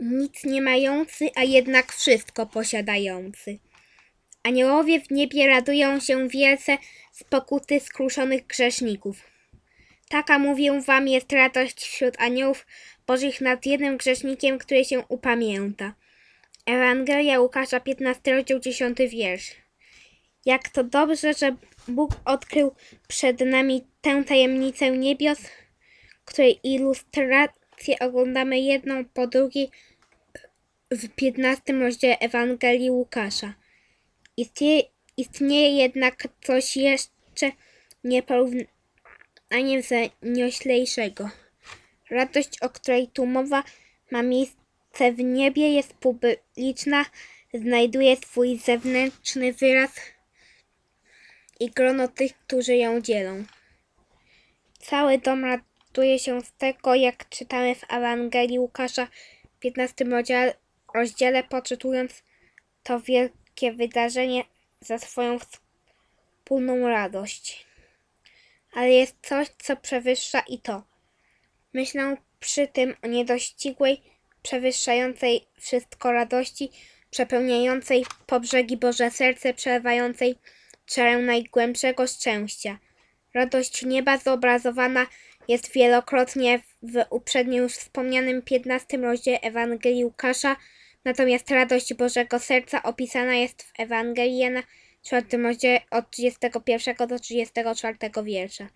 nic nie mający, a jednak wszystko posiadający. Aniołowie w niebie radują się wielce z pokuty skruszonych grzeszników. Taka, mówię wam, jest radość wśród aniołów bożych nad jednym grzesznikiem, który się upamięta. Ewangelia Łukasza, 15 rozdział, 10 wiersz. Jak to dobrze, że Bóg odkrył przed nami tę tajemnicę niebios, której ilustrację oglądamy jedną po drugiej w 15 rozdziale Ewangelii Łukasza. Istnieje jednak coś jeszcze nieporównanie zanioślejszego. Radość, o której tu mowa, ma miejsce w niebie, jest publiczna, znajduje swój zewnętrzny wyraz i grono tych, którzy ją dzielą. Cały dom raduje się z tego, jak czytamy w Ewangelii Łukasza w 15 rozdziale, poczytując to wielkie wydarzenie za swoją wspólną radość. Ale jest coś, co przewyższa i to. Myślę przy tym o niedościgłej, przewyższającej wszystko radości, przepełniającej po brzegi Boże serce, przelewającej czarę najgłębszego szczęścia. Radość nieba zobrazowana jest wielokrotnie w uprzednio już wspomnianym 15 rozdziale Ewangelii Łukasza, natomiast radość Bożego serca opisana jest w Ewangelii Jana 4 rozdziale od 31 do 34 wiersza.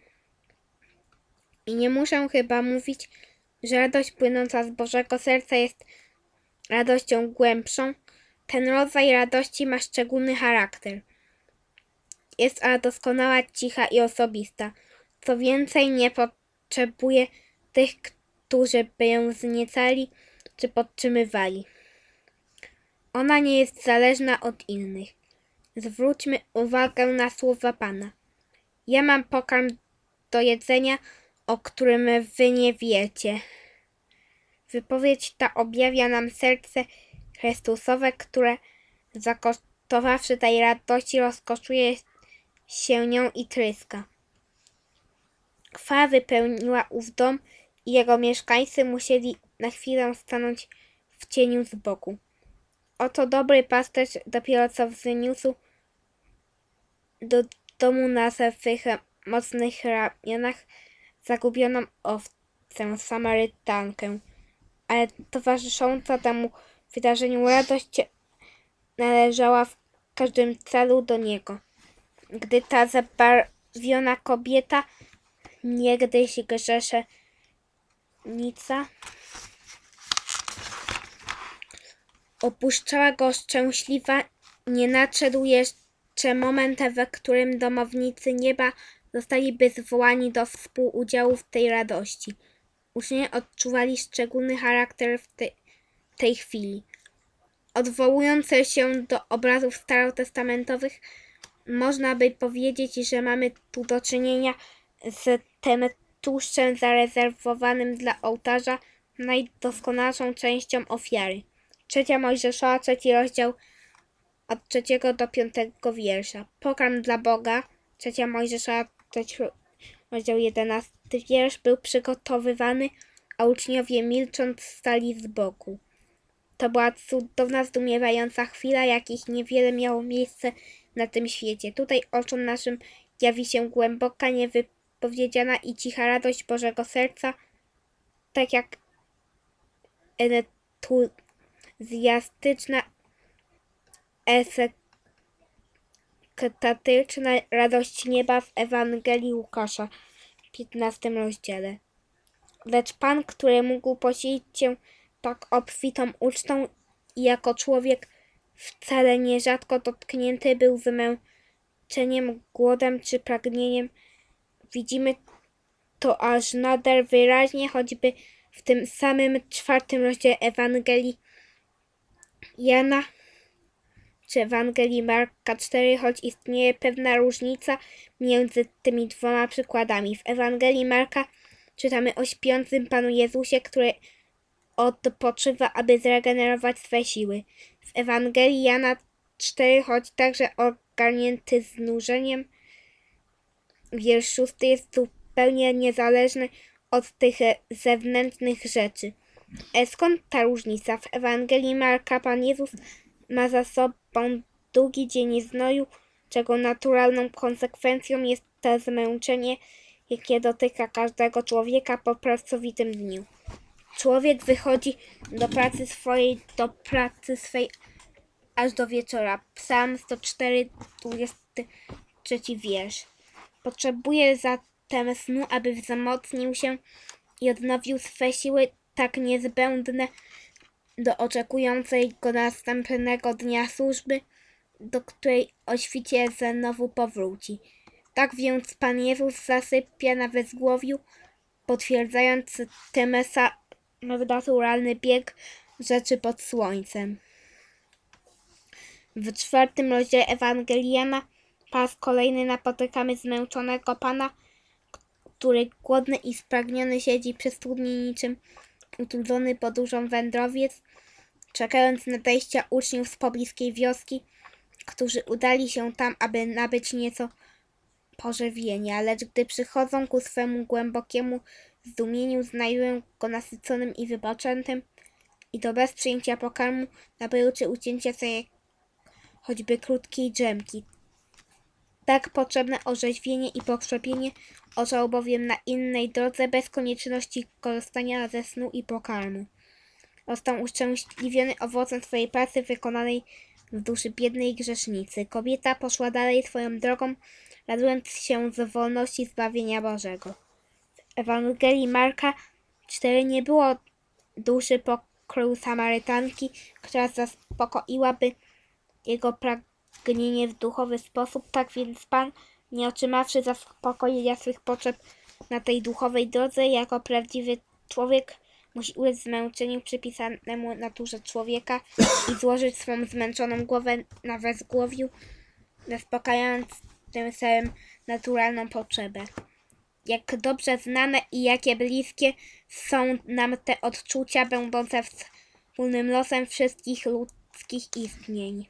I nie muszę chyba mówić, że radość płynąca z Bożego serca jest radością głębszą. Ten rodzaj radości ma szczególny charakter. Jest ona doskonała, cicha i osobista. Co więcej, nie potrzebuje tych, którzy by ją zniecali czy podtrzymywali. Ona nie jest zależna od innych. Zwróćmy uwagę na słowa Pana. Ja mam pokarm do jedzenia, o którym wy nie wiecie. Wypowiedź ta objawia nam serce Chrystusowe, które zakosztowawszy tej radości rozkoszuje się nią i tryska. Chwała wypełniła ów dom i jego mieszkańcy musieli na chwilę stanąć w cieniu z boku. Oto dobry pasterz dopiero co wzniósł do domu na swych mocnych ramionach zagubioną owcę, Samarytankę, ale towarzysząca temu wydarzeniu radość należała w każdym celu do niego. Gdy ta zabarwiona kobieta, niegdyś grzesznica, opuszczała go szczęśliwa, nie nadszedł jeszcze moment, w którym domownicy nieba zostaliby zwołani do współudziału w tej radości. Uczniowie odczuwali szczególny charakter w tej chwili. Odwołując się do obrazów starotestamentowych, można by powiedzieć, że mamy tu do czynienia z tym tłuszczem zarezerwowanym dla ołtarza, najdoskonalszą częścią ofiary. 3 Mojżeszowa, 3 rozdział od 3 do 5 wiersza. Pokarm dla Boga, 3 Mojżeszowa, 3 rozdział 11 wiersz, był przygotowywany, a uczniowie milcząc stali z boku. To była cudowna, zdumiewająca chwila, jakich niewiele miało miejsce na tym świecie. Tutaj oczom naszym jawi się głęboka, niewypowiedziana i cicha radość Bożego serca, tak jak entuzjastyczna, ekstatyczna radość nieba w Ewangelii Łukasza w 15 rozdziale. Lecz Pan, który mógł posilić się tak obfitą ucztą i jako człowiek wcale nierzadko dotknięty był wymęczeniem, głodem czy pragnieniem, widzimy to aż nader wyraźnie, choćby w tym samym 4 rozdziale Ewangelii Jana czy Ewangelii Marka 4, choć istnieje pewna różnica między tymi dwoma przykładami. W Ewangelii Marka czytamy o śpiącym Panu Jezusie, który odpoczywa, aby zregenerować swe siły. W Ewangelii Jana 4, choć także ogarnięty znużeniem, wiersz 6 jest zupełnie niezależny od tych zewnętrznych rzeczy. Skąd ta różnica? W Ewangelii Marka Pan Jezus ma za sobą długi dzień znoju, czego naturalną konsekwencją jest to zmęczenie, jakie dotyka każdego człowieka po pracowitym dniu. Człowiek wychodzi do pracy swej aż do wieczora. Psalm 104, 23 wiersz. Potrzebuje zatem snu, aby wzmocnił się i odnowił swe siły, tak niezbędne do oczekującej go następnego dnia służby, do której o świcie znowu powróci. Tak więc Pan Jezus zasypia na wezgłowiu, potwierdzając tym naturalny bieg rzeczy pod słońcem. W 4 rozdziale Ewangelii Jana po raz kolejny napotykamy zmęczonego Pana, który głodny i spragniony siedzi przy studni niczym utrudzony podróżą wędrowiec, czekając nadejścia uczniów z pobliskiej wioski, którzy udali się tam, aby nabyć nieco pożywienia, lecz gdy przychodzą ku swemu głębokiemu zdumieniu, znajdują go nasyconym i wypoczętym, i to bez przyjęcia pokarmu, naboju czy ucięcia sobie choćby krótkiej drzemki. Tak potrzebne orzeźwienie i pokrzepienie oczał bowiem na innej drodze, bez konieczności korzystania ze snu i pokarmu. Został uszczęśliwiony owocem swojej pracy wykonanej w duszy biednej grzesznicy. Kobieta poszła dalej swoją drogą, radując się z wolności zbawienia Bożego. W Ewangelii Marka 4 nie było duszy pokroju Samarytanki, która zaspokoiłaby jego pragnienie w duchowy sposób. Tak więc Pan, nie otrzymawszy zaspokojenia swych potrzeb na tej duchowej drodze, jako prawdziwy człowiek musi ulec zmęczeniu przypisanemu naturze człowieka i złożyć swą zmęczoną głowę na wezgłowiu, zaspokajając tym samym naturalną potrzebę. Jak dobrze znane i jakie bliskie są nam te odczucia, będące wspólnym losem wszystkich ludzkich istnień.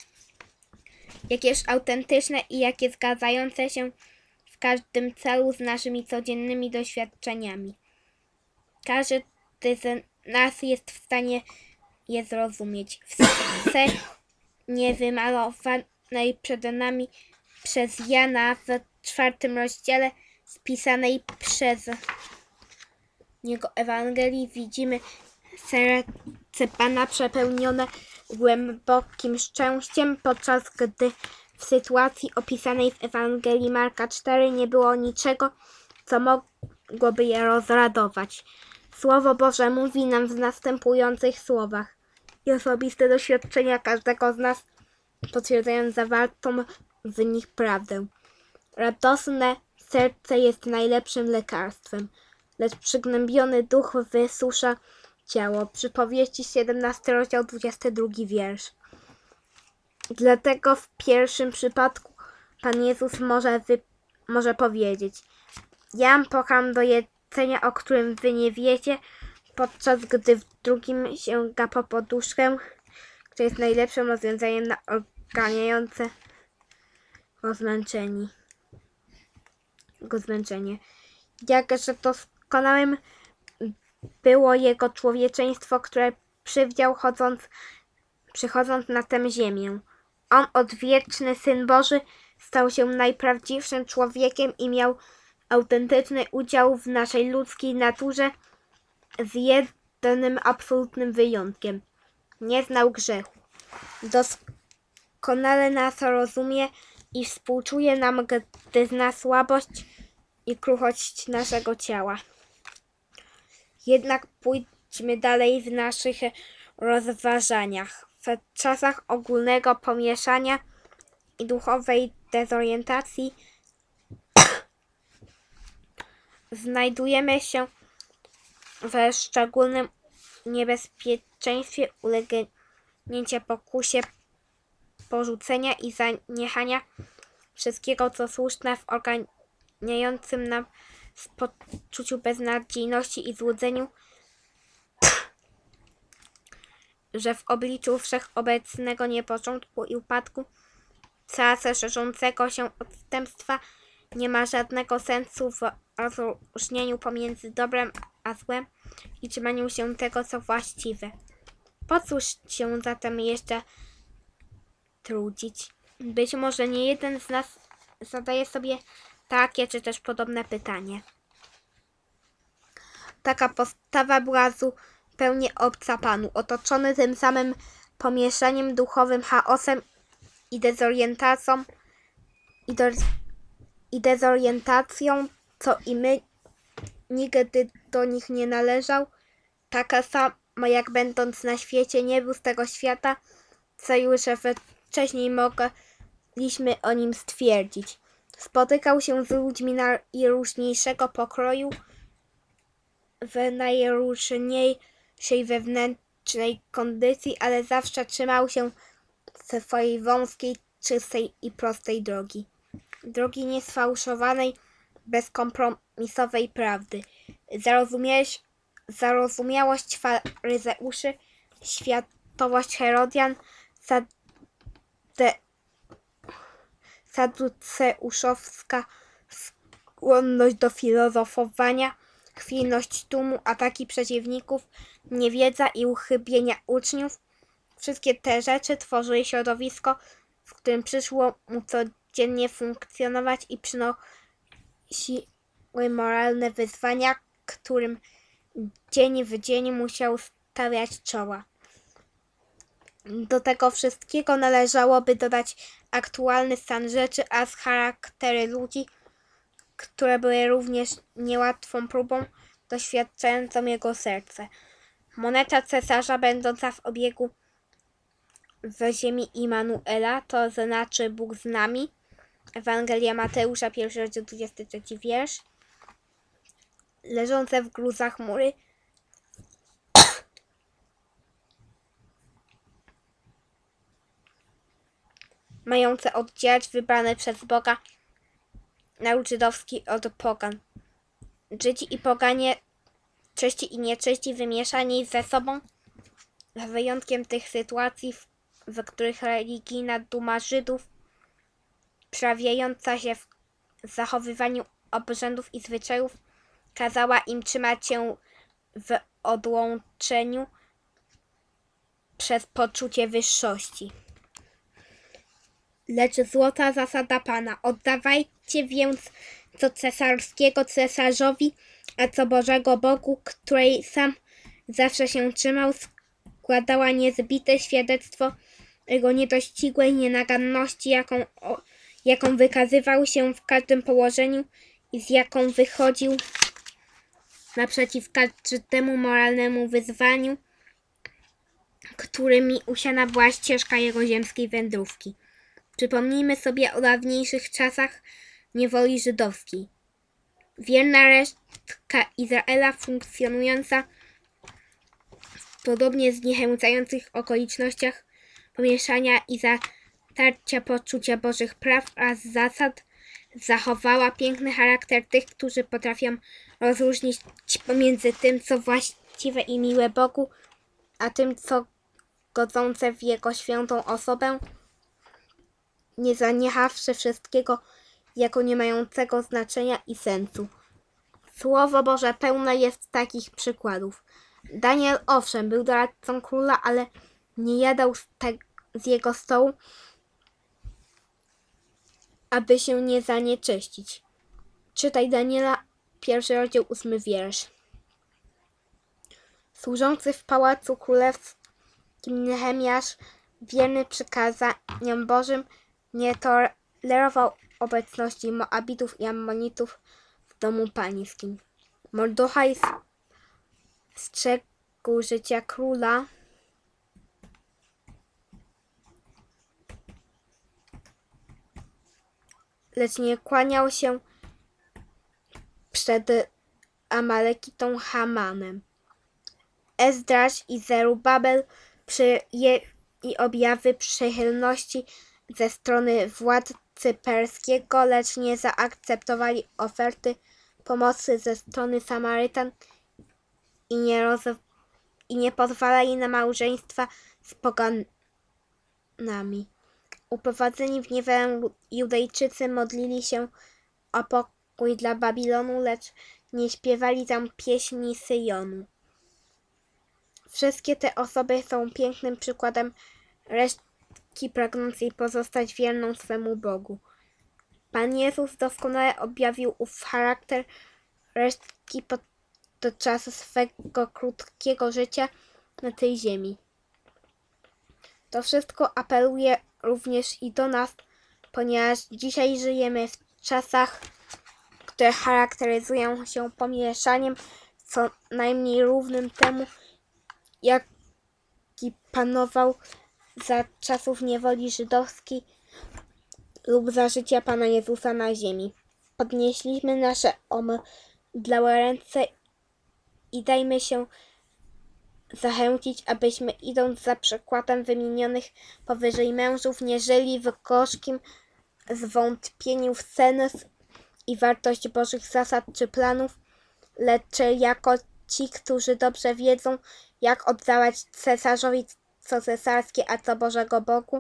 Jakież autentyczne i jakie zgadzające się w każdym celu z naszymi codziennymi doświadczeniami. Każdy z nas jest w stanie je zrozumieć. W scenie niewymalowanej przed nami przez Jana w 4 rozdziale spisanej przez niego Ewangelii widzimy serce Pana przepełnione głębokim szczęściem, podczas gdy w sytuacji opisanej w Ewangelii Marka 4 nie było niczego, co mogłoby je rozradować. Słowo Boże mówi nam w następujących słowach i osobiste doświadczenia każdego z nas potwierdzają zawartą w nich prawdę. Radosne serce jest najlepszym lekarstwem, lecz przygnębiony duch wysusza ciało. Przypowieści 17 rozdział 22 wiersz. Dlatego w pierwszym przypadku Pan Jezus może powiedzieć: ja mam pokarm do jedzenia, o którym wy nie wiecie, podczas gdy w drugim sięga po poduszkę, która jest najlepszym rozwiązaniem na ogarniające zmęczenie. Jakże doskonałym było jego człowieczeństwo, które przywdział przychodząc na tę ziemię. On, odwieczny Syn Boży, stał się najprawdziwszym człowiekiem i miał autentyczny udział w naszej ludzkiej naturze z jednym absolutnym wyjątkiem. Nie znał grzechu. Doskonale nas rozumie i współczuje nam, gdy zna słabość i kruchość naszego ciała. Jednak pójdźmy dalej w naszych rozważaniach. W czasach ogólnego pomieszania i duchowej dezorientacji znajdujemy się we szczególnym niebezpieczeństwie ulegnięcia pokusie porzucenia i zaniechania wszystkiego, co słuszne, w ogarniającym nam poczuciu beznadziejności i złudzeniu, że w obliczu wszechobecnego nieporządku i upadku, coraz szerzącego się odstępstwa, nie ma żadnego sensu w rozróżnieniu pomiędzy dobrem a złem, i trzymaniu się tego, co właściwe. Po cóż się zatem jeszcze trudzić? Być może nie jeden z nas zadaje sobie takie czy też podobne pytanie. Taka postawa była zupełnie obca Panu, otoczony tym samym pomieszaniem duchowym, chaosem i dezorientacją, co i my, nigdy do nich nie należał, taka sama jak będąc na świecie nie był z tego świata, co już wcześniej mogliśmy o nim stwierdzić. Spotykał się z ludźmi najróżniejszego pokroju, w najróżniejszej wewnętrznej kondycji, ale zawsze trzymał się ze swojej wąskiej, czystej i prostej drogi. Drogi niesfałszowanej, bezkompromisowej prawdy. Zarozumiałość faryzeuszy, światowość Herodian, saduceuszowska skłonność do filozofowania, chwiejność tłumu, ataki przeciwników, niewiedza i uchybienia uczniów. Wszystkie te rzeczy tworzyły środowisko, w którym przyszło mu codziennie funkcjonować i przynosiły moralne wyzwania, którym dzień w dzień musiał stawiać czoła. Do tego wszystkiego należałoby dodać aktualny stan rzeczy, a charaktery ludzi, które były również niełatwą próbą doświadczającą jego serce. Moneta cesarza będąca w obiegu w ziemi Immanuela, to znaczy Bóg z nami. Ewangelia Mateusza, 1 rozdział 23 wiersz. Leżące w gruzach mury, mające oddzielać wybrane przez Boga naród żydowski od pogan. Żydzi i poganie, czyści i nieczyści, wymieszani ze sobą, z wyjątkiem tych sytuacji, w których religijna duma Żydów, przejawiająca się w zachowywaniu obrzędów i zwyczajów, kazała im trzymać się w odłączeniu przez poczucie wyższości. Lecz złota zasada Pana: oddawajcie więc co cesarskiego cesarzowi, a co Bożego Bogu, której sam zawsze się trzymał, składała niezbite świadectwo jego niedościgłej nienaganności, jaką wykazywał się w każdym położeniu i z jaką wychodził naprzeciw każdemu moralnemu wyzwaniu, którymi usiana była ścieżka jego ziemskiej wędrówki. Przypomnijmy sobie o dawniejszych czasach niewoli żydowskiej. Wierna resztka Izraela, funkcjonująca w podobnie zniechęcających okolicznościach pomieszania i zatarcia poczucia Bożych praw oraz zasad, zachowała piękny charakter tych, którzy potrafią rozróżnić pomiędzy tym, co właściwe i miłe Bogu, a tym, co godzące w Jego świętą osobę, nie zaniechawszy wszystkiego jako nie mającego znaczenia i sensu. Słowo Boże pełne jest takich przykładów. Daniel owszem był doradcą króla, ale nie jadał z jego stołu, aby się nie zanieczyścić. Czytaj Daniela, 1 rozdział 8 wiersz. Służący w pałacu królewskim Nehemiasz, wierny przykazaniom Bożym, nie tolerował obecności Moabitów i Ammonitów w domu pańskim. Mordochaj strzegł życia króla, lecz nie kłaniał się przed Amalekitą Hamanem. Ezdrasz i Zerubabel przyjęli objawy przychylności ze strony władcy perskiego, lecz nie zaakceptowali oferty pomocy ze strony Samarytan i nie pozwalali na małżeństwa z poganami. Uprowadzeni w niewolę Judejczycy modlili się o pokój dla Babilonu, lecz nie śpiewali tam pieśni Syjonu. Wszystkie te osoby są pięknym przykładem resztki pragnącej pozostać wierną swemu Bogu. Pan Jezus doskonale objawił ów charakter resztki podczas swego krótkiego życia na tej ziemi. To wszystko apeluje również i do nas, ponieważ dzisiaj żyjemy w czasach, które charakteryzują się pomieszaniem co najmniej równym temu, jaki panował za czasów niewoli żydowskiej lub za życia Pana Jezusa na ziemi. Podnieśliśmy nasze omdlałe ręce i dajmy się zachęcić, abyśmy, idąc za przykładem wymienionych powyżej mężów, nie żyli w gorzkim zwątpieniu w sens i wartość Bożych zasad czy planów, lecz jako ci, którzy dobrze wiedzą, jak oddawać cesarzowi co cesarskie, a co Bożego Bogu.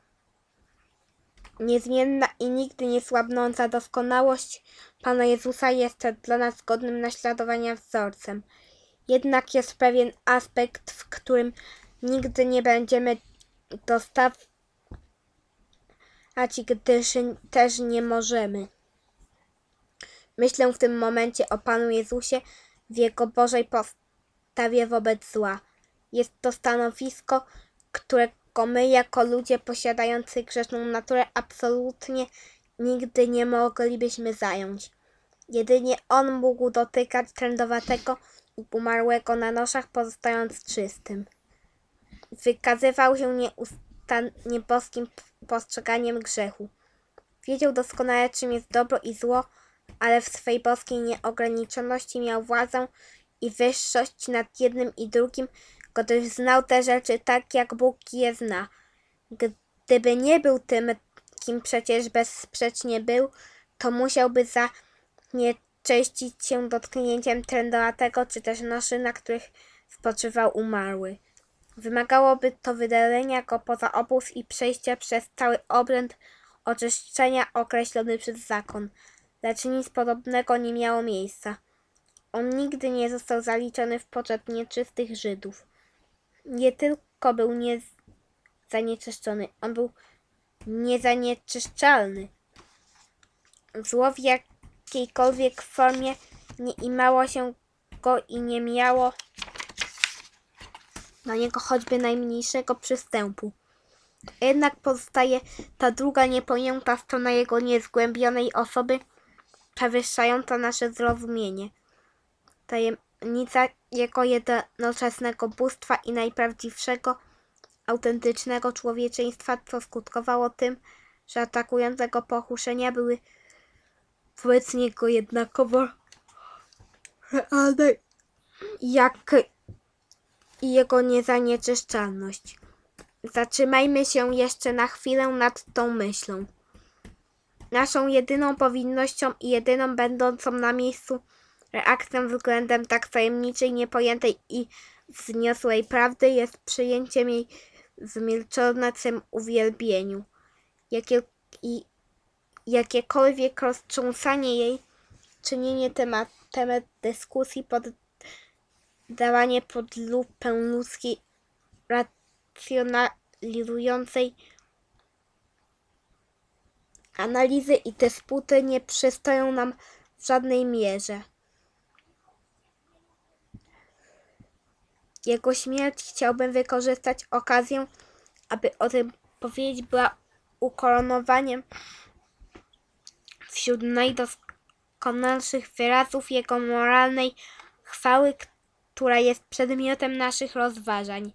Niezmienna i nigdy nie słabnąca doskonałość Pana Jezusa jest dla nas godnym naśladowania wzorcem. Jednak jest pewien aspekt, w którym nigdy nie będziemy dostawać, gdyż też nie możemy. Myślę w tym momencie o Panu Jezusie w Jego Bożej postawie wobec zła. Jest to stanowisko, którego my jako ludzie posiadający grzeszną naturę absolutnie nigdy nie moglibyśmy zająć. Jedynie On mógł dotykać trędowatego i umarłego na noszach, pozostając czystym. Wykazywał się nieustannie boskim postrzeganiem grzechu. Wiedział doskonale, czym jest dobro i zło, ale w swej boskiej nieograniczoności miał władzę i wyższość nad jednym i drugim, gdyż znał te rzeczy tak, jak Bóg je zna. Gdyby nie był tym, kim przecież bezsprzecznie był, to musiałby zanieczyścić się dotknięciem trędowatego czy też noszy, na których spoczywał umarły. Wymagałoby to wydalenia go poza obóz i przejścia przez cały obręd oczyszczenia określony przez zakon, lecz nic podobnego nie miało miejsca. On nigdy nie został zaliczony w poczet nieczystych Żydów. Nie tylko był niezanieczyszczony, on był niezanieczyszczalny. Zło w jakiejkolwiek formie nie imało się go i nie miało do niego choćby najmniejszego przystępu. Jednak pozostaje ta druga niepojęta strona jego niezgłębionej osoby, przewyższająca nasze zrozumienie. Tajemnica jego jednoczesnego bóstwa i najprawdziwszego, autentycznego człowieczeństwa, co skutkowało tym, że atakujące go pokuszenia były wobec niego jednakowo realne jak i jego niezanieczyszczalność. Zatrzymajmy się jeszcze na chwilę nad tą myślą. Naszą jedyną powinnością i jedyną będącą na miejscu reakcją względem tak tajemniczej, niepojętej i wzniosłej prawdy jest przyjęciem jej w milczącym uwielbieniu. Jakiekolwiek roztrząsanie jej, czynienie tematem dyskusji, poddawanie pod lupę ludzkiej racjonalizującej analizy i dysputy nie przystoją nam w żadnej mierze. Jego śmierć chciałbym wykorzystać okazję, aby o tym powiedzieć, była ukoronowaniem wśród najdoskonalszych wyrazów jego moralnej chwały, która jest przedmiotem naszych rozważań.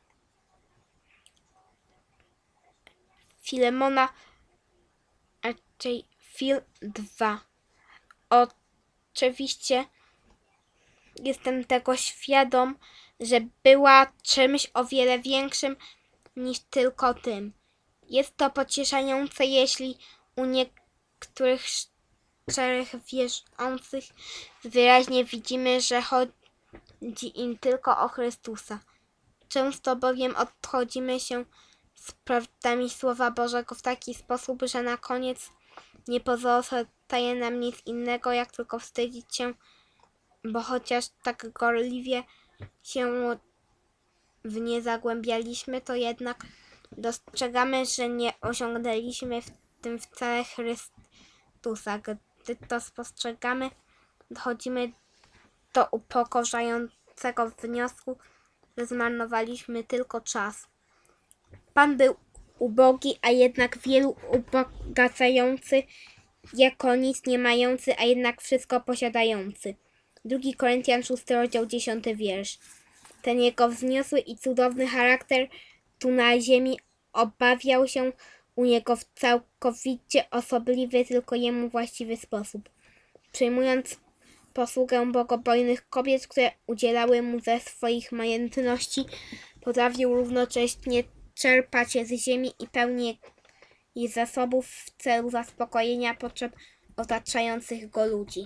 Filemona, raczej Fil 2. Oczywiście jestem tego świadom, że była czymś o wiele większym niż tylko tym. Jest to pocieszające, jeśli u niektórych szczerych wierzących wyraźnie widzimy, że chodzi im tylko o Chrystusa. Często bowiem odchodzimy się z prawdami Słowa Bożego w taki sposób, że na koniec nie pozostaje nam nic innego, jak tylko wstydzić się, bo chociaż tak gorliwie się w nie zagłębialiśmy, to jednak dostrzegamy, że nie osiągnęliśmy w tym wcale Chrystusa. Gdy to spostrzegamy, dochodzimy do upokarzającego wniosku, że zmarnowaliśmy tylko czas. Pan był ubogi, a jednak wielu ubogacający, jako nic nie mający, a jednak wszystko posiadający. 2 Koryntian 6 rozdział 10 wiersz. Ten jego wzniosły i cudowny charakter tu na ziemi objawiał się u niego w całkowicie osobliwy, tylko jemu właściwy sposób. Przyjmując posługę bogobojnych kobiet, które udzielały mu ze swoich majątności, potrafił równocześnie czerpać z ziemi i pełni jej zasobów w celu zaspokojenia potrzeb otaczających go ludzi.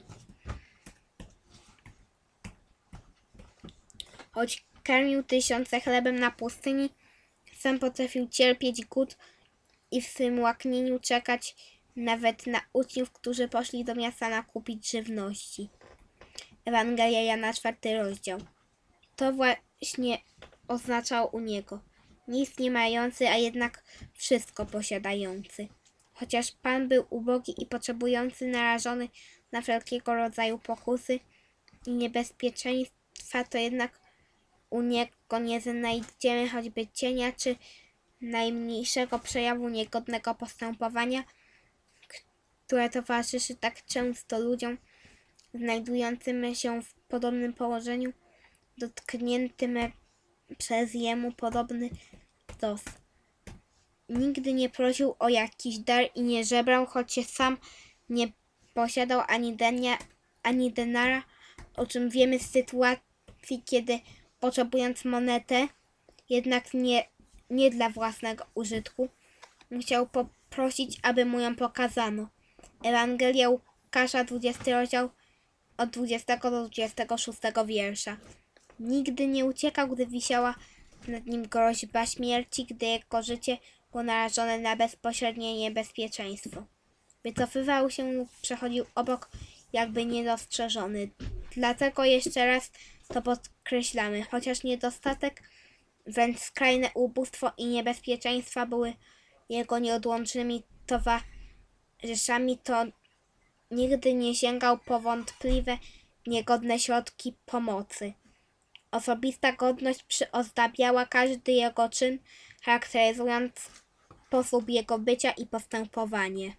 Choć karmił tysiące chlebem na pustyni, sam potrafił cierpieć głód i w swym łaknieniu czekać nawet na uczniów, którzy poszli do miasta nakupić żywności. Ewangelia Jana 4 rozdział. To właśnie oznaczał u niego. Nic nie mający, a jednak wszystko posiadający. Chociaż Pan był ubogi i potrzebujący, narażony na wszelkiego rodzaju pokusy i niebezpieczeństwa, to jednak u niego nie znajdziemy choćby cienia czy najmniejszego przejawu niegodnego postępowania, które towarzyszy tak często ludziom znajdującym się w podobnym położeniu, dotkniętym przez jemu podobny los. Nigdy nie prosił o jakiś dar i nie żebrał, choć sam nie posiadał ani denara, o czym wiemy z sytuacji, kiedy potrzebując monetę, jednak nie dla własnego użytku, musiał poprosić, aby mu ją pokazano. Ewangelia Łukasza 20 rozdział od 20 do 26 wiersza. Nigdy nie uciekał, gdy wisiała nad nim groźba śmierci, gdy jego życie było narażone na bezpośrednie niebezpieczeństwo. Wycofywał się lub przechodził obok, jakby niedostrzeżony. Dlatego jeszcze raz to podkreślamy. Chociaż niedostatek, wręcz skrajne ubóstwo i niebezpieczeństwa były jego nieodłącznymi towarzyszami, to nigdy nie sięgał po wątpliwe, niegodne środki pomocy. Osobista godność przyozdabiała każdy jego czyn, charakteryzując sposób jego bycia i postępowanie.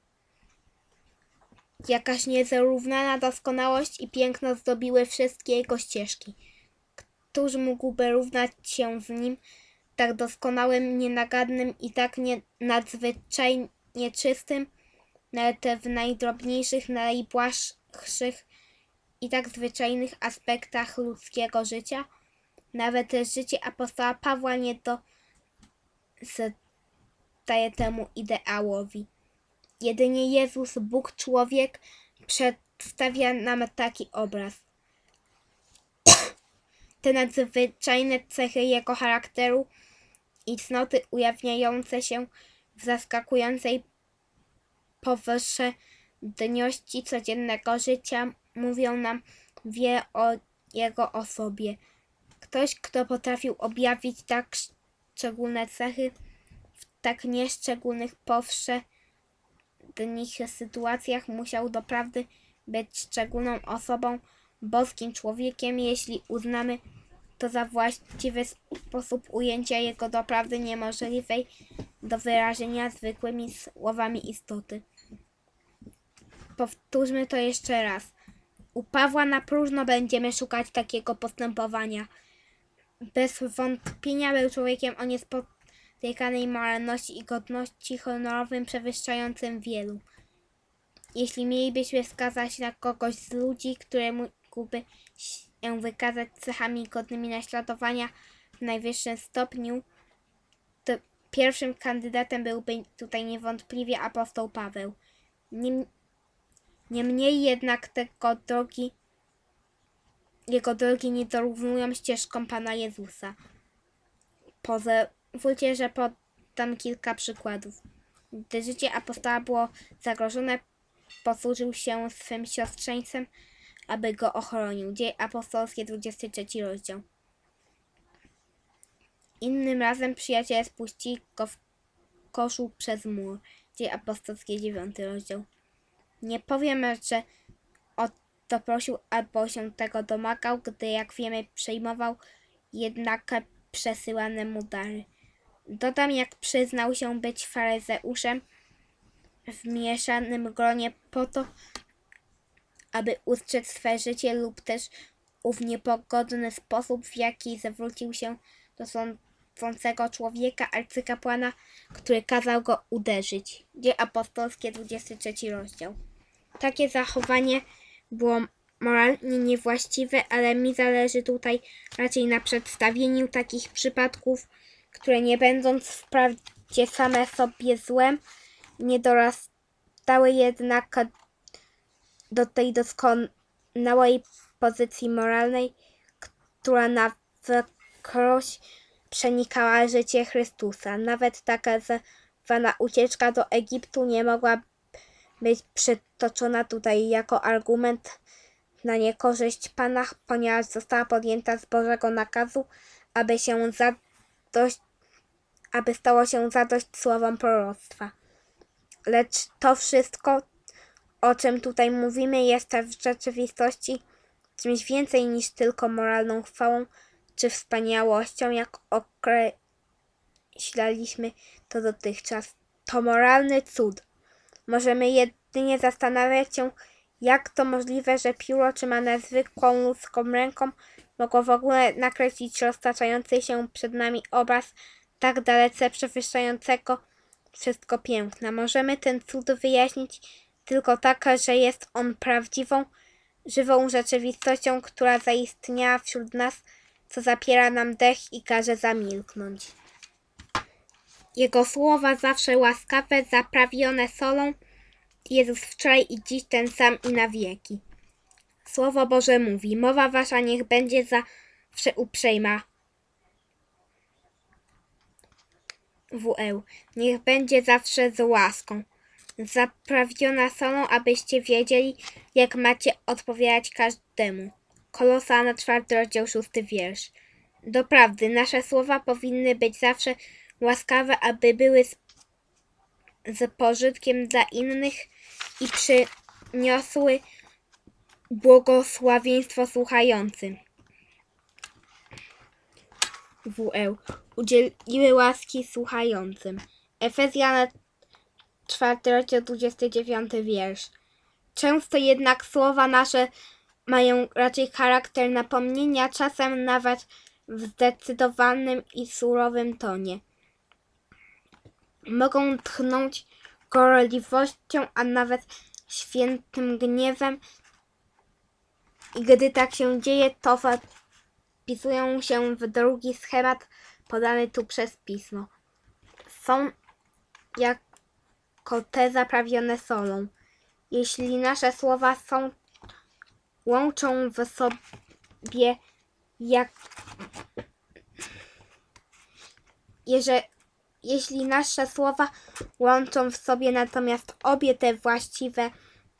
Jakaś niezrównana doskonałość i piękno zdobiły wszystkie jego ścieżki. Któż mógłby równać się z nim, tak doskonałym, nienagadnym i tak nadzwyczajnie czystym, nawet w najdrobniejszych, najbłahszych i tak zwyczajnych aspektach ludzkiego życia? Nawet życie apostoła Pawła nie dostaje temu ideałowi. Jedynie Jezus, Bóg człowiek, przedstawia nam taki obraz. Te nadzwyczajne cechy jego charakteru i cnoty ujawniające się w zaskakującej powszedniości codziennego życia mówią nam wiele o jego osobie. Ktoś, kto potrafił objawić tak szczególne cechy w tak nieszczególnych powszednich sytuacjach, musiał doprawdy być szczególną osobą, boskim człowiekiem, jeśli uznamy to za właściwy sposób ujęcia jego doprawdy niemożliwej do wyrażenia zwykłymi słowami istoty. Powtórzmy to jeszcze raz. U Pawła na próżno będziemy szukać takiego postępowania. Bez wątpienia był człowiekiem o niespotykanej moralności i godności, honorowym, przewyższającym wielu. Jeśli mielibyśmy wskazać na kogoś z ludzi, który mógłby się wykazać cechami godnymi naśladowania w najwyższym stopniu, to pierwszym kandydatem byłby tutaj niewątpliwie apostoł Paweł. Niemniej jednak jego drogi nie dorównują ścieżkom Pana Jezusa. Pozwólcie, że podam kilka przykładów. Gdy życie apostoła było zagrożone, posłużył się swym siostrzeńcem, aby go ochronił. Dzieje apostolskie, 23 rozdział. Innym razem przyjaciele spuścili go w koszu przez mur. Dzieje apostolskie 9 rozdział. Nie powiem, że o to prosił albo się tego domagał, gdy jak wiemy przejmował jednak przesyłane mu dary. Dodam, jak przyznał się być faryzeuszem w mieszanym gronie po to, aby ustrzec swe życie lub też ów niepogodny sposób, w jaki zwrócił się do sądzącego człowieka, arcykapłana, który kazał go uderzyć. Dzieje apostolskie 23 rozdział. Takie zachowanie było moralnie niewłaściwe, ale mi zależy tutaj raczej na przedstawieniu takich przypadków, które nie będąc wprawdzie same sobie złem, nie dorastały jednak do tej doskonałej pozycji moralnej, która na wykroś przenikała życie Chrystusa. Nawet taka zwana ucieczka do Egiptu nie mogła być przytoczona tutaj jako argument na niekorzyść Pana, ponieważ została podjęta z Bożego nakazu, aby stało się zadość słowom proroctwa. Lecz to wszystko, o czym tutaj mówimy, jest w rzeczywistości czymś więcej niż tylko moralną chwałą czy wspaniałością, jak określaliśmy to dotychczas. To moralny cud. Możemy jedynie zastanawiać się, jak to możliwe, że pióro trzymane zwykłą ludzką ręką mogło w ogóle nakreślić roztaczający się przed nami obraz tak dalece przewyższającego wszystko piękna. Możemy ten cud wyjaśnić tylko tak, że jest on prawdziwą, żywą rzeczywistością, która zaistniała wśród nas, co zapiera nam dech i każe zamilknąć. Jego słowa zawsze łaskawe, zaprawione solą. Jezus wczoraj i dziś ten sam i na wieki. Słowo Boże mówi: mowa wasza niech będzie zawsze uprzejma. Niech będzie zawsze z łaską, zaprawiona solą, abyście wiedzieli, jak macie odpowiadać każdemu. Kolosan 4 rozdział 6 wiersz. Doprawdy, nasze słowa powinny być zawsze łaskawe, aby były z pożytkiem dla innych i przyniosły błogosławieństwo słuchającym. Udzieliły łaski słuchającym. Efezjan 4 rozdział 29 wiersz. Często jednak słowa nasze mają raczej charakter napomnienia, czasem nawet w zdecydowanym i surowym tonie. Mogą tchnąć gorliwością, a nawet świętym gniewem, i gdy tak się dzieje, to wpisują się w drugi schemat podany tu przez Pismo. Są jako te zaprawione solą. Jeśli nasze słowa łączą w sobie jeśli nasze słowa łączą w sobie natomiast obie te właściwe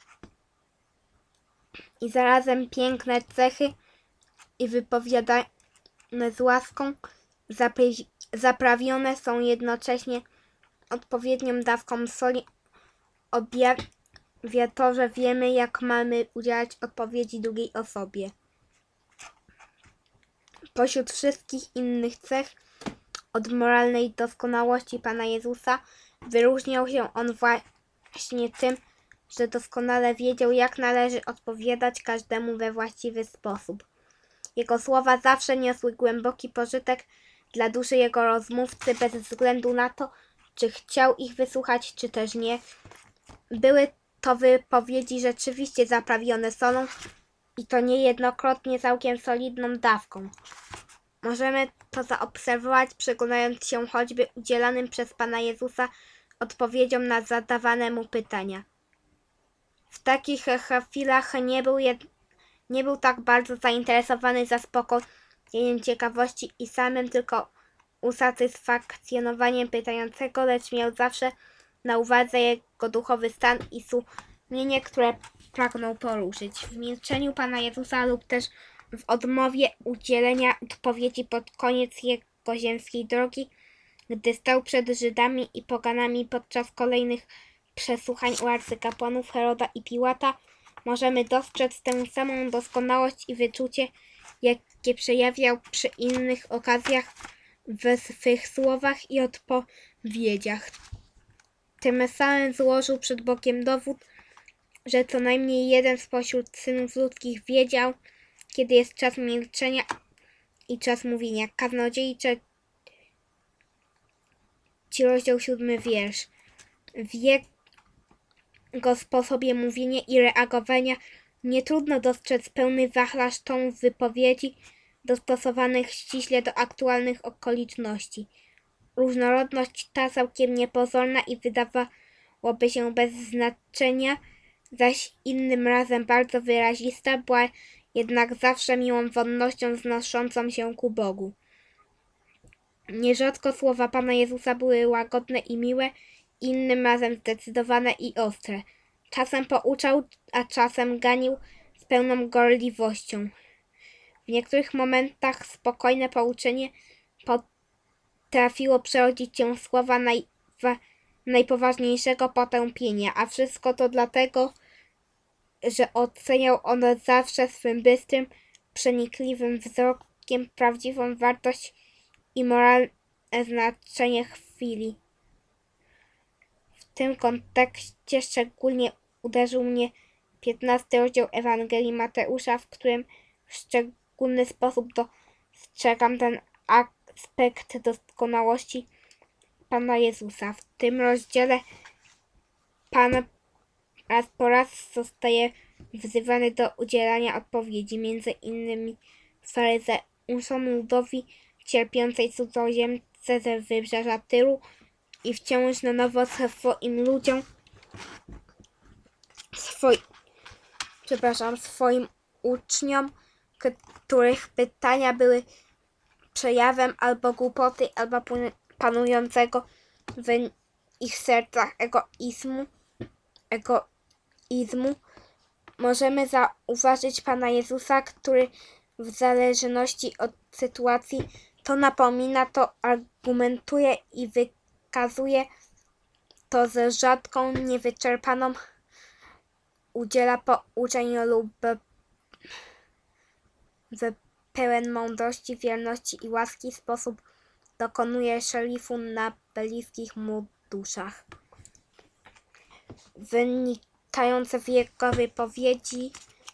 i zarazem piękne cechy i wypowiadane z łaską, zaprawione są jednocześnie odpowiednią dawką soli, objawia to, że wiemy, jak mamy udzielać odpowiedzi drugiej osobie. Pośród wszystkich innych cech od moralnej doskonałości Pana Jezusa wyróżniał się On właśnie tym, że doskonale wiedział, jak należy odpowiadać każdemu we właściwy sposób. Jego słowa zawsze niosły głęboki pożytek dla duszy jego rozmówcy, bez względu na to, czy chciał ich wysłuchać, czy też nie. Były to wypowiedzi rzeczywiście zaprawione solą i to niejednokrotnie całkiem solidną dawką. Możemy to zaobserwować, przyglądając się choćby udzielanym przez Pana Jezusa odpowiedziom na zadawane mu pytania. W takich chwilach nie był tak bardzo zainteresowany zaspokojeniem ciekawości i samym tylko usatysfakcjonowaniem pytającego, lecz miał zawsze na uwadze jego duchowy stan i sumienie, które pragnął poruszyć. W milczeniu Pana Jezusa lub też w odmowie udzielenia odpowiedzi pod koniec jego niebiesko-ziemskiej drogi, gdy stał przed Żydami i poganami podczas kolejnych przesłuchań u arcykapłanów Heroda i Piłata, możemy dostrzec tę samą doskonałość i wyczucie, jakie przejawiał przy innych okazjach w swych słowach i odpowiedziach. Tym samym złożył przed Bogiem dowód, że co najmniej jeden spośród synów ludzkich wiedział, kiedy jest czas milczenia i czas mówienia. Kaznodziei rozdział 7, wiersz. W jego sposobie mówienia i reagowania nie trudno dostrzec pełny wachlarz tonów wypowiedzi dostosowanych ściśle do aktualnych okoliczności. Różnorodność ta całkiem niepozorna i wydawałoby się bez znaczenia, zaś innym razem bardzo wyrazista, była jednak zawsze miłą wonnością znoszącą się ku Bogu. Nierzadko słowa Pana Jezusa były łagodne i miłe, innym razem zdecydowane i ostre. Czasem pouczał, a czasem ganił z pełną gorliwością. W niektórych momentach spokojne pouczenie potrafiło przerodzić się w słowa najpoważniejszego potępienia, a wszystko to dlatego, że oceniał on zawsze swym bystrym, przenikliwym wzrokiem prawdziwą wartość i moralne znaczenie chwili. W tym kontekście szczególnie uderzył mnie 15 rozdział Ewangelii Mateusza, w którym w szczególny sposób dostrzegam ten aspekt doskonałości Pana Jezusa. W tym rozdziale Pan raz po raz zostaje wzywany do udzielania odpowiedzi, między innymi faryzeuszom, ludowi cierpiącej cudzoziemce ze wybrzeża Tyru i wciąż na nowo swoim ludziom, swoim uczniom, których pytania były przejawem albo głupoty, albo panującego w ich sercach egoizmu. Możemy zauważyć Pana Jezusa, który w zależności od sytuacji to napomina, to argumentuje i wykazuje, to z rzadką, niewyczerpaną udziela pouczeń lub w pełen mądrości, wierności i łaski sposób dokonuje szelifu na bliskich mu duszach. Wynikające z jego wypowiedzi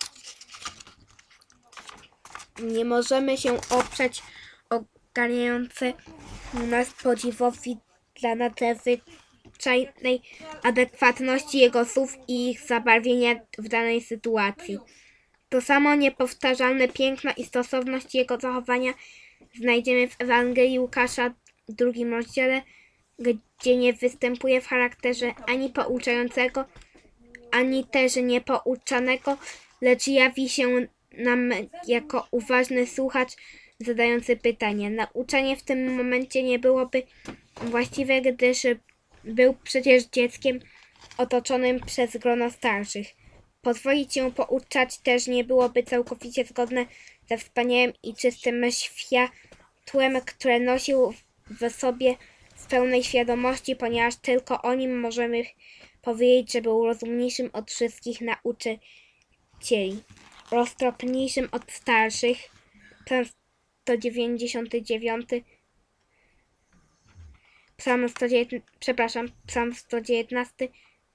nie możemy się oprzeć ogarniające nas podziwowi dla nadzwyczajnej adekwatności jego słów i ich zabarwienia w danej sytuacji. To samo niepowtarzalne piękno i stosowność jego zachowania znajdziemy w Ewangelii Łukasza w 2 rozdziale, gdzie nie występuje w charakterze ani pouczającego, ani też niepouczanego, lecz jawi się nam jako uważny słuchacz zadający pytania. Nauczanie w tym momencie nie byłoby właściwe, gdyż był przecież dzieckiem otoczonym przez grono starszych. Pozwolić się pouczać też nie byłoby całkowicie zgodne ze wspaniałym i czystym światłem, które nosił w sobie z pełnej świadomości, ponieważ tylko o nim możemy powiedzieć, że był rozumniejszym od wszystkich nauczycieli, roztropniejszym od starszych. Psalm 199, Psalm 119,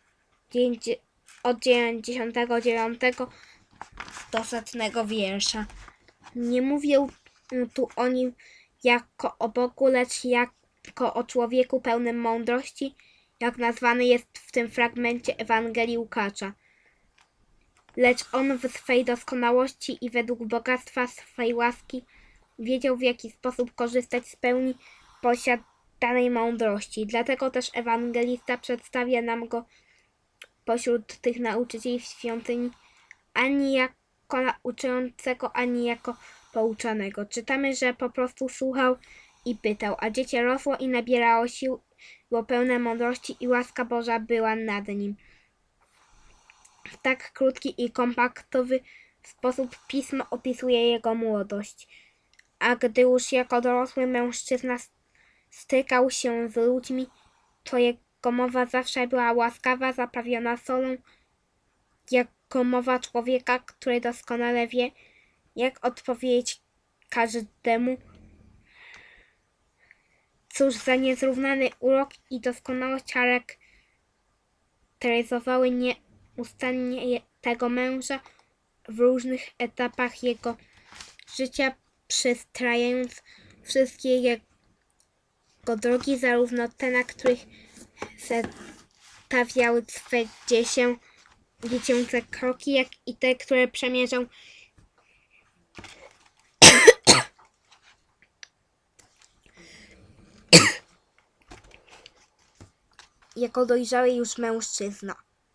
od 99 do 100 wiersza. Nie mówię tu o nim jako o Bogu, lecz jako o człowieku pełnym mądrości, jak nazwany jest w tym fragmencie Ewangelii Łukasza. Lecz on w swej doskonałości i według bogactwa swej łaski wiedział, w jaki sposób korzystać z pełni posiadanej mądrości. Dlatego też ewangelista przedstawia nam go pośród tych nauczycieli w świątyni ani jako nauczającego, ani jako pouczanego. Czytamy, że po prostu słuchał i pytał, a dziecię rosło i nabierało sił, było pełne mądrości i łaska Boża była nad nim. W tak krótki i kompaktowy sposób Pismo opisuje jego młodość. a gdy już jako dorosły mężczyzna stykał się z ludźmi, to jego mowa zawsze była łaskawa, zaprawiona solą, jako mowa człowieka, który doskonale wie, jak odpowiedzieć każdemu. Cóż za niezrównany urok i doskonałość charakteryzowały nieustannie tego męża w różnych etapach jego życia, przystrajając wszystkie jego drogi, zarówno te, na których stawiał swe dziecięce kroki, jak i te, które przemierzał jako dojrzały już mężczyzna.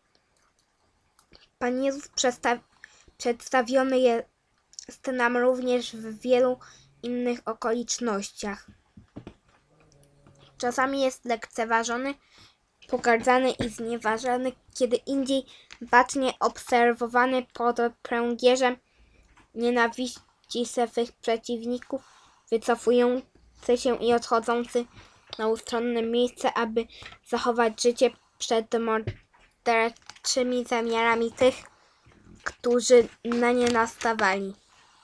Pan Jezus przedstawiony jest nam również w wielu innych okolicznościach. Czasami jest lekceważony, pogardzany i znieważany, kiedy indziej bacznie obserwowany pod pręgierzem nienawiści swych przeciwników, wycofujący się i odchodzący na ustronne miejsce, aby zachować życie przed morderczymi zamiarami tych, którzy na nie nastawali.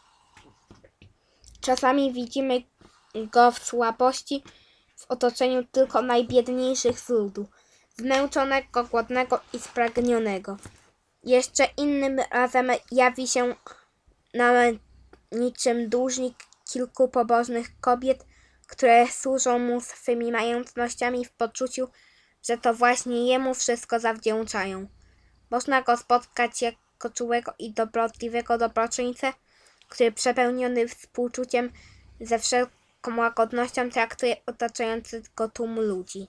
Czasami widzimy go w słabości, w otoczeniu tylko najbiedniejszych z ludu, zmęczonego, głodnego i spragnionego. Jeszcze innym razem jawi się nam niczym dłużnik kilku pobożnych kobiet, które służą mu swymi majątnościami w poczuciu, że to właśnie jemu wszystko zawdzięczają. Można go spotkać jako czułego i dobrotliwego dobroczyńcę, który przepełniony współczuciem ze wszelką łagodnością traktuje otaczający go tłum ludzi.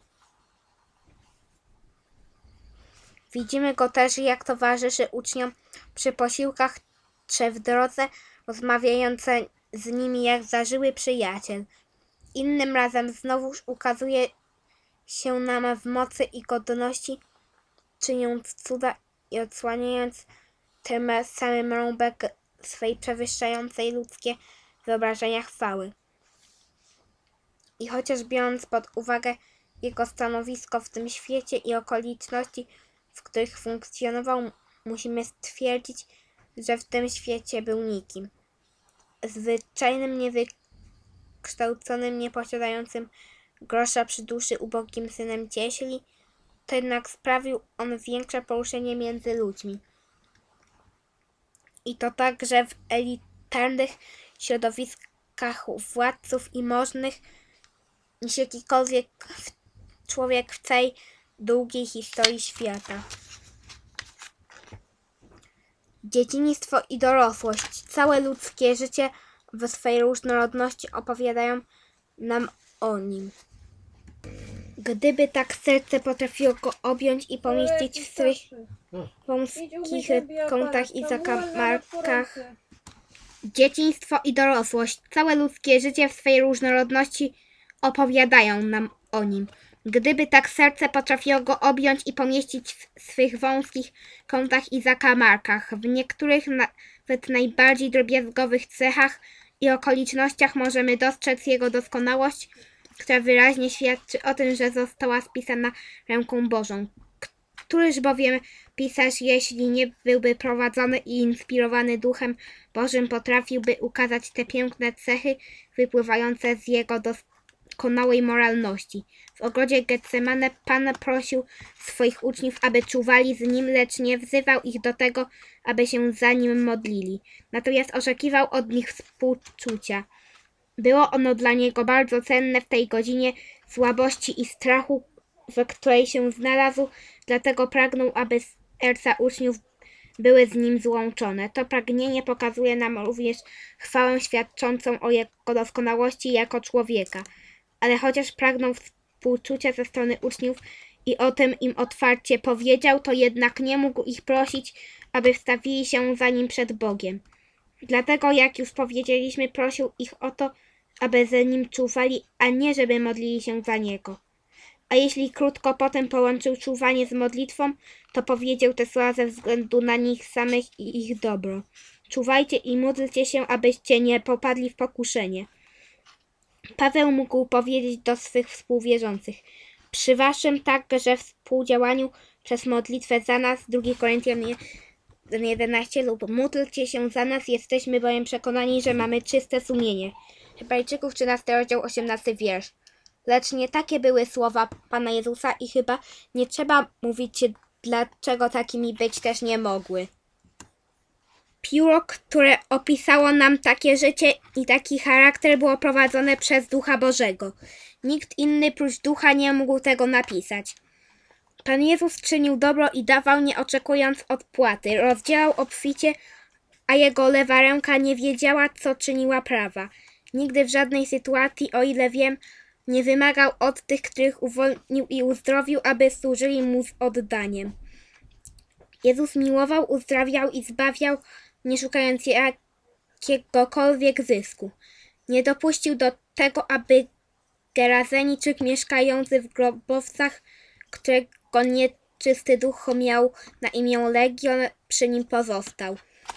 Widzimy go też, jak towarzyszy uczniom przy posiłkach czy w drodze, rozmawiając z nimi jak zażyły przyjaciel. Innym razem znowuż ukazuje się nam w mocy i godności, czyniąc cuda i odsłaniając tym samym rąbek swej przewyższającej ludzkie wyobrażenia chwały. I chociaż biorąc pod uwagę jego stanowisko w tym świecie i okoliczności, w których funkcjonował, musimy stwierdzić, że w tym świecie był nikim. Zwyczajnym, niewykształconym, nieposiadającym grosza przy duszy ubogim synem cieśli, to jednak sprawił on większe poruszenie między ludźmi. I to także w elitarnych środowiskach władców i możnych, niż jakikolwiek człowiek w całej długiej historii świata. Dzieciństwo i dorosłość, całe ludzkie życie w swej różnorodności opowiadają nam o nim. Gdyby tak serce potrafiło go objąć i pomieścić w swych wąskich kątach i zakamarkach. Dzieciństwo i dorosłość, całe ludzkie życie w swej różnorodności opowiadają nam o nim. Gdyby tak serce potrafiło go objąć i pomieścić w swych wąskich kątach i zakamarkach, w niektórych nawet najbardziej drobiazgowych cechach i okolicznościach możemy dostrzec jego doskonałość, która wyraźnie świadczy o tym, że została spisana ręką Bożą. Któryż bowiem pisarz, jeśli nie byłby prowadzony i inspirowany Duchem Bożym, potrafiłby ukazać te piękne cechy wypływające z jego doskonałej moralności. W ogrodzie Getsemane Pan prosił swoich uczniów, aby czuwali z nim, lecz nie wzywał ich do tego, aby się za nim modlili. Natomiast oczekiwał od nich współczucia. Było ono dla niego bardzo cenne w tej godzinie słabości i strachu, w której się znalazł, dlatego pragnął, aby serca uczniów były z nim złączone. To pragnienie pokazuje nam również chwałę świadczącą o jego doskonałości jako człowieka. Ale chociaż pragnął współczucia ze strony uczniów i o tym im otwarcie powiedział, to jednak nie mógł ich prosić, aby wstawili się za nim przed Bogiem. Dlatego, jak już powiedzieliśmy, prosił ich o to, aby za nim czuwali, a nie żeby modlili się za niego. A jeśli krótko potem połączył czuwanie z modlitwą, to powiedział te słowa ze względu na nich samych i ich dobro. Czuwajcie i módlcie się, abyście nie popadli w pokuszenie. Paweł mógł powiedzieć do swych współwierzących: przy waszym także współdziałaniu przez modlitwę za nas, 2 Koryntian 11, lub módlcie się za nas, jesteśmy bowiem przekonani, że mamy czyste sumienie. Hebrajczyków 13 rozdział 18 wiersz. Lecz nie takie były słowa Pana Jezusa i chyba nie trzeba mówić, dlaczego takimi być też nie mogły. Pióro, które opisało nam takie życie i taki charakter, było prowadzone przez Ducha Bożego. Nikt inny prócz Ducha nie mógł tego napisać. Pan Jezus czynił dobro i dawał, nie oczekując odpłaty. Rozdzielał obficie, a jego lewa ręka nie wiedziała, co czyniła prawa. Nigdy w żadnej sytuacji, o ile wiem, nie wymagał od tych, których uwolnił i uzdrowił, aby służyli mu z oddaniem. Jezus miłował, uzdrawiał i zbawiał, nie szukając jakiegokolwiek zysku. Nie dopuścił do tego, aby Gerazeńczyk mieszkający w grobowcach, którego nieczysty duch miał na imię Legion, przy nim pozostał.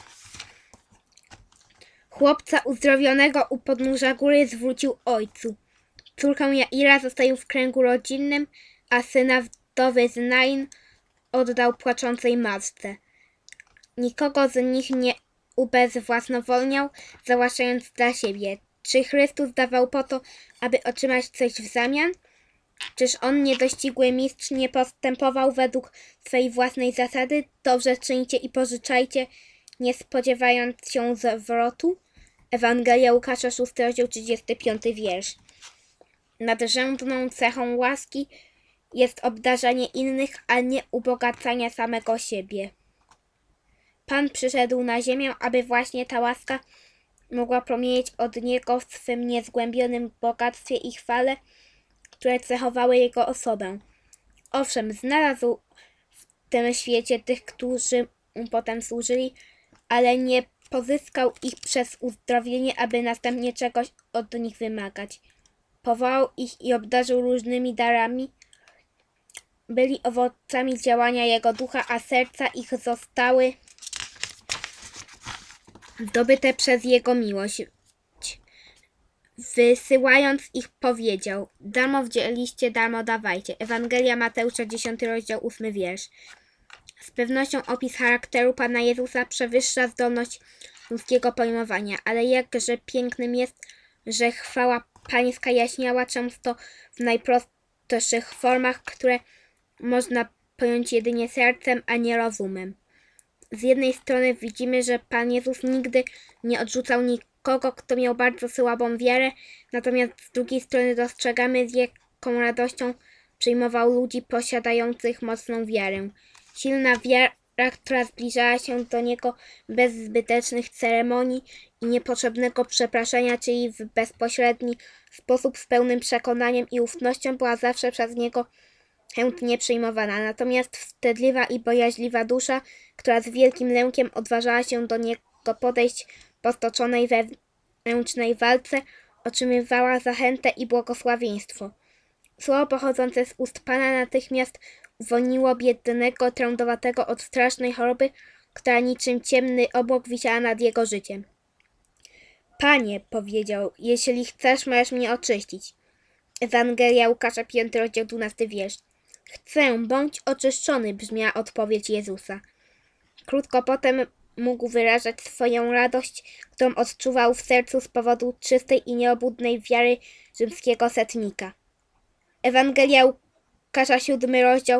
Chłopca uzdrowionego u podnóża góry zwrócił ojcu. Córkę Jaira zostawił w kręgu rodzinnym, a syna wdowy z Nain oddał płaczącej matce. Nikogo z nich nie ubezwłasnowolniał, zawłaszczając dla siebie. Czy Chrystus dawał po to, aby otrzymać coś w zamian? Czyż on, niedościgły mistrz, nie postępował według swej własnej zasady? Dobrze czyńcie i pożyczajcie, nie spodziewając się zwrotu? Ewangelia Łukasza 6 rozdział 35 wiersz. Nadrzędną cechą łaski jest obdarzanie innych, a nie ubogacanie samego siebie. Pan przyszedł na ziemię, aby właśnie ta łaska mogła promienieć od Niego w swym niezgłębionym bogactwie i chwale, które cechowały Jego osobę. Owszem, znalazł w tym świecie tych, którzy mu potem służyli, ale nie pozyskał ich przez uzdrowienie, aby następnie czegoś od nich wymagać. Powołał ich i obdarzył różnymi darami. Byli owocami działania Jego ducha, a serca ich zostały zdobyte przez Jego miłość. Wysyłając ich powiedział: darmo wzięliście, darmo dawajcie. Ewangelia Mateusza 10 rozdział 8 wiersz. Z pewnością opis charakteru Pana Jezusa przewyższa zdolność ludzkiego pojmowania, ale jakże pięknym jest, że chwała Pańska jaśniała często w najprostszych formach, które można pojąć jedynie sercem, a nie rozumem. Z jednej strony widzimy, że Pan Jezus nigdy nie odrzucał nikogo, kto miał bardzo słabą wiarę, natomiast z drugiej strony dostrzegamy, z jaką radością przyjmował ludzi posiadających mocną wiarę. Silna wiara, która zbliżała się do Niego bez zbytecznych ceremonii i niepotrzebnego przepraszania, czyli w bezpośredni sposób z pełnym przekonaniem i ufnością, była zawsze przez Niego chętnie przyjmowana. Natomiast wstydliwa i bojaźliwa dusza, która z wielkim lękiem odważała się do Niego podejść po stoczonej wewnętrznej walce, otrzymywała zachętę i błogosławieństwo. Słowo pochodzące z ust Pana natychmiast uwolniło biednego, trędowatego od strasznej choroby, która niczym ciemny obłok wisiała nad jego życiem. Panie, powiedział, jeśli chcesz, możesz mnie oczyścić. Ewangelia Łukasza 5 rozdział 12 wiersz. Chcę, bądź oczyszczony, brzmiała odpowiedź Jezusa. Krótko potem mógł wyrażać swoją radość, którą odczuwał w sercu z powodu czystej i nieobłudnej wiary rzymskiego setnika. Ewangelia Łukasza 7 rozdział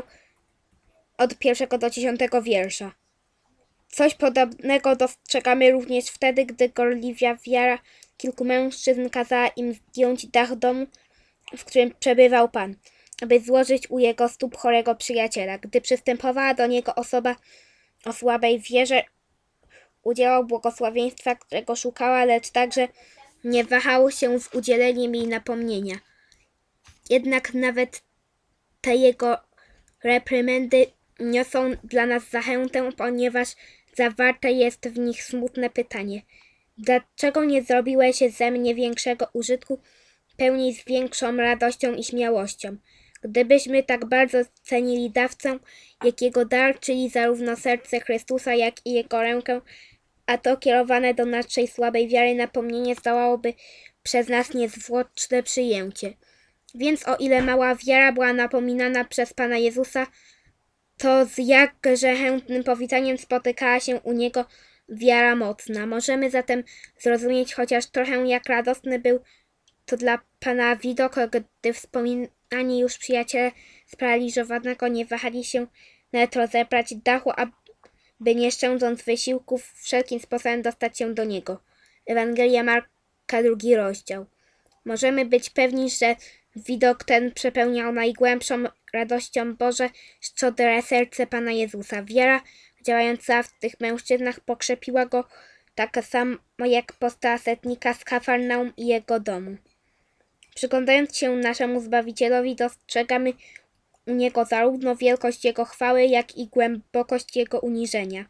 od 1 do 10 wiersza. Coś podobnego dostrzegamy również wtedy, gdy gorliwa wiara kilku mężczyzn kazała im zdjąć dach domu, w którym przebywał Pan, aby złożyć u jego stóp chorego przyjaciela. Gdy przystępowała do niego osoba o słabej wierze, udzielał błogosławieństwa, którego szukała, lecz także nie wahał się z udzieleniem jej napomnienia. Jednak nawet te jego reprymendy niosą dla nas zachętę, ponieważ zawarte jest w nich smutne pytanie: dlaczego nie zrobiłeś ze mnie większego użytku, pełniej z większą radością i śmiałością? Gdybyśmy tak bardzo cenili dawcę, jakiego dar, czyli zarówno serce Chrystusa, jak i Jego rękę, a to kierowane do naszej słabej wiary napomnienie zdołałoby przez nas niezwłoczne przyjęcie. Więc o ile mała wiara była napominana przez Pana Jezusa, to z jakże chętnym powitaniem spotykała się u Niego wiara mocna. Możemy zatem zrozumieć chociaż trochę, jak radosny był to dla Pana widok, gdy wspominani już przyjaciele sparaliżowanego nie wahali się nawet rozebrać dachu, aby nie szczędząc wysiłków wszelkim sposobem dostać się do Niego. Ewangelia Marka, 2 rozdział. Możemy być pewni, że widok ten przepełniał najgłębszą radością Boże szczodre serce Pana Jezusa. Wiara działająca w tych mężczyznach pokrzepiła go tak samo jak postała setnika z Kafarnaum i jego domu. Przyglądając się naszemu Zbawicielowi, dostrzegamy u Niego zarówno wielkość Jego chwały, jak i głębokość Jego uniżenia.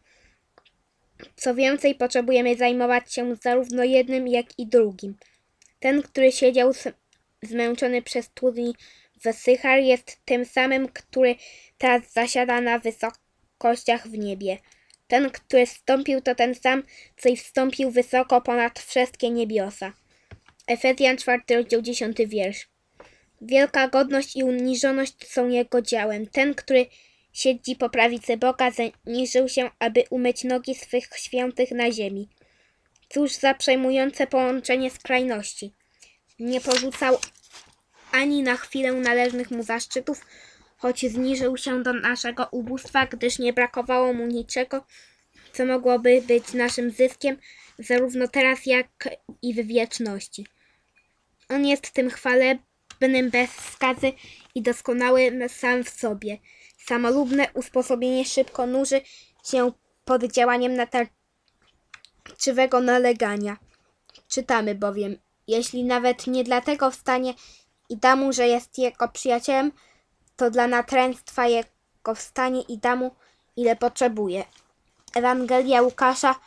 Co więcej, potrzebujemy zajmować się zarówno jednym, jak i drugim. Ten, który siedział zmęczony przez trudni wysychar, jest tym samym, który teraz zasiada na wysokościach w niebie. Ten, który wstąpił, to ten sam, co i wstąpił wysoko ponad wszystkie niebiosa. Efezjan 4, rozdział 10 wiersz. Wielka godność i uniżoność są Jego dziełem. Ten, który siedzi po prawicy Boga, zaniżył się, aby umyć nogi swych świętych na ziemi. Cóż za przejmujące połączenie skrajności. Nie porzucał ani na chwilę należnych mu zaszczytów, choć zniżył się do naszego ubóstwa, gdyż nie brakowało mu niczego, co mogłoby być naszym zyskiem, zarówno teraz, jak i w wieczności. On jest tym chwalebnym bez skazy i doskonałym sam w sobie. Samolubne usposobienie szybko nuży się pod działaniem natarczywego nalegania. Czytamy bowiem, jeśli nawet nie dlatego wstanie i da mu, że jest jego przyjacielem, to dla natręctwa jego wstanie i da mu, ile potrzebuje. Ewangelia Łukasza,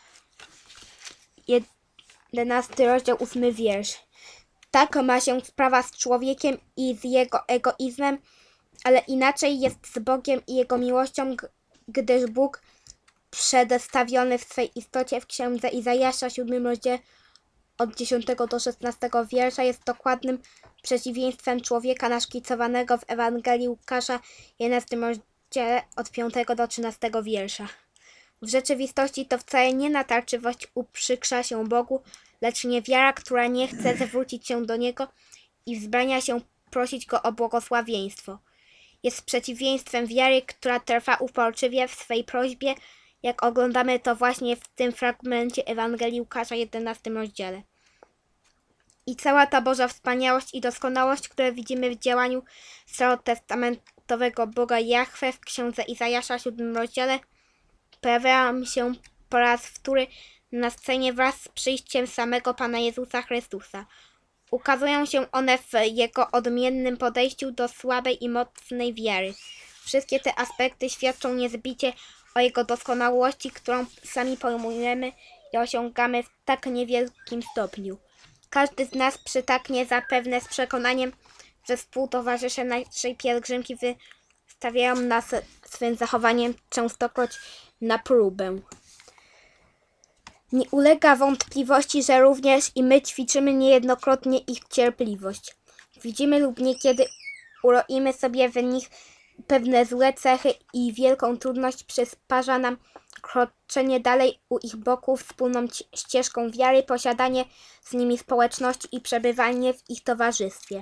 11 rozdział, 8 wiersz. Tak ma się sprawa z człowiekiem i z jego egoizmem, ale inaczej jest z Bogiem i Jego miłością, gdyż Bóg przedstawiony w swej istocie w księdze Izajasza, 7 rozdziale od 10 do 16 wiersza jest dokładnym przeciwieństwem człowieka naszkicowanego w Ewangelii Łukasza, 11 rozdziale od 5 do 13 wiersza. W rzeczywistości to wcale nie natarczywość uprzykrza się Bogu, lecz niewiara, która nie chce zwrócić się do Niego i wzbrania się prosić Go o błogosławieństwo. Jest przeciwieństwem wiary, która trwa uporczywie w swej prośbie, jak oglądamy to właśnie w tym fragmencie Ewangelii Łukasza, 11 rozdziale. I cała ta Boża wspaniałość i doskonałość, które widzimy w działaniu starotestamentowego Boga Jahwe w księdze Izajasza, 7 rozdziale, pojawiają się po raz wtóry na scenie wraz z przyjściem samego Pana Jezusa Chrystusa. Ukazują się one w Jego odmiennym podejściu do słabej i mocnej wiary. Wszystkie te aspekty świadczą niezbicie o Jego doskonałości, którą sami pojmujemy i osiągamy w tak niewielkim stopniu. Każdy z nas przytaknie zapewne z przekonaniem, że współtowarzysze naszej pielgrzymki wystawiają nas swym zachowaniem częstokroć na próbę. Nie ulega wątpliwości, że również i my ćwiczymy niejednokrotnie ich cierpliwość. Widzimy lub niekiedy uroimy sobie w nich pewne złe cechy i wielką trudność przysparza nam kroczenie dalej u ich boku wspólną ścieżką wiary, posiadanie z nimi społeczności i przebywanie w ich towarzystwie.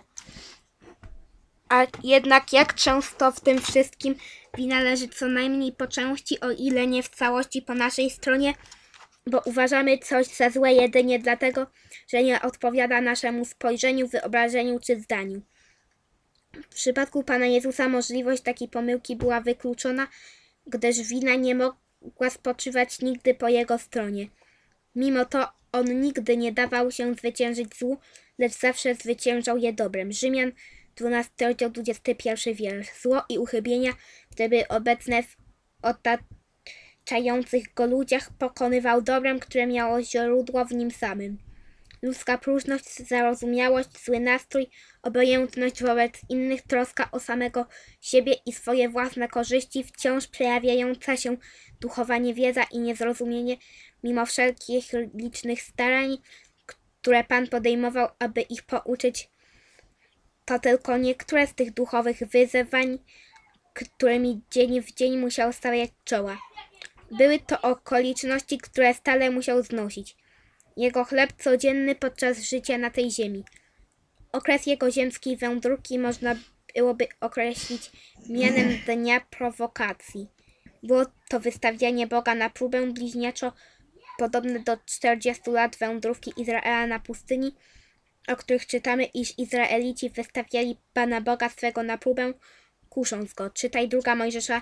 A jednak jak często w tym wszystkim wina leży co najmniej po części, o ile nie w całości po naszej stronie, bo uważamy coś za złe jedynie dlatego, że nie odpowiada naszemu spojrzeniu, wyobrażeniu czy zdaniu. W przypadku Pana Jezusa możliwość takiej pomyłki była wykluczona, gdyż wina nie mogła spoczywać nigdy po Jego stronie. Mimo to On nigdy nie dawał się zwyciężyć złu, lecz zawsze zwyciężał je dobrem. Rzymian 12 rozdział 21 wiersz. Zło i uchybienia, które były obecne w otaczających go ludziach, pokonywał dobrem, które miało źródło w nim samym. Ludzka próżność, zarozumiałość, zły nastrój, obojętność wobec innych, troska o samego siebie i swoje własne korzyści, wciąż przejawiająca się duchowa niewiedza i niezrozumienie, mimo wszelkich licznych starań, które Pan podejmował, aby ich pouczyć, to tylko niektóre z tych duchowych wyzwań, którymi dzień w dzień musiał stawiać czoła. Były to okoliczności, które stale musiał znosić. Jego chleb codzienny podczas życia na tej ziemi. Okres jego ziemskiej wędrówki można byłoby określić mianem dnia prowokacji. Było to wystawianie Boga na próbę bliźniaczo podobne do 40 lat wędrówki Izraela na pustyni, o których czytamy, iż Izraelici wystawiali Pana Boga swego na próbę, kusząc go. Czytaj 2 Mojżesza,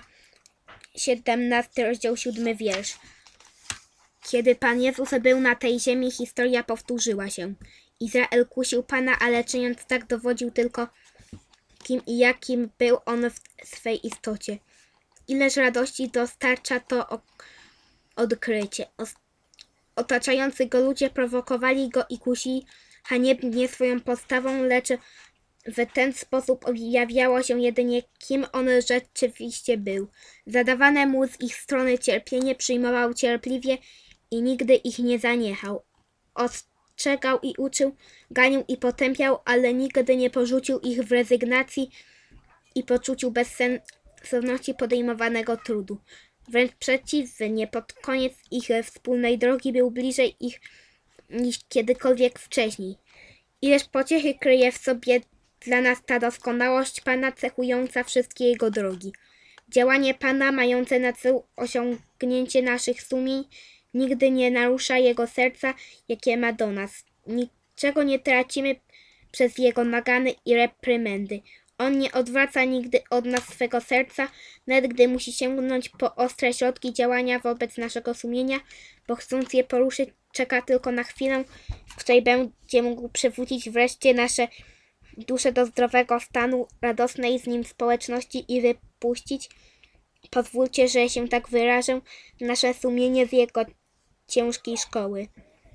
17 rozdział 7 wiersz. Kiedy Pan Jezus był na tej ziemi, historia powtórzyła się. Izrael kusił Pana, ale czyniąc tak dowodził tylko, kim i jakim był On w swej istocie. Ileż radości dostarcza to odkrycie. Otaczający go ludzie prowokowali go i kusili haniebnie swoją postawą, lecz w ten sposób objawiało się jedynie, kim on rzeczywiście był. Zadawane mu z ich strony cierpienie przyjmował cierpliwie i nigdy ich nie zaniechał. Ostrzegał i uczył, ganił i potępiał, ale nigdy nie porzucił ich w rezygnacji i poczuciu bezsensowności podejmowanego trudu. Wręcz przeciwnie, pod koniec ich wspólnej drogi był bliżej ich niż kiedykolwiek wcześniej. Ileż pociechy kryje w sobie dla nas ta doskonałość Pana cechująca wszystkie Jego drogi. Działanie Pana mające na celu osiągnięcie naszych sumień nigdy nie narusza Jego serca, jakie ma do nas. Niczego nie tracimy przez Jego nagany i reprymendy. On nie odwraca nigdy od nas swego serca, nawet gdy musi sięgnąć po ostre środki działania wobec naszego sumienia, bo chcąc je poruszyć, czeka tylko na chwilę, w której będzie mógł przywrócić wreszcie nasze dusze do zdrowego stanu, radosnej z nim społeczności i wypuścić, pozwólcie, że się tak wyrażę, nasze sumienie z jego ciężkiej szkoły.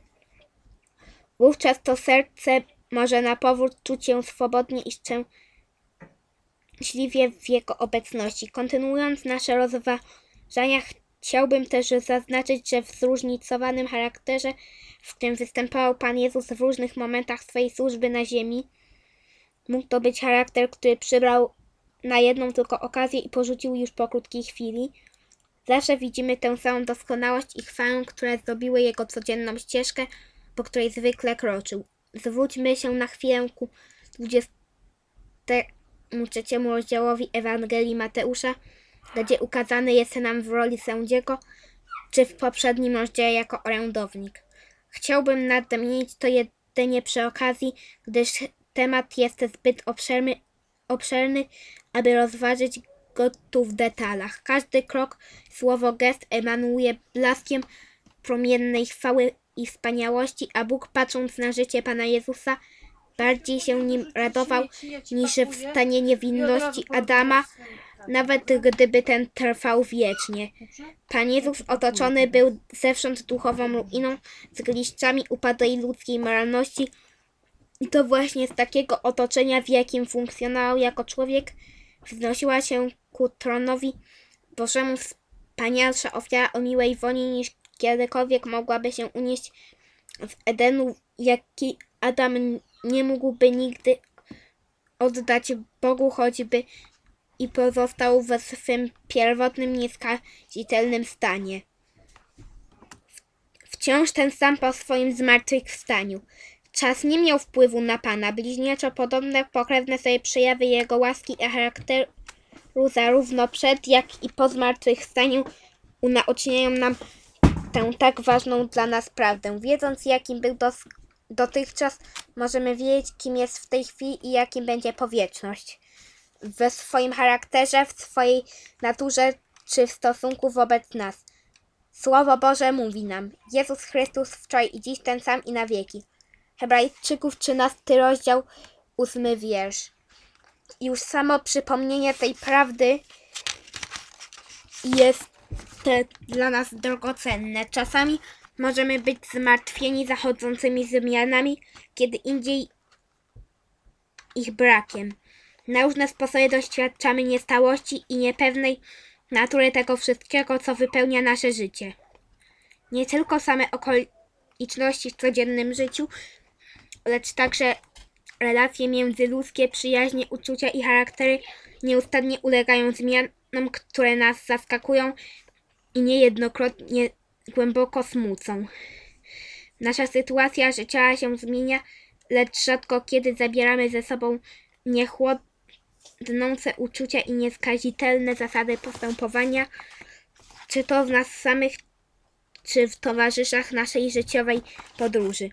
Wówczas to serce może na powrót czuć się swobodnie i szczęśliwie w jego obecności. Kontynuując nasze rozważania, chciałbym też zaznaczyć, że w zróżnicowanym charakterze, w którym występował Pan Jezus w różnych momentach swojej służby na ziemi, mógł to być charakter, który przybrał na jedną tylko okazję i porzucił już po krótkiej chwili. Zawsze widzimy tę samą doskonałość i chwałę, które zdobiły jego codzienną ścieżkę, po której zwykle kroczył. Zwróćmy się na chwilę ku 23 rozdziałowi Ewangelii Mateusza, gdzie ukazany jest nam w roli sędziego, czy w poprzednim rozdziale jako orędownik. Chciałbym nadmienić to jedynie przy okazji, gdyż temat jest zbyt obszerny, aby rozważyć go tu w detalach. Każdy krok, słowo, gest emanuje blaskiem promiennej chwały i wspaniałości, a Bóg, patrząc na życie Pana Jezusa, bardziej się nim radował niż w stanie niewinności Adama, nawet gdyby ten trwał wiecznie. Pan Jezus otoczony był zewsząd duchową ruiną, zgliszczami upadłej ludzkiej moralności i to właśnie z takiego otoczenia, w jakim funkcjonował jako człowiek, wznosiła się ku tronowi Bożemu wspanialsza ofiara o miłej woni niż kiedykolwiek mogłaby się unieść z Edenu, jaki Adam nie mógłby nigdy oddać Bogu, choćby i pozostał we swym pierwotnym, nieskazitelnym stanie. Wciąż ten sam po swoim zmartwychwstaniu. Czas nie miał wpływu na Pana. Bliźniaczo podobne, pokrewne sobie przejawy Jego łaski i charakteru zarówno przed, jak i po zmartwychwstaniu unaoczniają nam tę tak ważną dla nas prawdę. Wiedząc, jakim był dotychczas, możemy wiedzieć, kim jest w tej chwili i jakim będzie po wieczność. We swoim charakterze, w swojej naturze czy w stosunku wobec nas. Słowo Boże mówi nam: Jezus Chrystus wczoraj i dziś ten sam i na wieki. Hebrajczyków 13 rozdział 8 wiersz. Już samo przypomnienie tej prawdy jest dla nas drogocenne. Czasami możemy być zmartwieni zachodzącymi zmianami, kiedy indziej ich brakiem. Na różne sposoby doświadczamy niestałości i niepewnej natury tego wszystkiego, co wypełnia nasze życie. Nie tylko same okoliczności w codziennym życiu lecz także relacje międzyludzkie, przyjaźnie, uczucia i charaktery nieustannie ulegają zmianom, które nas zaskakują i niejednokrotnie głęboko smucą. Nasza sytuacja życiowa się zmienia, lecz rzadko kiedy zabieramy ze sobą niechłodnące uczucia i nieskazitelne zasady postępowania, czy to w nas samych, czy w towarzyszach naszej życiowej podróży.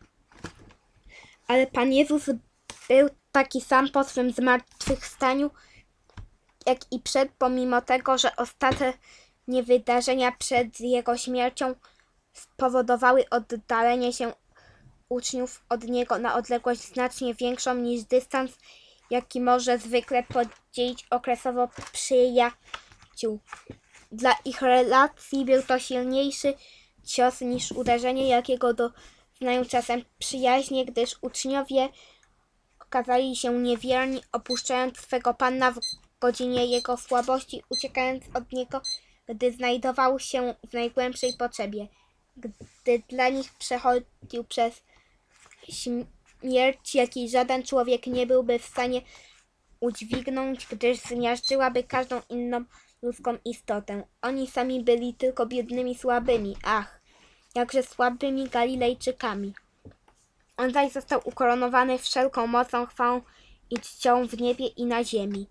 Ale Pan Jezus był taki sam po swym zmartwychwstaniu, jak i przed, pomimo tego, że ostatnie wydarzenia przed Jego śmiercią spowodowały oddalenie się uczniów od Niego na odległość znacznie większą niż dystans, jaki może zwykle podzielić okresowo przyjaciół. Dla ich relacji był to silniejszy cios niż uderzenie, jakiego doznają czasem przyjaźnie, gdyż uczniowie okazali się niewierni, opuszczając swego Pana w godzinie Jego słabości, uciekając od Niego, gdy znajdował się w najgłębszej potrzebie, gdy dla nich przechodził przez śmierć, jakiej żaden człowiek nie byłby w stanie udźwignąć, gdyż zmiażdżyłaby każdą inną ludzką istotę. Oni sami byli tylko biednymi, słabymi, jakże słabymi Galilejczykami. On zaś został ukoronowany wszelką mocą, chwałą i czcią w niebie i na ziemi.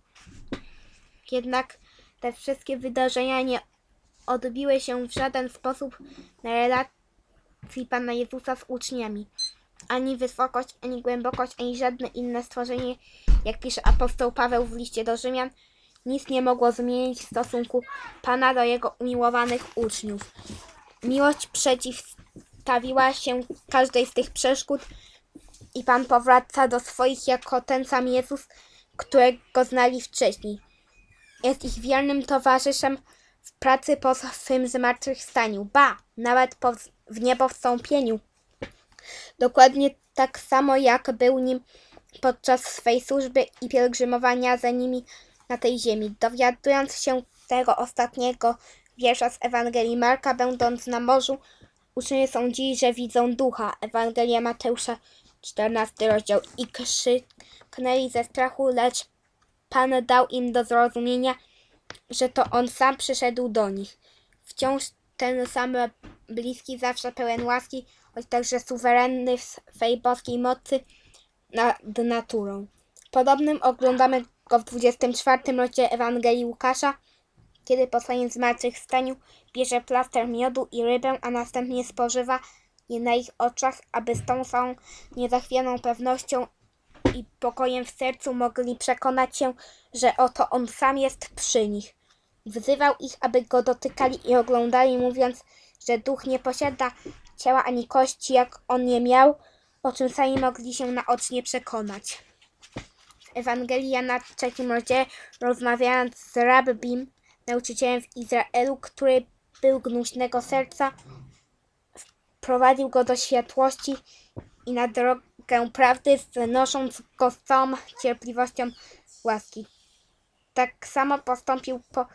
Jednak te wszystkie wydarzenia nie odbiły się w żaden sposób na relacji Pana Jezusa z uczniami. Ani wysokość, ani głębokość, ani żadne inne stworzenie, jak pisze apostoł Paweł w liście do Rzymian, nic nie mogło zmienić stosunku Pana do Jego umiłowanych uczniów. Miłość przeciwstawiła się każdej z tych przeszkód i Pan powraca do swoich jako ten sam Jezus, którego znali wcześniej. Jest ich wiernym towarzyszem w pracy po swym zmartwychwstaniu, nawet w niebowstąpieniu. Dokładnie tak samo jak był nim podczas swej służby i pielgrzymowania za nimi na tej ziemi. Dowiadując się tego ostatniego wiersza z Ewangelii Marka, będąc na morzu, uczniowie sądzili, że widzą ducha. Ewangelia Mateusza, 14 rozdział. I krzyknęli ze strachu, lecz Pan dał im do zrozumienia, że to On sam przyszedł do nich. Wciąż ten sam bliski, zawsze pełen łaski, choć także suwerenny w swej boskiej mocy nad naturą. Podobnym oglądamy go w 24 rozdziale Ewangelii Łukasza, kiedy po swoim zmartwychwstaniu bierze plaster miodu i rybę, a następnie spożywa je na ich oczach, aby z tą samą niezachwianą pewnością i pokojem w sercu mogli przekonać się, że oto On sam jest przy nich. Wzywał ich, aby Go dotykali i oglądali, mówiąc, że duch nie posiada ciała ani kości, jak On je miał, o czym sami mogli się naocznie przekonać. W Ewangelii Jana w 3 rozdziale, rozmawiając z rabbim, nauczycielem w Izraelu, który był gnuśnego serca, wprowadził go do światłości i na drogę prawdy, znosząc go z całą cierpliwością łaski. Tak samo postąpił po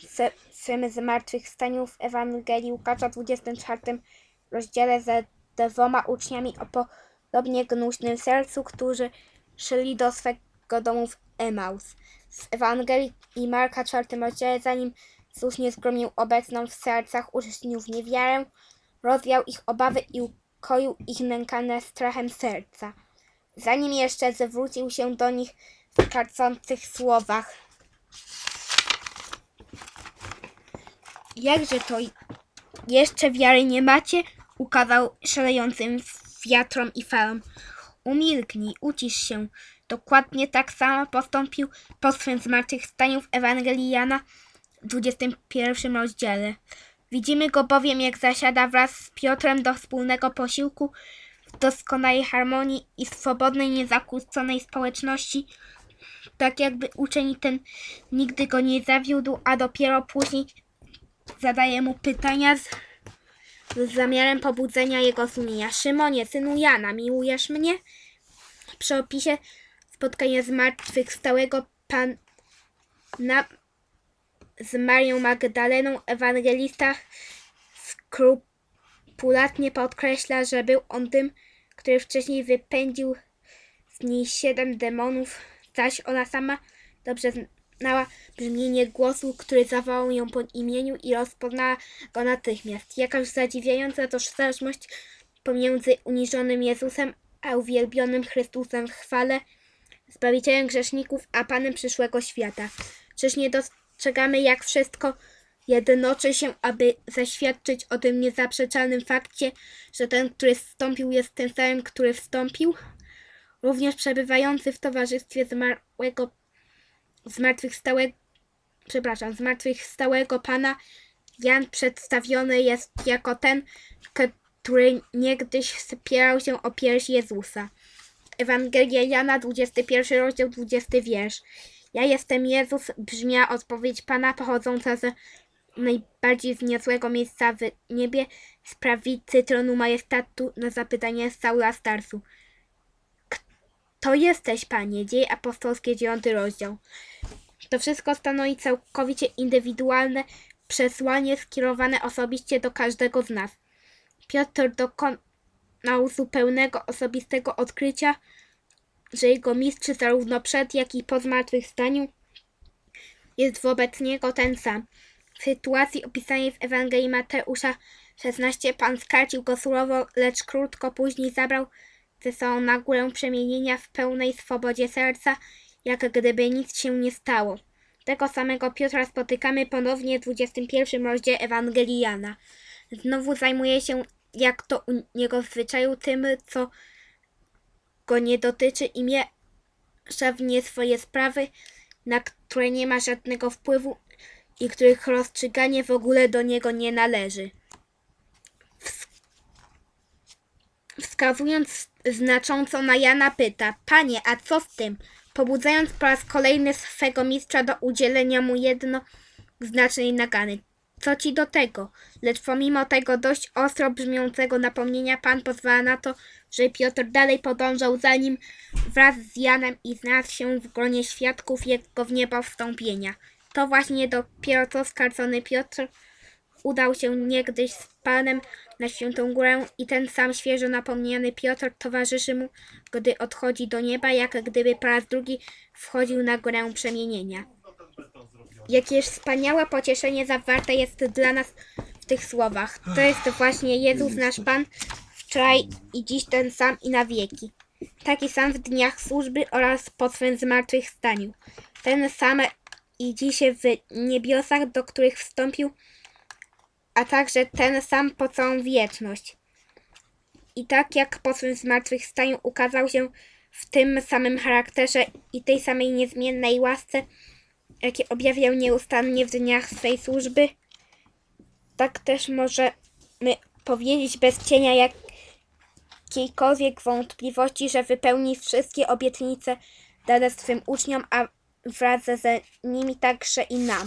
swym zmartwychwstaniu w Ewangelii Łukasza w 24 rozdziale ze 2 uczniami o podobnie gnuśnym sercu, którzy szli do swego domu w Emaus. Z Ewangelii i Marka 4 rozdziale, zanim słusznie zgromił obecną w sercach uczniów niewiarę, rozwiał ich obawy i ukoił ich nękane strachem serca, zanim jeszcze zwrócił się do nich w karcących słowach. Jakże to jeszcze wiary nie macie? Ukazał szalejącym wiatrom i falom. Umilknij, ucisz się. Dokładnie tak samo postąpił po swym zmartwychwstaniu w Ewangelii Jana w 21 rozdziale. Widzimy go bowiem, jak zasiada wraz z Piotrem do wspólnego posiłku w doskonałej harmonii i swobodnej, niezakłóconej społeczności, tak jakby uczeń ten nigdy go nie zawiódł, a dopiero później zadaje mu pytania z zamiarem pobudzenia jego sumienia. Szymonie, synu Jana, miłujesz mnie? Przy opisie spotkania zmartwychwstałego Pana z Marią Magdaleną ewangelista skrupulatnie podkreśla, że był on tym, który wcześniej wypędził z niej 7 demonów, zaś ona sama dobrze znała brzmienie głosu, który zawołał ją po imieniu i rozpoznała go natychmiast. Jakaż zadziwiająca tożsamość pomiędzy uniżonym Jezusem a uwielbionym Chrystusem w chwale, Zbawicielem grzeszników, a Panem przyszłego świata. Czyż nie dostrzegamy, jak wszystko jednoczy się, aby zaświadczyć o tym niezaprzeczalnym fakcie, że ten, który wstąpił, jest tym samym, który wstąpił? Również przebywający w towarzystwie zmartwychwstałego Pana, Jan przedstawiony jest jako ten, który niegdyś spierał się o pierś Jezusa. Ewangelia Jana, 21 rozdział, 20 wiersz. Ja jestem Jezus, brzmiała odpowiedź Pana pochodząca z najbardziej wzniosłego miejsca w niebie, z prawicy tronu majestatu, na zapytanie Saula z Tarsu. Kto jesteś, Panie? Dzieje apostolskie, 9 rozdział. To wszystko stanowi całkowicie indywidualne przesłanie skierowane osobiście do każdego z nas. Piotr dokonał zupełnego osobistego odkrycia, że jego mistrz zarówno przed, jak i po zmartwychwstaniu jest wobec niego ten sam. W sytuacji opisanej w Ewangelii Mateusza 16 Pan skarcił go surowo, lecz krótko później zabrał ze sobą na górę przemienienia w pełnej swobodzie serca, jak gdyby nic się nie stało. Tego samego Piotra spotykamy ponownie w 21 rozdziale Ewangelii Jana. Znowu zajmuje się, jak to u niego w zwyczaju, tym, co go nie dotyczy i miesza w nie swoje sprawy, na które nie ma żadnego wpływu i których rozstrzyganie w ogóle do niego nie należy. Wskazując znacząco na Jana, pyta: Panie, a co z tym? Pobudzając po raz kolejny swego mistrza do udzielenia mu jednoznacznej nagany. Co ci do tego? Lecz pomimo tego dość ostro brzmiącego napomnienia Pan pozwala na to, że Piotr dalej podążał za nim wraz z Janem i znalazł się w gronie świadków jego w niebo wstąpienia. To właśnie dopiero co skarcony Piotr udał się niegdyś z Panem na Świętą Górę i ten sam świeżo napomniany Piotr towarzyszy mu, gdy odchodzi do nieba, jak gdyby po raz drugi wchodził na Górę Przemienienia. Jakież wspaniałe pocieszenie zawarte jest dla nas w tych słowach. To jest właśnie Jezus nasz Pan, wczoraj i dziś ten sam i na wieki. Taki sam w dniach służby oraz po swym zmartwychwstaniu. Ten sam i dziś w niebiosach, do których wstąpił, a także ten sam po całą wieczność. I tak jak po swym zmartwychwstaniu ukazał się w tym samym charakterze i tej samej niezmiennej łasce, jakie objawiał nieustannie w dniach swej służby, tak też możemy powiedzieć bez cienia jakiejkolwiek wątpliwości, że wypełni wszystkie obietnice dane swym uczniom, a wraz z nimi także i nam.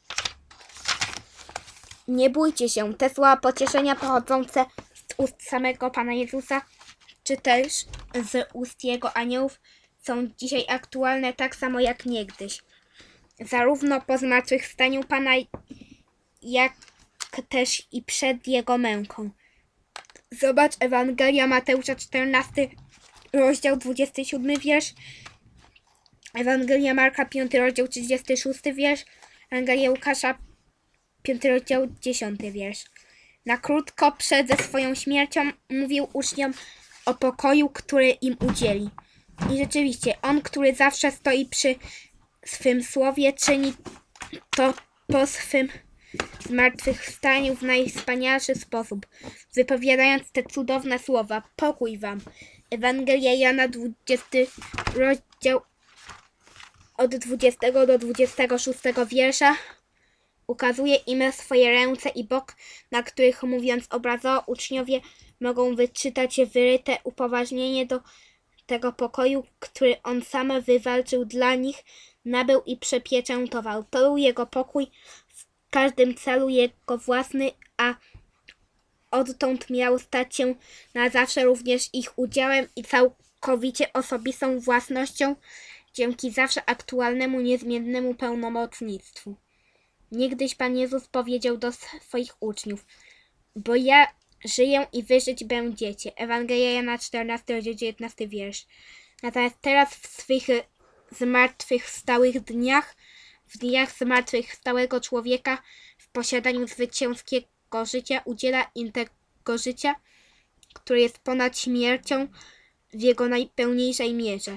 Nie bójcie się, te słowa pocieszenia pochodzące z ust samego Pana Jezusa, czy też z ust Jego aniołów, są dzisiaj aktualne tak samo jak niegdyś. Zarówno po zmartwychwstaniu Pana, jak też i przed Jego męką. Zobacz Ewangelia Mateusza 14, rozdział 27 wiersz, Ewangelia Marka 5 rozdział 36 wiersz, Ewangelia Łukasza 5 rozdział 10 wiersz. Na krótko przed swoją śmiercią mówił uczniom o pokoju, który im udzieli. I rzeczywiście, On, który zawsze stoi przy swym słowie, czyni to po swym zmartwychwstaniu w najwspanialszy sposób, wypowiadając te cudowne słowa: pokój wam. Ewangelia Jana 20 rozdział od 20 do 26 wiersza ukazuje im swoje ręce i bok, na których, mówiąc obrazowo, uczniowie mogą wyczytać wyryte upoważnienie do tego pokoju, który On sam wywalczył dla nich, nabył i przepieczętował. To był Jego pokój, w każdym celu Jego własny, a odtąd miał stać się na zawsze również ich udziałem i całkowicie osobistą własnością, dzięki zawsze aktualnemu, niezmiennemu pełnomocnictwu. Niegdyś Pan Jezus powiedział do swoich uczniów: bo ja żyję i wy żyć będziecie. Ewangelia Jana 14, rozdział 19 wiersz. Natomiast teraz w swych zmartwychwstałych dniach, w dniach zmartwychwstałego człowieka w posiadaniu zwycięskiego życia udziela im tego życia, które jest ponad śmiercią w jego najpełniejszej mierze.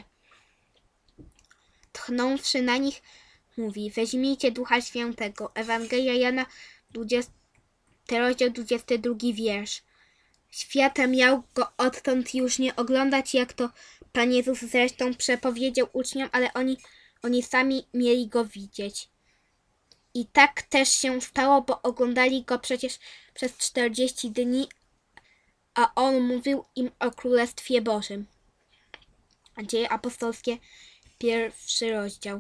Tchnąwszy na nich, mówi: weźmijcie Ducha Świętego. Ewangelia Jana, 20 rozdział, 22 wiersz. Świat miał go odtąd już nie oglądać, jak to Pan Jezus zresztą przepowiedział uczniom, ale oni sami mieli go widzieć. I tak też się stało, bo oglądali go przecież przez 40 dni, a on mówił im o Królestwie Bożym. Dzieje apostolskie, 1 rozdział.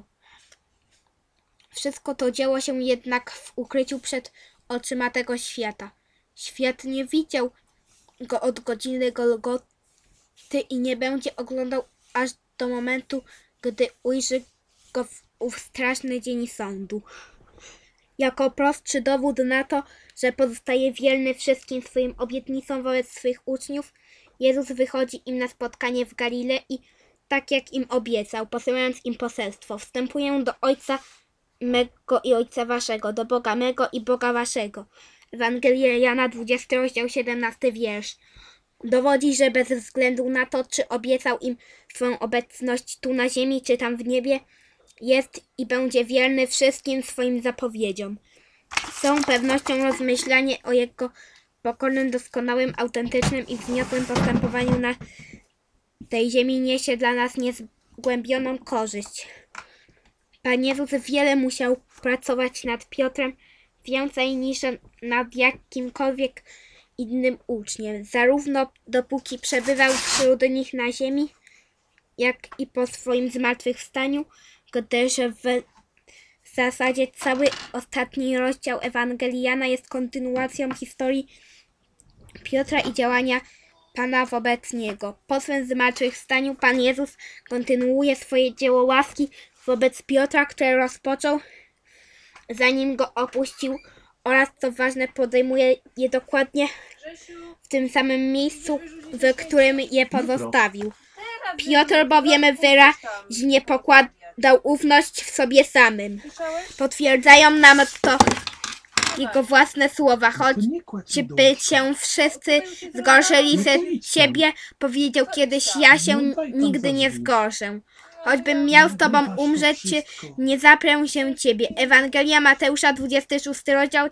Wszystko to działo się jednak w ukryciu przed oczyma tego świata. Świat nie widział go od godziny Golgoty i nie będzie oglądał aż do momentu, gdy ujrzy go w ów straszny dzień sądu. Jako prostszy dowód na to, że pozostaje wierny wszystkim swoim obietnicom wobec swych uczniów, Jezus wychodzi im na spotkanie w Galilei, tak jak im obiecał, posyłając im poselstwo: wstępuję do Ojca mego i Ojca waszego, do Boga mego i Boga waszego. Ewangelia Jana, 20 rozdział, 17 wiersz. Dowodzi, że bez względu na to, czy obiecał im swoją obecność tu na ziemi, czy tam w niebie, jest i będzie wierny wszystkim swoim zapowiedziom. Z całą pewnością rozmyślanie o Jego pokornym, doskonałym, autentycznym i wzniosłym postępowaniu na tej ziemi niesie dla nas niezgłębioną korzyść. Pan Jezus wiele musiał pracować nad Piotrem, więcej niż nad jakimkolwiek innym uczniem, zarówno dopóki przebywał wśród nich na ziemi, jak i po swoim zmartwychwstaniu, gdyż w zasadzie cały ostatni rozdział Ewangelii Jana jest kontynuacją historii Piotra i działania Pana wobec niego. Po swym zmartwychwstaniu Pan Jezus kontynuuje swoje dzieło łaski wobec Piotra, które rozpoczął, zanim go opuścił, oraz, co ważne, podejmuje je dokładnie w tym samym miejscu, w którym je pozostawił. Piotr bowiem wyraźnie pokładał ufność w sobie samym. Potwierdzają nam to jego własne słowa. Choćby się wszyscy zgorszyli ze siebie, powiedział kiedyś: ja się nigdy nie zgorszę. Choćbym miał z tobą umrzeć, nie zaprę się ciebie. Ewangelia Mateusza, 26 rozdział,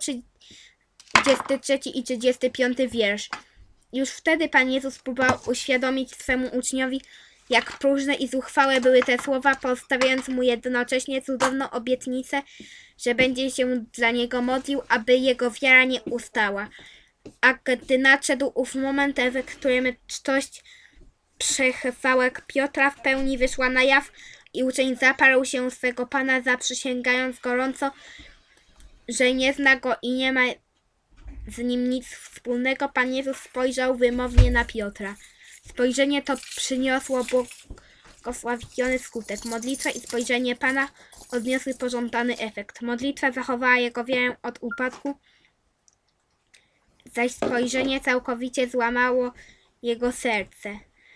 33 i 35 wiersz. Już wtedy Pan Jezus próbował uświadomić swemu uczniowi, jak próżne i zuchwałe były te słowa, postawiając mu jednocześnie cudowną obietnicę, że będzie się dla niego modlił, aby jego wiara nie ustała. A gdy nadszedł ów moment, w którym czczość przechwałek Piotra w pełni wyszła na jaw i uczeń zaparł się swego Pana, zaprzysięgając gorąco, że nie zna go i nie ma z nim nic wspólnego, Pan Jezus spojrzał wymownie na Piotra. Spojrzenie to przyniosło błogosławiony skutek. Modlitwa i spojrzenie Pana odniosły pożądany efekt. Modlitwa zachowała jego wiarę od upadku, zaś spojrzenie całkowicie złamało jego serce.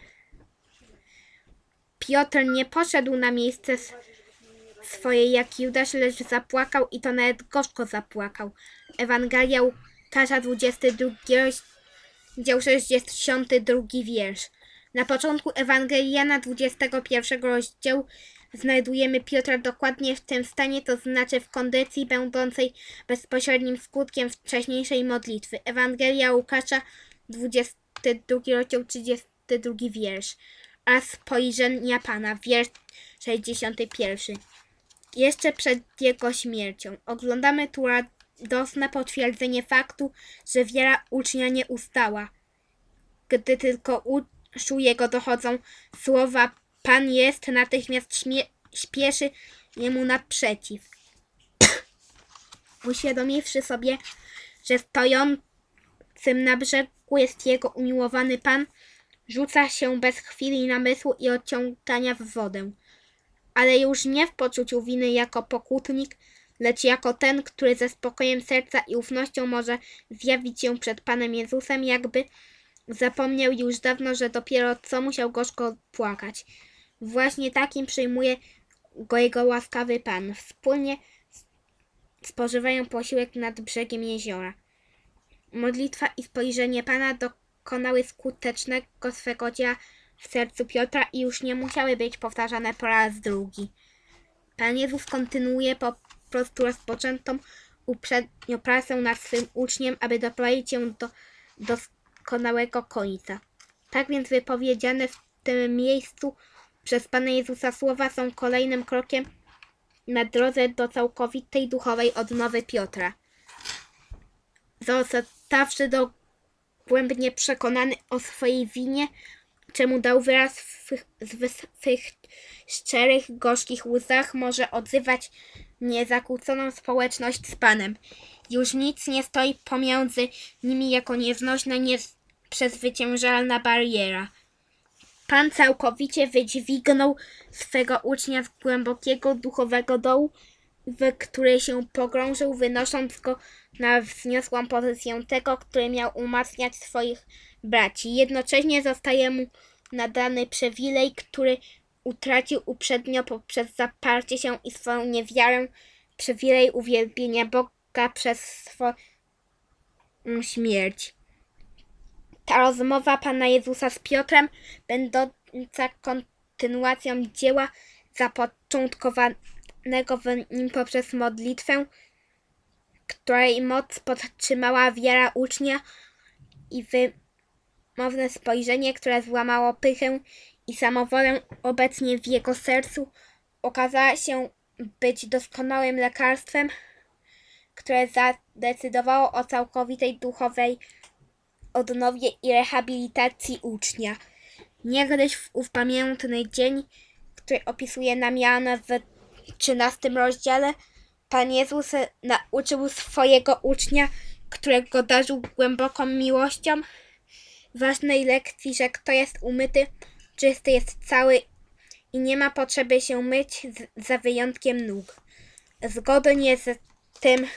Piotr nie poszedł na miejsce swoje jak Judasz, lecz zapłakał, i to nawet gorzko zapłakał. Ewangelia Łukasza, 22 rozdział, 62 wiersz. Na początku Ewangelii Jana, 21 rozdziału, znajdujemy Piotra dokładnie w tym stanie, to znaczy w kondycji będącej bezpośrednim skutkiem wcześniejszej modlitwy. Ewangelia Łukasza, 22 rozdział, 32 wiersz. A spojrzenia Pana, wiersz 61. Jeszcze przed jego śmiercią. Oglądamy tu radosne potwierdzenie faktu, że wiara ucznia nie ustała. Gdy tylko uszu jego dochodzą słowa Pan jest, natychmiast śpieszy jemu naprzeciw. Uświadomiwszy sobie, że stojącym na brzegu jest jego umiłowany Pan, rzuca się bez chwili namysłu i odciągania w wodę. Ale już nie w poczuciu winy jako pokutnik, lecz jako ten, który ze spokojem serca i ufnością może zjawić się przed Panem Jezusem, jakby zapomniał już dawno, że dopiero co musiał gorzko płakać. Właśnie takim przyjmuje go jego łaskawy Pan. Wspólnie spożywają posiłek nad brzegiem jeziora. Modlitwa i spojrzenie Pana dokonały skutecznego swego dzieła w sercu Piotra i już nie musiały być powtarzane po raz drugi. Pan Jezus kontynuuje po prostu rozpoczętą uprzednio pracę nad swym uczniem, aby doprowadzić ją do doskonałego końca. Tak więc wypowiedziane w tym miejscu przez Pana Jezusa słowa są kolejnym krokiem na drodze do całkowitej duchowej odnowy Piotra. Zostawszy dogłębnie przekonany o swojej winie, czemu dał wyraz w swych szczerych, gorzkich łzach, może odzywać niezakłóconą społeczność z Panem. Już nic nie stoi pomiędzy nimi jako nieznośna, nieprzezwyciężalna bariera. Pan całkowicie wydźwignął swego ucznia z głębokiego duchowego dołu, w który się pogrążył, wynosząc go na wzniosłą pozycję tego, który miał umacniać swoich braci. Jednocześnie zostaje mu nadany przywilej, który utracił uprzednio poprzez zaparcie się i swoją niewiarę, przywilej uwielbienia Boga przez swoją śmierć. Ta rozmowa Pana Jezusa z Piotrem, będąca kontynuacją dzieła zapoczątkowanego w nim poprzez modlitwę, której moc podtrzymała wiara ucznia i wymowne spojrzenie, które złamało pychę i samowolę obecnie w jego sercu, okazała się być doskonałym lekarstwem, które zadecydowało o całkowitej duchowej odnowie i rehabilitacji ucznia. Niegdyś w ów pamiętny dzień, który opisuje nam Jan w 13 rozdziale, Pan Jezus nauczył swojego ucznia, którego darzył głęboką miłością, ważnej lekcji, że kto jest umyty, czysty jest cały i nie ma potrzeby się myć za wyjątkiem nóg. Zgodnie z tym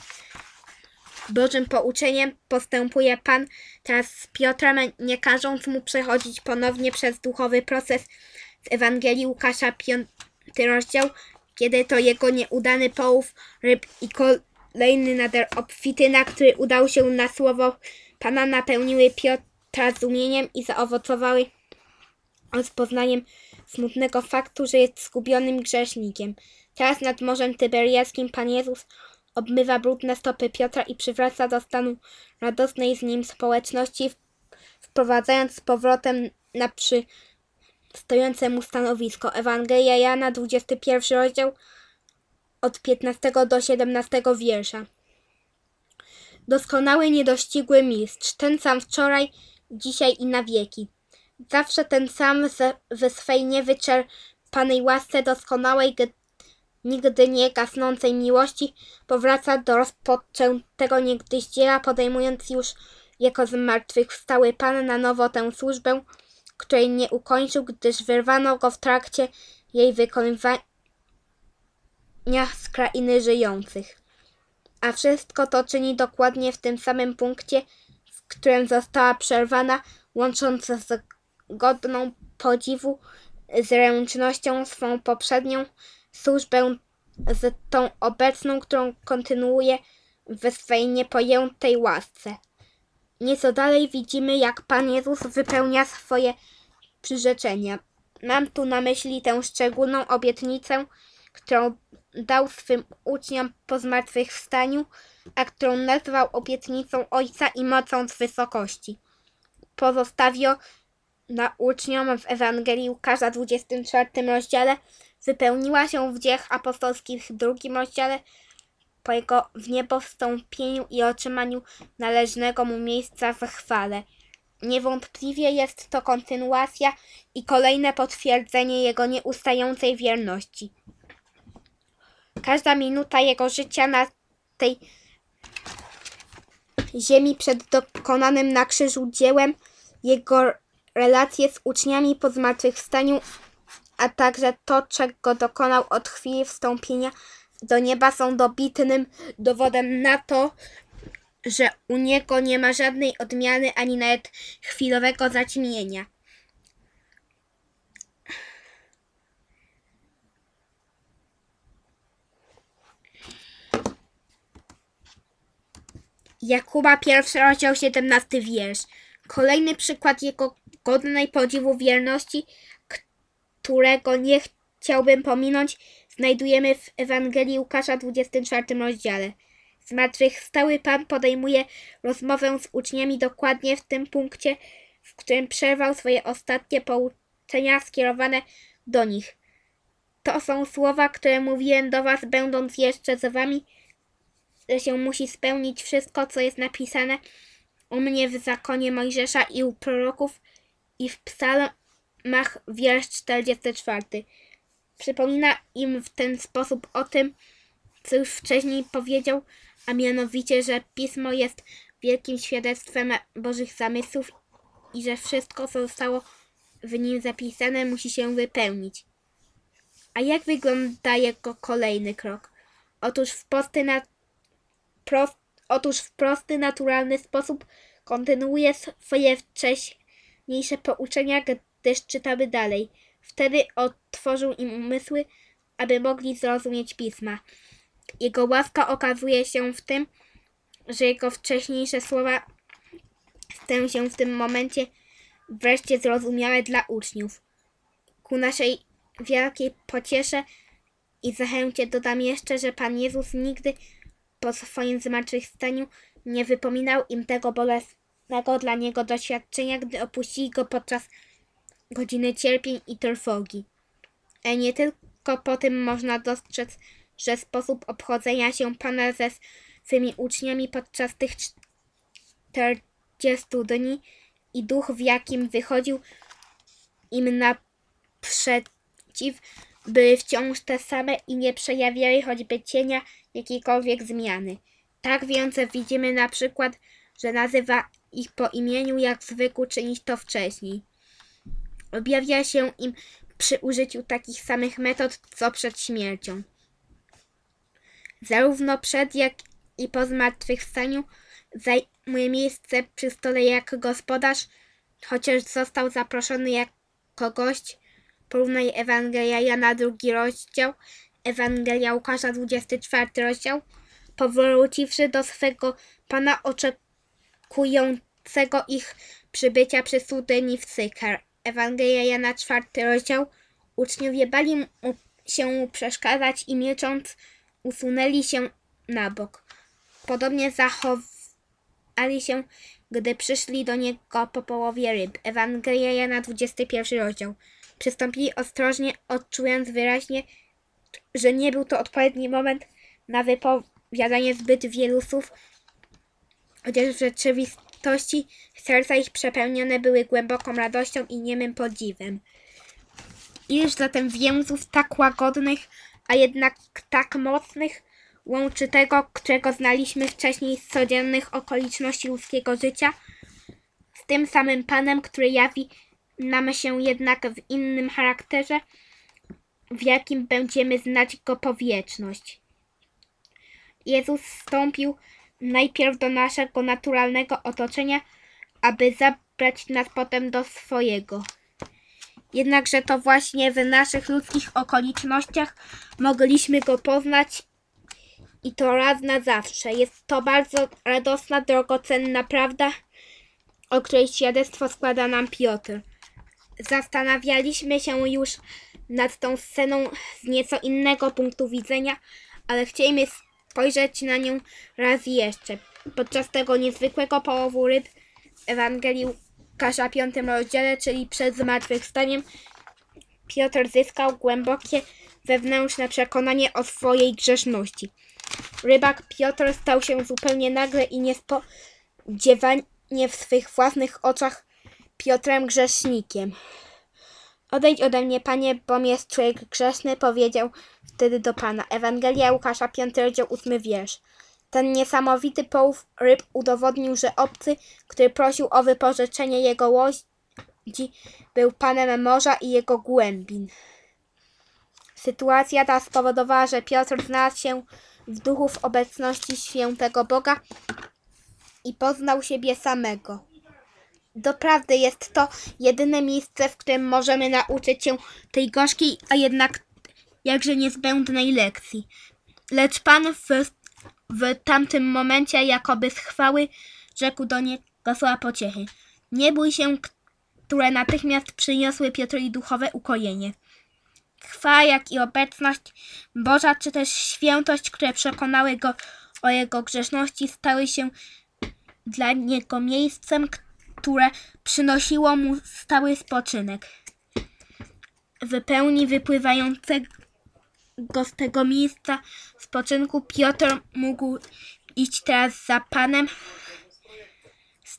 Bożym pouczeniem postępuje Pan teraz z Piotrem, nie każąc mu przechodzić ponownie przez duchowy proces z Ewangelii Łukasza 5 rozdział, kiedy to jego nieudany połów ryb i kolejny nader obfity, na który udał się na słowo Pana, napełniły Piotra zdumieniem i zaowocowały rozpoznaniem smutnego faktu, że jest zgubionym grzesznikiem. Teraz nad Morzem Tyberiaskim Pan Jezus obmywa brudne stopy Piotra i przywraca do stanu radosnej z nim społeczności, wprowadzając z powrotem na stojące mu stanowisko. Ewangelia Jana, 21 rozdział, od 15 do 17 wiersza. Doskonały, niedościgły mistrz, ten sam wczoraj, dzisiaj i na wieki. Zawsze ten sam we swej niewyczerpanej łasce doskonałej, nigdy nie gasnącej miłości, powraca do rozpoczętego niegdyś dzieła, podejmując już jako zmartwychwstały Pan na nowo tę służbę, której nie ukończył, gdyż wyrwano go w trakcie jej wykonywania z krainy żyjących. A wszystko to czyni dokładnie w tym samym punkcie, w którym została przerwana, łącząc z godną podziwu zręcznością swą poprzednią służbę z tą obecną, którą kontynuuje we swej niepojętej łasce. Nieco dalej widzimy, jak Pan Jezus wypełnia swoje przyrzeczenia. Mam tu na myśli tę szczególną obietnicę, którą dał swym uczniom po zmartwychwstaniu, a którą nazwał obietnicą Ojca i mocą z wysokości. Pozostawio na uczniom w Ewangelii Łukasza 24 rozdziale wypełniła się w Dziejach Apostolskich w 2 rozdziale po jego wniebowstąpieniu i otrzymaniu należnego mu miejsca w chwale. Niewątpliwie jest to kontynuacja i kolejne potwierdzenie jego nieustającej wierności. Każda minuta jego życia na tej ziemi przed dokonanym na krzyżu dziełem, jego relacje z uczniami po zmartwychwstaniu, a także to, czego dokonał od chwili wstąpienia do nieba, są dobitnym dowodem na to, że u niego nie ma żadnej odmiany ani nawet chwilowego zaćmienia. Jakuba, 1 rozdział, 17 wiersz. Kolejny przykład jego godnej podziwu wierności, którego nie chciałbym pominąć, znajdujemy w Ewangelii Łukasza, 24 rozdziale. Zmartwychwstały Pan podejmuje rozmowę z uczniami dokładnie w tym punkcie, w którym przerwał swoje ostatnie pouczenia skierowane do nich. To są słowa, które mówiłem do was, będąc jeszcze z wami, że się musi spełnić wszystko, co jest napisane o mnie w zakonie Mojżesza i u proroków i w psalmach, wiersz 44. Przypomina im w ten sposób o tym, co już wcześniej powiedział, a mianowicie, że Pismo jest wielkim świadectwem Bożych zamysłów i że wszystko, co zostało w nim zapisane, musi się wypełnić. A jak wygląda jego kolejny krok? Otóż w prosty, naturalny sposób kontynuuje swoje wcześniejsze pouczenia, gdyż czytamy dalej. Wtedy otworzył im umysły, aby mogli zrozumieć Pisma. Jego łaska okazuje się w tym, że jego wcześniejsze słowa stają się w tym momencie wreszcie zrozumiałe dla uczniów. Ku naszej wielkiej pociesze i zachęcie dodam jeszcze, że Pan Jezus nigdy po swoim zmartwychwstaniu nie wypominał im tego bolesnego dla Niego doświadczenia, gdy opuścili Go podczas godziny cierpień i trwogi. Nie tylko po tym można dostrzec, że sposób obchodzenia się Pana ze swymi uczniami podczas tych 40 dni i duch, w jakim wychodził im naprzeciw, były wciąż te same i nie przejawiały choćby cienia jakiejkolwiek zmiany. Tak więc widzimy na przykład, że nazywa ich po imieniu, jak zwykł czynić to wcześniej. Objawia się im przy użyciu takich samych metod, co przed śmiercią. Zarówno przed, jak i po zmartwychwstaniu zajmuje miejsce przy stole jak gospodarz, chociaż został zaproszony jako gość. Porównaj Ewangelia Jana, 2 rozdział, Ewangelia Łukasza, 24 rozdział. Powróciwszy do swego Pana oczekującego ich przybycia przy studni w Sykar. Ewangelia Jana, 4 rozdział. Uczniowie bali się przeszkadzać i milcząc usunęli się na bok. Podobnie zachowali się, gdy przyszli do niego po połowie ryb. Ewangelia Jana, 21 rozdział. Przystąpili ostrożnie, odczuwając wyraźnie, że nie był to odpowiedni moment na wypowiadanie zbyt wielu słów, chociaż w rzeczywistości serca ich przepełnione były głęboką radością i niemym podziwem. Ileż zatem więzów tak łagodnych, a jednak tak mocnych łączy tego, którego znaliśmy wcześniej z codziennych okoliczności ludzkiego życia, z tym samym Panem, który jawi nam się jednak w innym charakterze, w jakim będziemy znać Go po wieczność. Jezus wstąpił najpierw do naszego naturalnego otoczenia, aby zabrać nas potem do swojego. Jednakże to właśnie w naszych ludzkich okolicznościach mogliśmy Go poznać i to raz na zawsze. Jest to bardzo radosna, drogocenna prawda, o której świadectwo składa nam Piotr. Zastanawialiśmy się już nad tą sceną z nieco innego punktu widzenia, ale chcieliśmy spojrzeć na nią raz jeszcze. Podczas tego niezwykłego połowu ryb w Ewangelii Łukasza, 5 rozdziale, czyli przed zmartwychwstaniem, Piotr zyskał głębokie wewnętrzne przekonanie o swojej grzeszności. Rybak Piotr stał się zupełnie nagle i niespodziewanie w swych własnych oczach Piotrem grzesznikiem. Odejdź ode mnie, Panie, bom jest człowiek grzeszny, powiedział wtedy do Pana. Ewangelia Łukasza, 5 rozdział, 8 wiersz. Ten niesamowity połów ryb udowodnił, że obcy, który prosił o wypożyczenie jego łodzi, był Panem morza i jego głębin. Sytuacja ta spowodowała, że Piotr znalazł się w duchu w obecności świętego Boga i poznał siebie samego. Doprawdy jest to jedyne miejsce, w którym możemy nauczyć się tej gorzkiej, a jednak jakże niezbędnej lekcji. Lecz Pan w W tamtym momencie, jakoby z chwały, rzekł do niego słowa pociechy. Nie bój się, które natychmiast przyniosły Piotrowi duchowe ukojenie. Chwała, jak i obecność Boża, czy też świętość, które przekonały go o jego grzeszności, stały się dla niego miejscem, które przynosiło mu stały spoczynek. W pełni wypływającego z tego miejsca spoczynku Piotr mógł iść teraz za Panem, z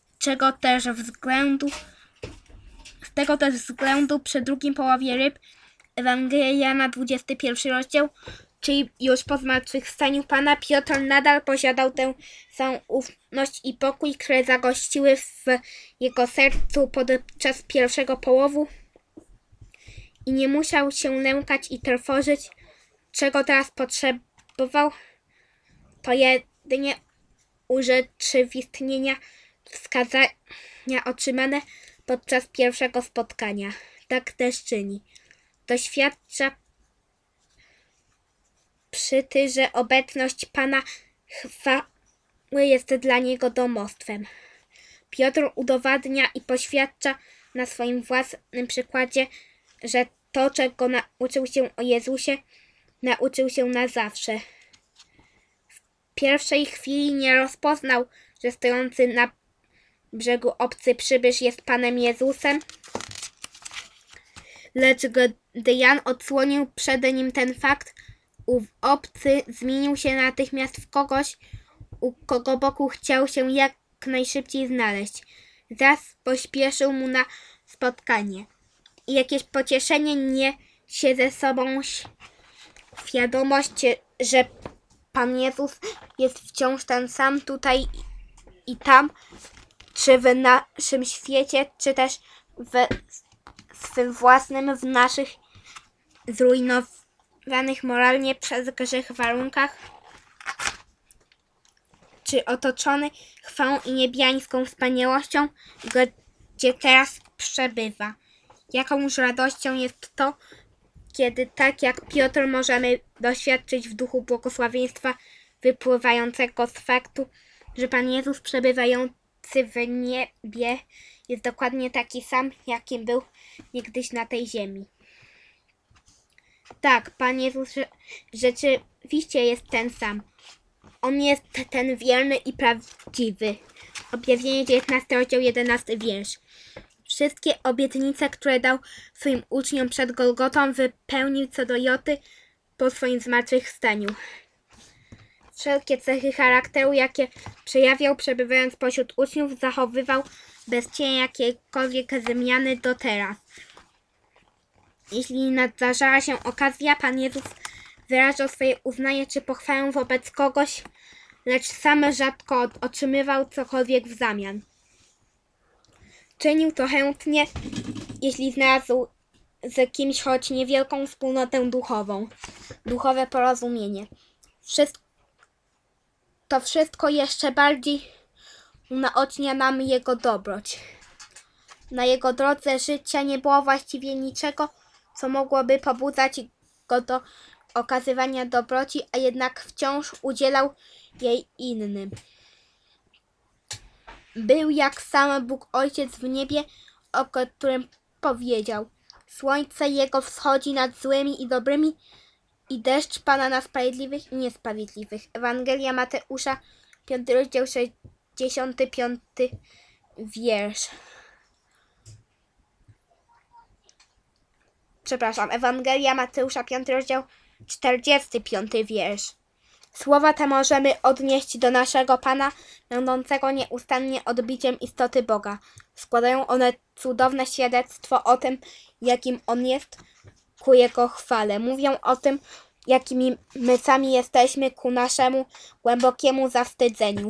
tego też względu przy drugim połowie ryb Ewangelia Jana 21 rozdział, czyli już po zmartwychwstaniu Pana, Piotr nadal posiadał tę samą ufność i pokój, które zagościły w jego sercu podczas pierwszego połowu i nie musiał się lękać i trwożyć. Czego teraz potrzebował, to jedynie urzeczywistnienia wskazania otrzymane podczas pierwszego spotkania. Tak też czyni. Doświadcza przyty, że obecność Pana chwały jest dla niego domostwem. Piotr udowadnia i poświadcza na swoim własnym przykładzie, że to, czego nauczył się o Jezusie, nauczył się na zawsze. W pierwszej chwili nie rozpoznał, że stojący na brzegu obcy przybysz jest Panem Jezusem, lecz gdy Jan odsłonił przed nim ten fakt, ów obcy zmienił się natychmiast w kogoś, u kogo boku chciał się jak najszybciej znaleźć. Zaraz pośpieszył mu na spotkanie. I jakieś pocieszenie niesie ze sobą świadomość, że Pan Jezus jest wciąż ten sam tutaj i tam, czy w naszym świecie, czy też w swym własnym, w naszych zrujnowanych moralnie przez grzech warunkach, czy otoczony chwałą i niebiańską wspaniałością, gdzie teraz przebywa. Jakąż radością jest to, kiedy tak jak Piotr możemy doświadczyć w duchu błogosławieństwa wypływającego z faktu, że Pan Jezus przebywający w niebie jest dokładnie taki sam, jakim był niegdyś na tej ziemi. Tak, Pan Jezus rzeczywiście jest ten sam. On jest ten wierny i prawdziwy. Objawienie 19 rozdział 11 wiersz. Wszystkie obietnice, które dał swoim uczniom przed Golgotą, wypełnił co do joty po swoim zmartwychwstaniu. Wszelkie cechy charakteru, jakie przejawiał przebywając pośród uczniów, zachowywał bez cienia jakiejkolwiek zmiany do teraz. Jeśli nadarzała się okazja, Pan Jezus wyrażał swoje uznanie czy pochwałę wobec kogoś, lecz sam rzadko otrzymywał cokolwiek w zamian. Czynił to chętnie, jeśli znalazł z kimś choć niewielką wspólnotę duchową, duchowe porozumienie. To wszystko jeszcze bardziej unaocznia nam jego dobroć. Na jego drodze życia nie było właściwie niczego, co mogłoby pobudzać go do okazywania dobroci, a jednak wciąż udzielał jej innym. Był jak sam Bóg Ojciec w niebie, o którym powiedział: słońce jego wschodzi nad złymi i dobrymi i deszcz pada na sprawiedliwych i niesprawiedliwych. Ewangelia Mateusza, 5 rozdział, 65 wiersz. Ewangelia Mateusza, 5 rozdział, 45 wiersz. Słowa te możemy odnieść do naszego Pana, będącego nieustannie odbiciem istoty Boga. Składają one cudowne świadectwo o tym, jakim On jest, ku Jego chwale. Mówią o tym, jakimi my sami jesteśmy, ku naszemu głębokiemu zawstydzeniu.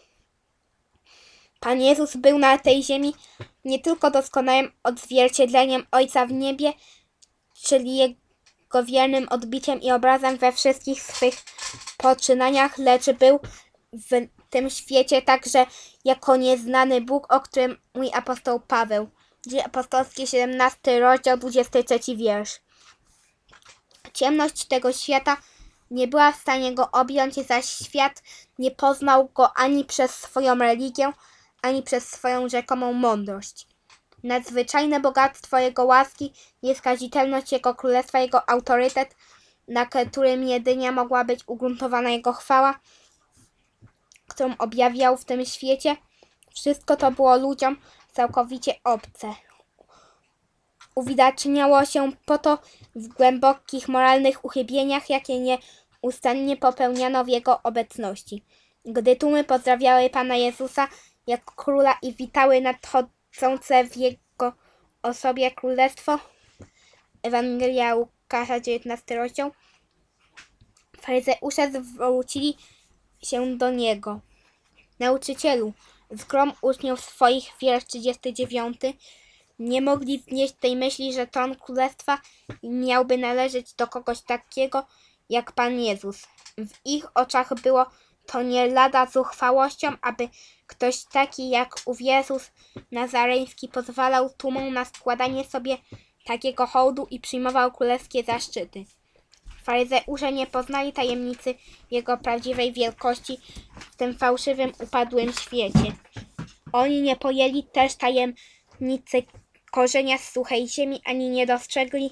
Pan Jezus był na tej ziemi nie tylko doskonałym odzwierciedleniem Ojca w niebie, czyli Jego wiernym odbiciem i obrazem we wszystkich swych poczynaniach, lecz był w tym świecie także jako nieznany Bóg, o którym mówi apostoł Paweł. Dzieje apostolskie, 17 rozdział, 23 wiersz. Ciemność tego świata nie była w stanie go objąć, zaś świat nie poznał go ani przez swoją religię, ani przez swoją rzekomą mądrość. Nadzwyczajne bogactwo Jego łaski, nieskazitelność Jego królestwa, Jego autorytet, na którym jedynie mogła być ugruntowana Jego chwała, którą objawiał w tym świecie, wszystko to było ludziom całkowicie obce. Uwidaczniało się po to w głębokich moralnych uchybieniach, jakie nieustannie popełniano w Jego obecności. Gdy tłumy pozdrawiały Pana Jezusa jako króla i witały nadchodzące w Jego osobie królestwo, Ewangelia Łukasza, 19 rozdział, faryzeusze zwrócili się do Niego. Nauczycielu, zgrom uczniów swoich, wiersz 39, nie mogli znieść tej myśli, że tron królestwa miałby należeć do kogoś takiego jak Pan Jezus. W ich oczach było to nie lada zuchwałością, aby ktoś taki jak ów Jezus Nazareński pozwalał tłumom na składanie sobie takiego hołdu i przyjmował królewskie zaszczyty. Faryzeusze nie poznali tajemnicy Jego prawdziwej wielkości w tym fałszywym, upadłym świecie. Oni nie pojęli też tajemnicy korzenia z suchej ziemi, ani nie dostrzegli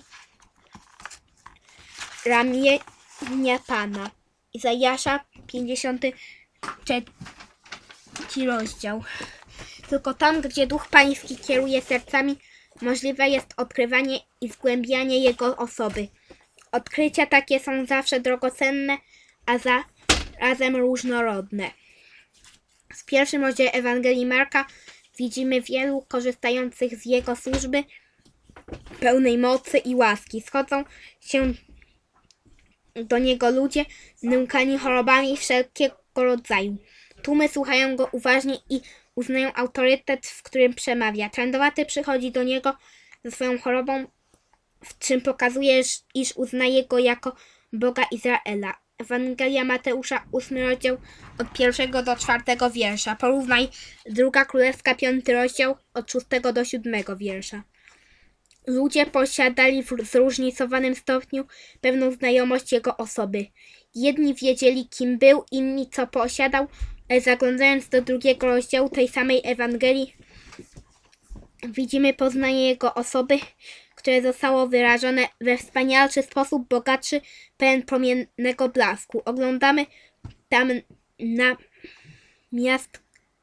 ramienia Pana. Izajasza, 53 rozdział. Tylko tam, gdzie Duch Pański kieruje sercami, możliwe jest odkrywanie i zgłębianie Jego osoby. Odkrycia takie są zawsze drogocenne, a zarazem różnorodne. W pierwszym rozdziale Ewangelii Marka widzimy wielu korzystających z Jego służby pełnej mocy i łaski. Schodzą się do Niego ludzie nękani chorobami wszelkiego rodzaju. Tłumy słuchają Go uważnie i uznają autorytet, w którym przemawia. Trędowaty przychodzi do Niego ze swoją chorobą, w czym pokazuje, iż uznaje Go jako Boga Izraela. Ewangelia Mateusza, 8 rozdział, od 1 do 4 wiersza. Porównaj 2 Królewska, 5 rozdział, od 6 do 7 wiersza. Ludzie posiadali w zróżnicowanym stopniu pewną znajomość Jego osoby. Jedni wiedzieli, kim był, inni co posiadał, ale zaglądając do 2 rozdziału tej samej Ewangelii, widzimy poznanie Jego osoby, które zostało wyrażone we wspanialszy sposób, bogatszy, pełen promiennego blasku. Oglądamy tam na miastkę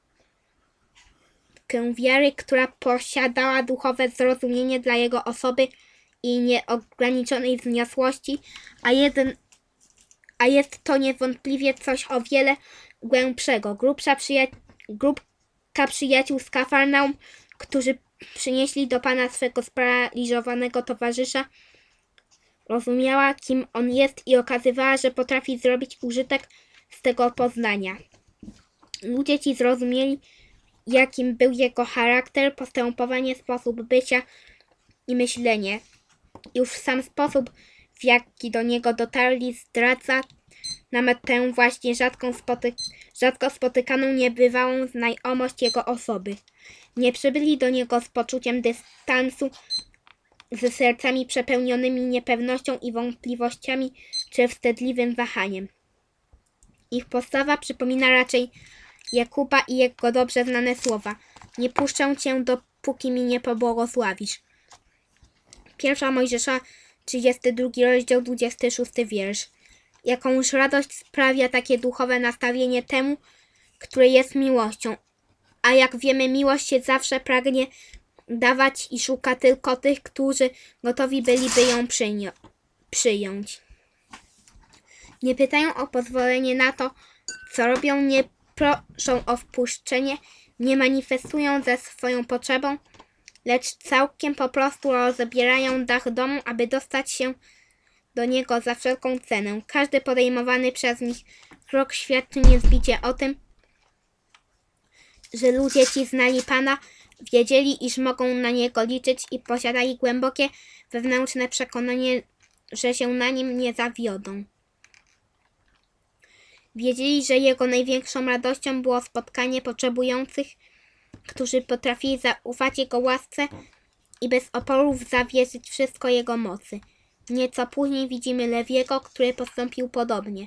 wiary, która posiadała duchowe zrozumienie dla Jego osoby i nieograniczonej wzniosłości, a jest to niewątpliwie coś o wiele głębszego. Grupka przyjaciół z Kafarnaum, którzy przynieśli do Pana swego sparaliżowanego towarzysza, rozumiała, kim on jest i okazywała, że potrafi zrobić użytek z tego poznania. Ludzie ci zrozumieli, jakim był jego charakter, postępowanie, sposób bycia i myślenie. Już sam sposób, w jaki do niego dotarli, zdradza nam tę właśnie rzadko spotykaną, niebywałą znajomość jego osoby. Nie przybyli do niego z poczuciem dystansu, ze sercami przepełnionymi niepewnością i wątpliwościami, czy wstydliwym wahaniem. Ich postawa przypomina raczej Jakuba i jego dobrze znane słowa: nie puszczę cię, dopóki mi nie pobłogosławisz. 1 Mojżesza, 32 rozdział, 26 wiersz. Jakąż radość sprawia takie duchowe nastawienie temu, które jest miłością. A jak wiemy, miłość się zawsze pragnie dawać i szuka tylko tych, którzy gotowi byliby ją przyjąć. Nie pytają o pozwolenie na to, co robią, nie proszą o wpuszczenie, nie manifestują ze swoją potrzebą, lecz całkiem po prostu rozebierają dach domu, aby dostać się do niego za wszelką cenę. Każdy podejmowany przez nich krok świadczy niezbicie o tym, że ludzie ci znali Pana, wiedzieli, iż mogą na Niego liczyć i posiadali głębokie wewnętrzne przekonanie, że się na Nim nie zawiodą. Wiedzieli, że Jego największą radością było spotkanie potrzebujących, którzy potrafili zaufać Jego łasce i bez oporów zawierzyć wszystko Jego mocy. Nieco później widzimy Lewiego, który postąpił podobnie.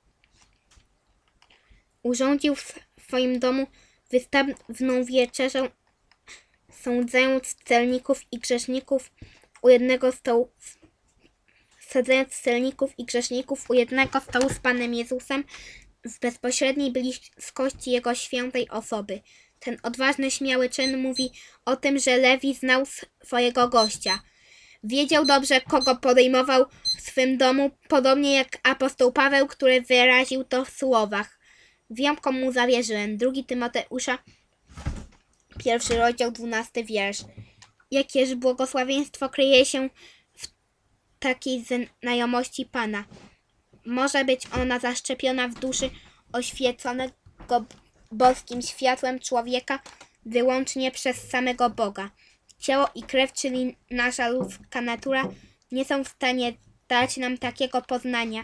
Urządził w swoim domu wystawną wieczerzę, sadzając celników i grzeszników u jednego stołu z Panem Jezusem w bezpośredniej bliskości Jego świętej osoby. Ten odważny, śmiały czyn mówi o tym, że Lewi znał swojego gościa. Wiedział dobrze, kogo podejmował w swym domu, podobnie jak apostoł Paweł, który wyraził to w słowach: wiem, komu zawierzyłem. 2 Tymoteusza, 1 rozdział, 12 wiersz. Jakież błogosławieństwo kryje się w takiej znajomości Pana. Może być ona zaszczepiona w duszy oświeconego boskim światłem człowieka wyłącznie przez samego Boga. Ciało i krew, czyli nasza ludzka natura, nie są w stanie dać nam takiego poznania.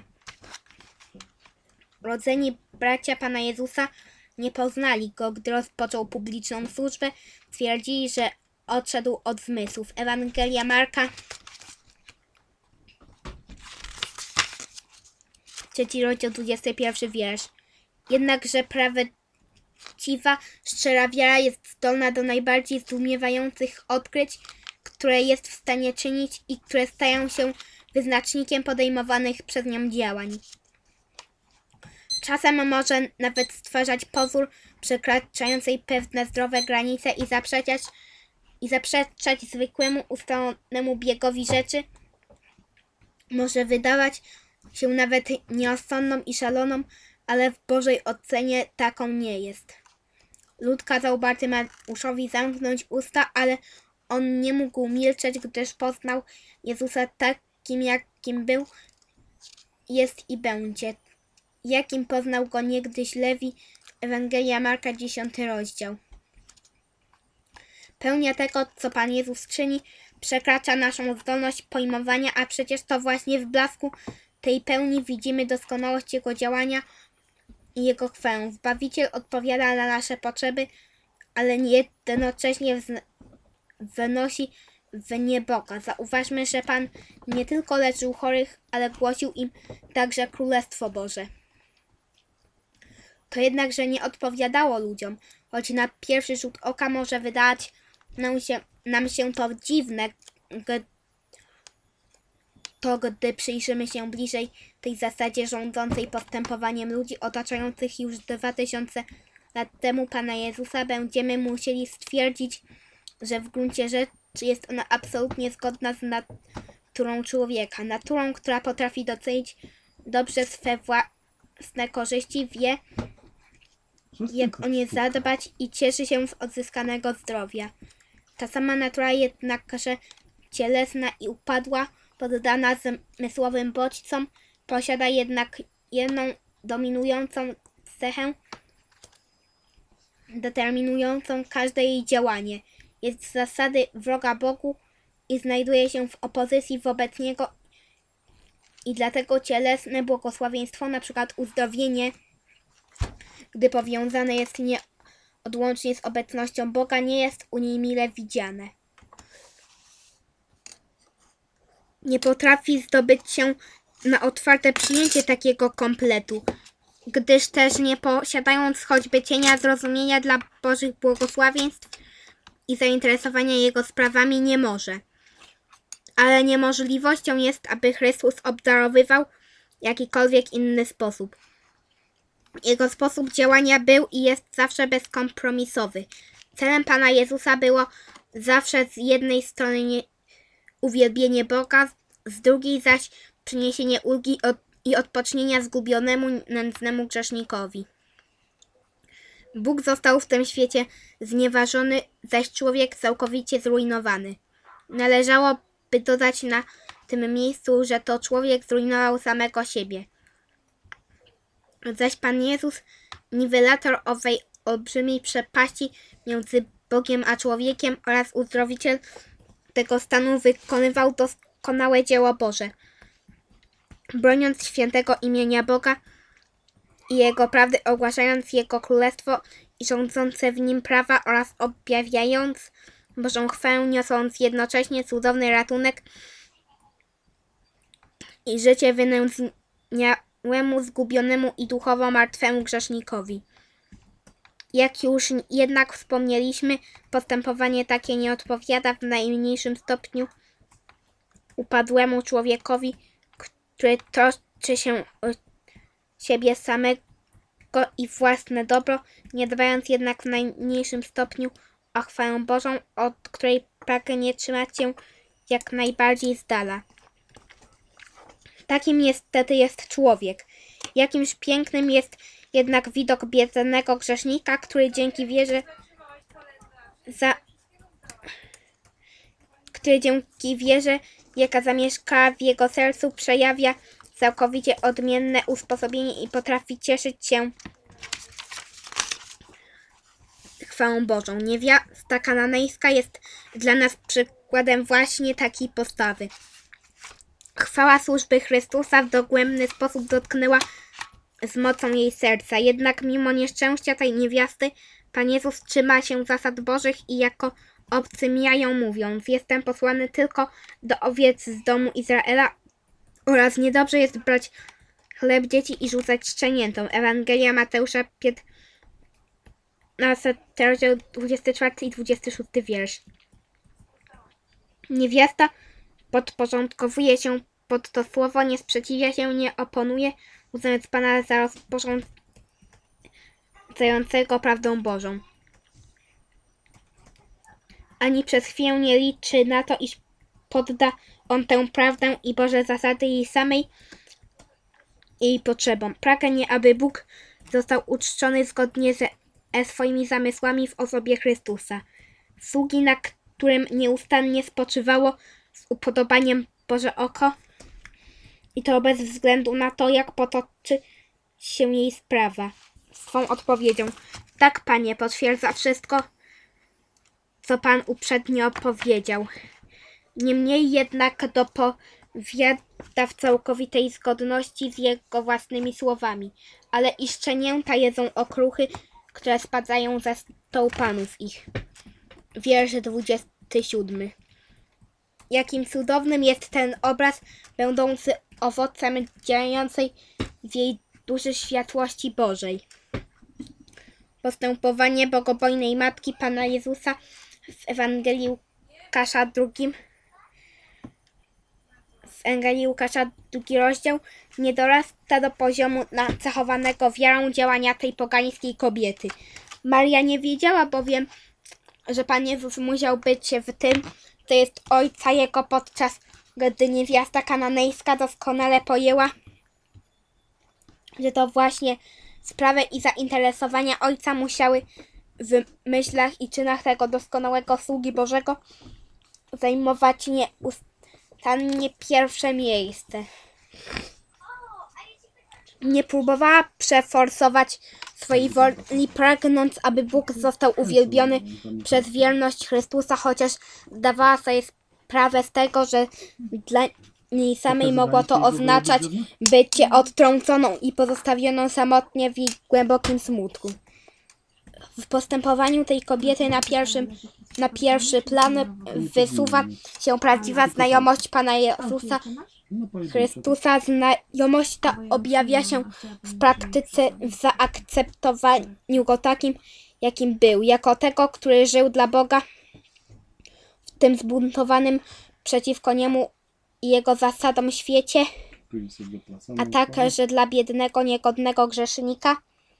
Rodzeni bracia Pana Jezusa nie poznali Go, gdy rozpoczął publiczną służbę. Twierdzili, że odszedł od zmysłów. Ewangelia Marka, 3 rozdział, 21 wiersz. Jednakże prawdziwa, szczera wiara jest zdolna do najbardziej zdumiewających odkryć, które jest w stanie czynić i które stają się wyznacznikiem podejmowanych przez nią działań. Czasem może nawet stwarzać pozór przekraczającej pewne zdrowe granice i zaprzeczać zwykłemu, ustalonemu biegowi rzeczy. Może wydawać się nawet nieosądną i szaloną, ale w Bożej ocenie taką nie jest. Lud kazał Bartymeuszowi zamknąć usta, ale on nie mógł milczeć, gdyż poznał Jezusa takim, jakim był, jest i będzie. Jakim poznał go niegdyś Lewi, Ewangelia Marka, 10 rozdział. Pełnia tego, co Pan Jezus czyni, przekracza naszą zdolność pojmowania, a przecież to właśnie w blasku tej pełni widzimy doskonałość Jego działania i Jego chwałę. Zbawiciel odpowiada na nasze potrzeby, ale jednocześnie wynosi w nie Boga. Zauważmy, że Pan nie tylko leczył chorych, ale głosił im także Królestwo Boże. To jednakże nie odpowiadało ludziom, choć na pierwszy rzut oka może wydać nam się to dziwne, gdy przyjrzymy się bliżej tej zasadzie rządzącej postępowaniem ludzi otaczających już 2000 lat temu Pana Jezusa, będziemy musieli stwierdzić, że w gruncie rzeczy jest ona absolutnie zgodna z naturą człowieka. Naturą, która potrafi docenić dobrze swe własne korzyści, wie, jak o nie zadbać i cieszy się z odzyskanego zdrowia. Ta sama natura jednakże cielesna i upadła, poddana zmysłowym bodźcom, posiada jednak jedną dominującą cechę, determinującą każde jej działanie. Jest z zasady wroga Bogu i znajduje się w opozycji wobec Niego i dlatego cielesne błogosławieństwo, np. uzdrowienie, gdy powiązane jest nieodłącznie z obecnością Boga, nie jest u niej mile widziane. Nie potrafi zdobyć się na otwarte przyjęcie takiego kompletu, gdyż też nie posiadając choćby cienia zrozumienia dla Bożych błogosławieństw i zainteresowania Jego sprawami nie może. Ale niemożliwością jest, aby Chrystus obdarowywał w jakikolwiek inny sposób. Jego sposób działania był i jest zawsze bezkompromisowy. Celem Pana Jezusa było zawsze z jednej strony uwielbienie Boga, z drugiej zaś przyniesienie ulgi i odpocznienia zgubionemu, nędznemu grzesznikowi. Bóg został w tym świecie znieważony, zaś człowiek całkowicie zrujnowany. Należałoby dodać na tym miejscu, że to człowiek zrujnował samego siebie. Zaś Pan Jezus, niwelator owej olbrzymiej przepaści między Bogiem a człowiekiem oraz uzdrowiciel tego stanu, wykonywał doskonałe dzieło Boże. Broniąc świętego imienia Boga i Jego prawdy, ogłaszając Jego królestwo i rządzące w nim prawa oraz objawiając Bożą chwałę, niosąc jednocześnie cudowny ratunek i życie wynędzniałemu, zgubionemu i duchowo martwemu grzesznikowi. Jak już jednak wspomnieliśmy, postępowanie takie nie odpowiada w najmniejszym stopniu upadłemu człowiekowi, który troszczy się o siebie samego i własne dobro, nie dbając jednak w najmniejszym stopniu o chwałę Bożą, od której pragnie trzymać się jak najbardziej z dala. Takim niestety jest człowiek. Jakimś pięknym jest jednak widok biednego grzesznika, który dzięki wierze, jaka zamieszkała w jego sercu, przejawia całkowicie odmienne usposobienie i potrafi cieszyć się chwałą Bożą. Niewiasta kananejska jest dla nas przykładem właśnie takiej postawy. Chwała służby Chrystusa w dogłębny sposób dotknęła z mocą jej serca. Jednak mimo nieszczęścia tej niewiasty, Pan Jezus trzyma się zasad Bożych i jako obcy mija ją mówiąc: jestem posłany tylko do owiec z domu Izraela oraz niedobrze jest brać chleb dzieci i rzucać szczeniętom. Ewangelia Mateusza 15, rozdział 24 i 26 wiersz. Niewiasta podporządkowuje się pod to słowo, nie sprzeciwia się, nie oponuje, uznając Pana za rozporządzającego prawdą Bożą. Ani przez chwilę nie liczy na to, iż podda on tę prawdę i Boże zasady jej potrzebom. Pragnie, aby Bóg został uczczony zgodnie ze swoimi zamysłami w osobie Chrystusa, sługi, na którym nieustannie spoczywało z upodobaniem Boże oko, i to bez względu na to, jak potoczy się jej sprawa. Swą odpowiedzią: tak, Panie, potwierdza wszystko, co Pan uprzednio powiedział. Niemniej jednak dopowiada w całkowitej zgodności z jego własnymi słowami. Ale i szczenięta jedzą okruchy, które spadają ze stołu panów ich. Wiersz 27. Jakim cudownym jest ten obraz, będący owocem działającej w jej duszy światłości Bożej. Postępowanie bogobojnej Matki Pana Jezusa w Ewangelii Łukasza, 2 rozdział, nie dorasta do poziomu nacechowanego wiarą działania tej pogańskiej kobiety. Maria nie wiedziała bowiem, że Pan Jezus musiał być w tym, co jest ojca jego, podczas gdy niewiasta kananejska doskonale pojęła, że to właśnie sprawę i zainteresowania ojca musiały w myślach i czynach tego doskonałego sługi Bożego zajmować nieustannie pierwsze miejsce. Nie próbowała przeforsować swojej woli, pragnąc, aby Bóg został uwielbiony przez wierność Chrystusa, chociaż zdawała sobie sprawę z tego, że dla niej samej mogło to oznaczać bycie odtrąconą i pozostawioną samotnie w jej głębokim smutku. W postępowaniu tej kobiety na pierwszy plan wysuwa się prawdziwa znajomość Pana Jezusa Chrystusa. Znajomość ta objawia się w praktyce, w zaakceptowaniu Go takim, jakim był, jako tego, który żył dla Boga w tym zbuntowanym przeciwko Niemu i Jego zasadom świecie, a także dla biednego, niegodnego grzesznika,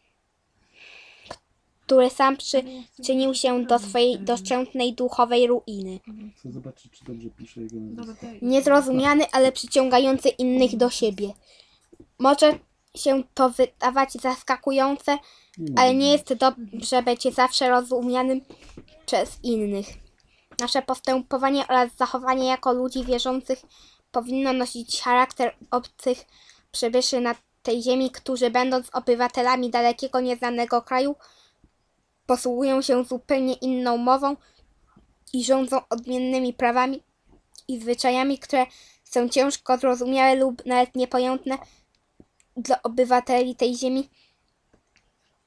który sam przyczynił się do swojej doszczętnej duchowej ruiny. Chcę zobaczyć, czy dobrze pisze jego nazwisko. Niezrozumiany, ale przyciągający innych do siebie. Może się to wydawać zaskakujące, ale nie jest dobrze być zawsze rozumianym przez innych. Nasze postępowanie oraz zachowanie jako ludzi wierzących powinno nosić charakter obcych przybyszy na tej ziemi, którzy, będąc obywatelami dalekiego, nieznanego kraju, posługują się zupełnie inną mową i rządzą odmiennymi prawami i zwyczajami, które są ciężko zrozumiałe lub nawet niepojęte dla obywateli tej ziemi,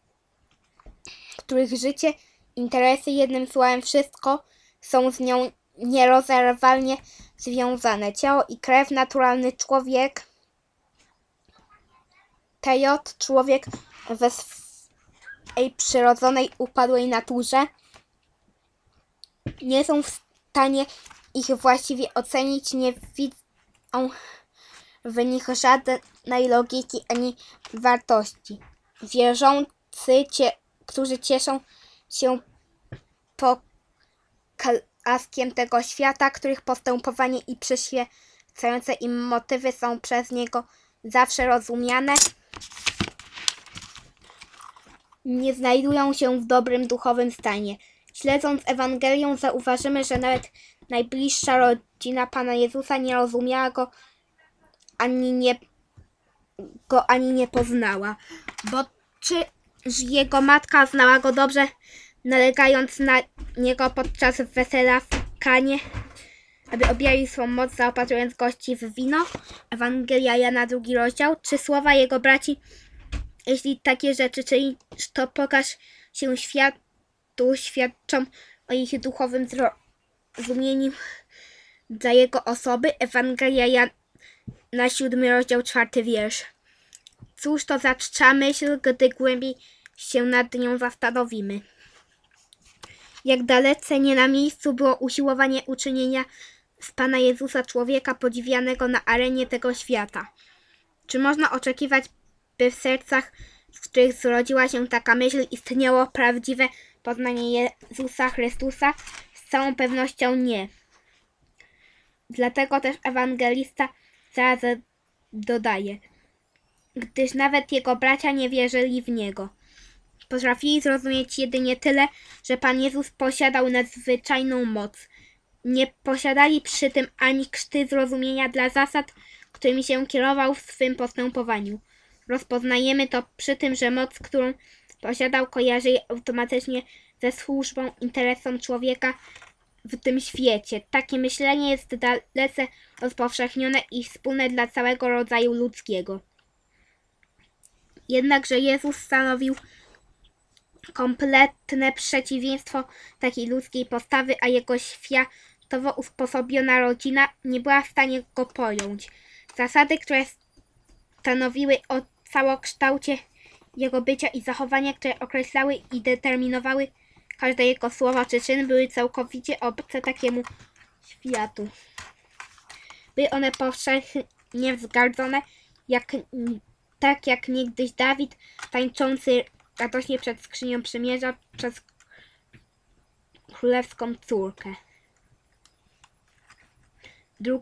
których życie, interesy, jednym słowem wszystko, są z nią nierozerwalnie związane. Ciało i krew, naturalny człowiek, TJ, człowiek we swej przyrodzonej, upadłej naturze, nie są w stanie ich właściwie ocenić, nie widzą w nich żadnej logiki ani wartości. Wierzący, którzy cieszą się poklaskiem tego świata, których postępowanie i przyświecające im motywy są przez niego zawsze rozumiane, nie znajdują się w dobrym duchowym stanie. Śledząc Ewangelię, zauważymy, że nawet najbliższa rodzina Pana Jezusa nie rozumiała go ani nie poznała. Bo czyż jego matka znała go dobrze, nalegając na niego podczas wesela w Kanie, aby objawił swą moc, zaopatrując gości w wino? Ewangelia Jana, 2 rozdział. Czy słowa jego braci, jeśli takie rzeczy czynisz, to pokaż się światu, świadczą o ich duchowym zrozumieniu dla jego osoby? Ewangelia Jana, 7 rozdział, 4 wiersz. Cóż to za czcza myśl, gdy głębiej się nad nią zastanowimy. Jak dalece nie na miejscu było usiłowanie uczynienia z Pana Jezusa człowieka podziwianego na arenie tego świata. Czy można oczekiwać, by w sercach, z których zrodziła się taka myśl, istniało prawdziwe poznanie Jezusa Chrystusa? Z całą pewnością nie. Dlatego też ewangelista zaraz dodaje, gdyż nawet jego bracia nie wierzyli w niego. Potrafili zrozumieć jedynie tyle, że Pan Jezus posiadał nadzwyczajną moc. Nie posiadali przy tym ani krzty zrozumienia dla zasad, którymi się kierował w swym postępowaniu. Rozpoznajemy to przy tym, że moc, którą posiadał, kojarzy je automatycznie ze służbą interesom człowieka w tym świecie. Takie myślenie jest dalece rozpowszechnione i wspólne dla całego rodzaju ludzkiego. Jednakże Jezus stanowił kompletne przeciwieństwo takiej ludzkiej postawy, a jego światowo usposobiona rodzina nie była w stanie go pojąć. Zasady, które stanowiły o całokształcie jego bycia i zachowania, które określały i determinowały każde jego słowa czy czyn, były całkowicie obce takiemu światu. Były one powszechnie wzgardzone, tak jak niegdyś Dawid, tańczący radośnie przed skrzynią przymierza przez królewską córkę. 2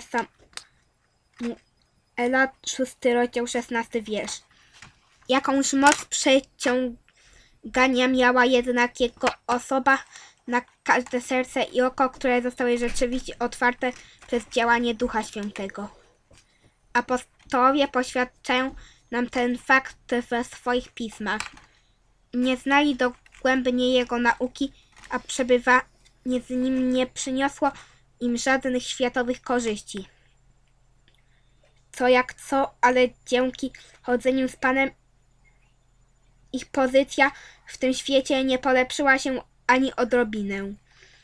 Samuela, 6 rozdział, 16 wiersz. Jakąż moc przeciągania miała jednak jego osoba na każde serce i oko, które zostały rzeczywiście otwarte przez działanie Ducha Świętego. Apostołowie poświadczają nam ten fakt we swoich pismach. Nie znali dogłębnie jego nauki, a przebywanie z nim nie przyniosło im żadnych światowych korzyści. Co jak co, ale dzięki chodzeniu z Panem ich pozycja w tym świecie nie polepszyła się ani odrobinę.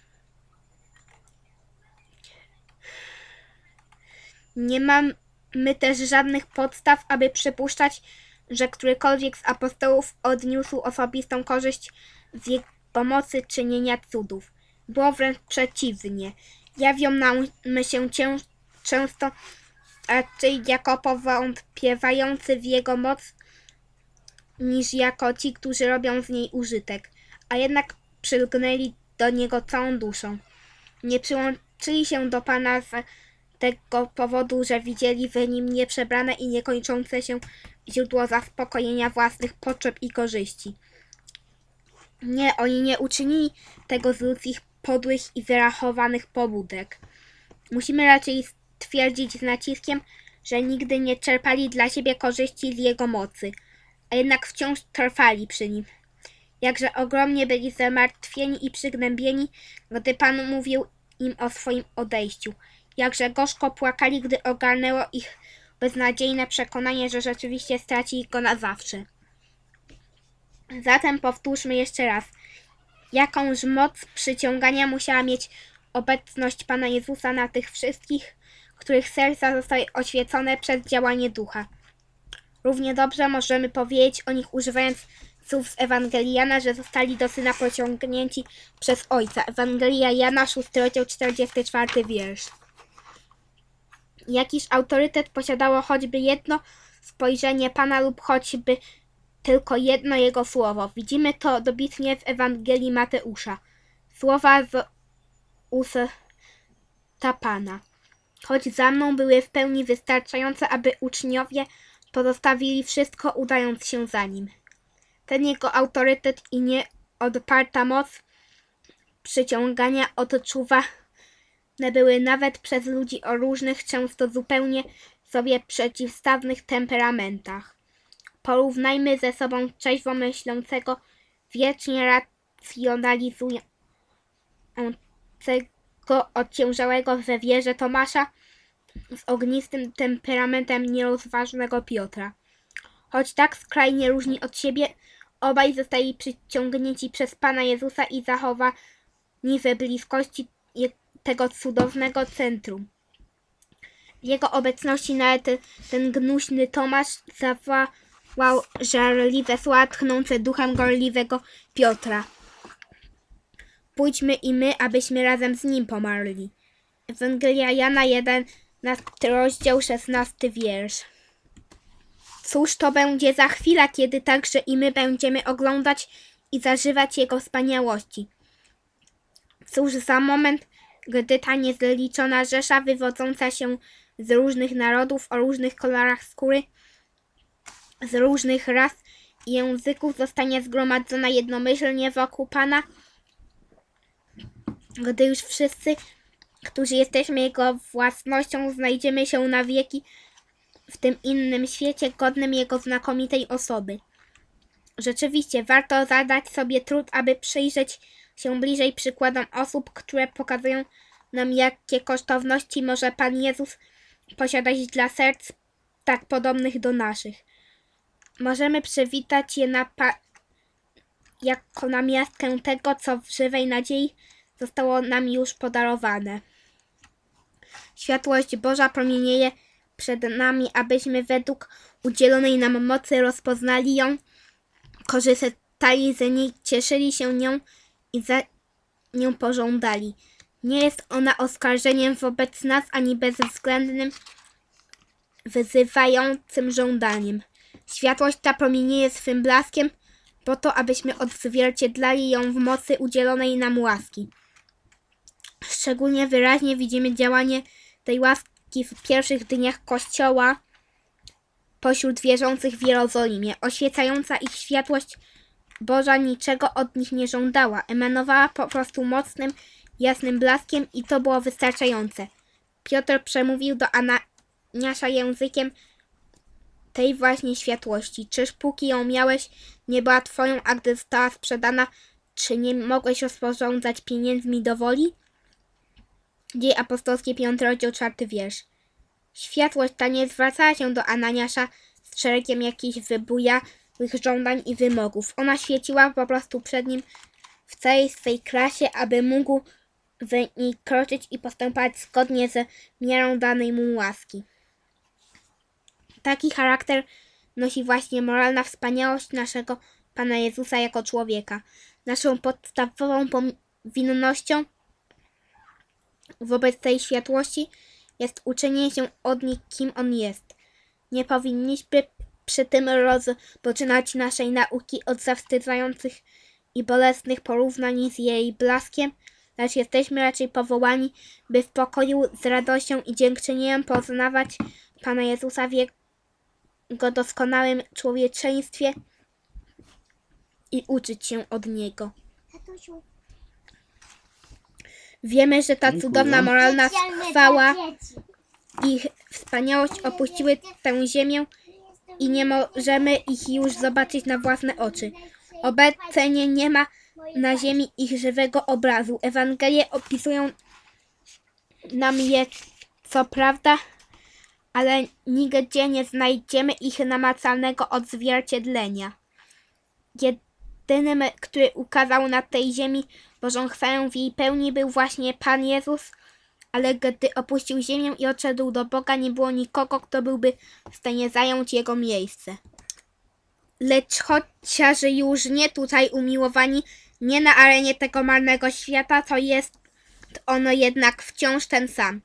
Nie mamy też żadnych podstaw, aby przypuszczać, że którykolwiek z apostołów odniósł osobistą korzyść z jego mocy czynienia cudów. Było wręcz przeciwnie. Jawią nam się często raczej jako powątpiewający w jego moc, niż jako ci, którzy robią z niej użytek, a jednak przylgnęli do niego całą duszą. Nie przyłączyli się do Pana z tego powodu, że widzieli w nim nieprzebrane i niekończące się źródło zaspokojenia własnych potrzeb i korzyści. Nie, oni nie uczynili tego z ludzkich podłych i wyrachowanych pobudek. Musimy raczej stwierdzić z naciskiem, że nigdy nie czerpali dla siebie korzyści z jego mocy, a jednak wciąż trwali przy nim. Jakże ogromnie byli zamartwieni i przygnębieni, gdy Pan mówił im o swoim odejściu. Jakże gorzko płakali, gdy ogarnęło ich beznadziejne przekonanie, że rzeczywiście stracili go na zawsze. Zatem powtórzmy jeszcze raz. Jakąż moc przyciągania musiała mieć obecność Pana Jezusa na tych wszystkich, których serca zostały oświecone przez działanie Ducha. Równie dobrze możemy powiedzieć o nich, używając słów z Ewangelii Jana, że zostali do Syna pociągnięci przez Ojca. Ewangelia Jana, 6 rozdział, 44 wiersz. Jakiż autorytet posiadało choćby jedno spojrzenie Pana lub choćby tylko jedno Jego słowo. Widzimy to dobitnie w Ewangelii Mateusza. Słowa z ust Pana. Choć za mną były w pełni wystarczające, aby uczniowie pozostawili wszystko, udając się za nim. Ten jego autorytet i nieodparta moc przyciągania odczuwane były nawet przez ludzi o różnych, często zupełnie sobie przeciwstawnych temperamentach. Porównajmy ze sobą trzeźwo myślącego, wiecznie racjonalizującego, ociężałego we wierze Tomasza z ognistym temperamentem nierozważnego Piotra. Choć tak skrajnie różni od siebie, obaj zostali przyciągnięci przez Pana Jezusa i zachowani we bliskości tego cudownego centrum. W jego obecności nawet ten gnuśny Tomasz zawołał żarliwe słowa tchnące duchem gorliwego Piotra. Pójdźmy i my, abyśmy razem z nim pomarli. Ewangelia Jana 11 rozdział 16 wiersz. Cóż to będzie za chwila, kiedy także i my będziemy oglądać i zażywać Jego wspaniałości. Cóż za moment, gdy ta niezliczona rzesza wywodząca się z różnych narodów, o różnych kolorach skóry, z różnych ras i języków zostanie zgromadzona jednomyślnie wokół Pana, gdy już wszyscy, którzy jesteśmy Jego własnością, znajdziemy się na wieki w tym innym świecie godnym Jego znakomitej osoby. Rzeczywiście warto zadać sobie trud, aby przyjrzeć się bliżej przykładom osób, które pokazują nam, jakie kosztowności może Pan Jezus posiadać dla serc tak podobnych do naszych. Możemy przywitać je jako namiastkę tego, co w żywej nadziei zostało nam już podarowane. Światłość Boża promienieje przed nami, abyśmy według udzielonej nam mocy rozpoznali ją, korzystali z niej, cieszyli się nią i za nią pożądali. Nie jest ona oskarżeniem wobec nas, ani bezwzględnym, wyzywającym żądaniem. Światłość ta promienieje swym blaskiem po to, abyśmy odzwierciedlali ją w mocy udzielonej nam łaski. Szczególnie wyraźnie widzimy działanie tej łaski w pierwszych dniach Kościoła pośród wierzących w Jerozolimie. Oświecająca ich światłość Boża niczego od nich nie żądała. Emanowała po prostu mocnym, jasnym blaskiem i to było wystarczające. Piotr przemówił do Ananiasza językiem tej właśnie światłości. Czyż póki ją miałeś, nie była twoją, a gdy została sprzedana, czy nie mogłeś rozporządzać pieniędzmi do woli? Dzieje apostolskie 5 rozdział 4 wiersz. Światłość ta nie zwracała się do Ananiasza z szeregiem jakichś wybujałych żądań i wymogów. Ona świeciła po prostu przed nim w całej swej krasie, aby mógł w niej kroczyć i postępować zgodnie ze miarą danej mu łaski. Taki charakter nosi właśnie moralna wspaniałość naszego Pana Jezusa jako człowieka. Naszą podstawową powinnością wobec tej światłości jest uczenie się od niej, kim On jest. Nie powinniśmy przy tym rozpoczynać naszej nauki od zawstydzających i bolesnych porównań z jej blaskiem, lecz jesteśmy raczej powołani, by w pokoju, z radością i dziękczynieniem poznawać Pana Jezusa w Jego doskonałym człowieczeństwie i uczyć się od Niego. Wiemy, że ta cudowna moralna chwała i wspaniałość opuściły tę ziemię i nie możemy ich już zobaczyć na własne oczy. Obecnie nie ma na ziemi ich żywego obrazu. Ewangelie opisują nam je, co prawda, ale nigdzie nie znajdziemy ich namacalnego odzwierciedlenia. Jedynym, który ukazał na tej ziemi Bożą chwałę w jej pełni, był właśnie Pan Jezus, ale gdy opuścił ziemię i odszedł do Boga, nie było nikogo, kto byłby w stanie zająć jego miejsce. Lecz chociaż już nie tutaj umiłowani, nie na arenie tego marnego świata, to jest ono jednak wciąż ten sam.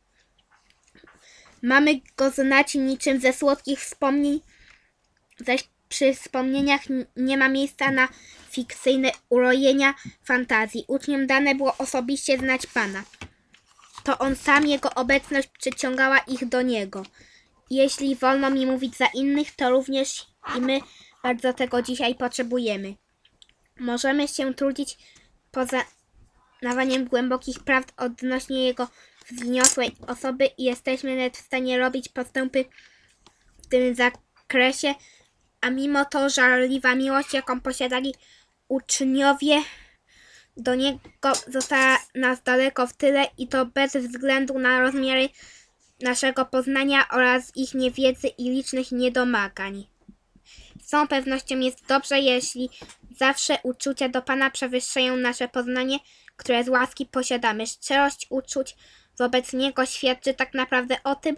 Mamy go znać niczym ze słodkich wspomnień, zaś przy wspomnieniach nie ma miejsca na fikcyjne urojenia fantazji. Uczniom dane było osobiście znać Pana. To On sam, Jego obecność przyciągała ich do Niego. Jeśli wolno mi mówić za innych, to również i my bardzo tego dzisiaj potrzebujemy. Możemy się trudzić poznawaniem głębokich prawd odnośnie Jego wzniosłej osoby i jesteśmy nawet w stanie robić postępy w tym zakresie, a mimo to żarliwa miłość, jaką posiadali uczniowie do Niego, została nas daleko w tyle i to bez względu na rozmiary naszego poznania oraz ich niewiedzy i licznych niedomagań. Z całą pewnością jest dobrze, jeśli zawsze uczucia do Pana przewyższają nasze poznanie, które z łaski posiadamy. Szczerość uczuć wobec Niego świadczy tak naprawdę o tym,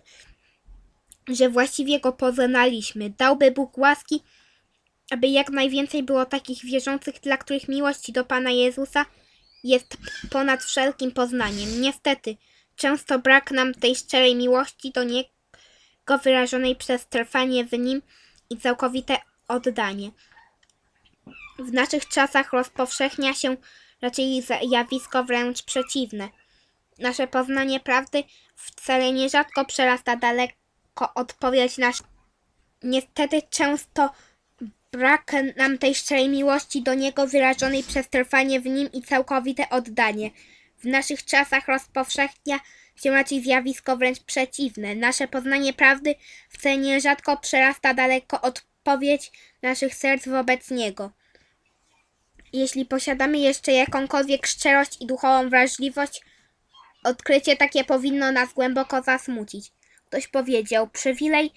że właściwie Go poznaliśmy. Dałby Bóg łaski, aby jak najwięcej było takich wierzących, dla których miłość do Pana Jezusa jest ponad wszelkim poznaniem. Niestety, często brak nam tej szczerej miłości do Niego wyrażonej przez trwanie w Nim i całkowite oddanie. W naszych czasach rozpowszechnia się raczej zjawisko wręcz przeciwne. Nasze poznanie prawdy wcale nierzadko przerasta daleko odpowiedź na. Niestety często brak nam tej szczerej miłości do Niego wyrażonej przez trwanie w Nim i całkowite oddanie. W naszych czasach rozpowszechnia się raczej zjawisko wręcz przeciwne. Nasze poznanie prawdy wcale nierzadko przerasta daleko odpowiedź naszych serc wobec Niego. Jeśli posiadamy jeszcze jakąkolwiek szczerość i duchową wrażliwość, odkrycie takie powinno nas głęboko zasmucić. Ktoś powiedział, przywilej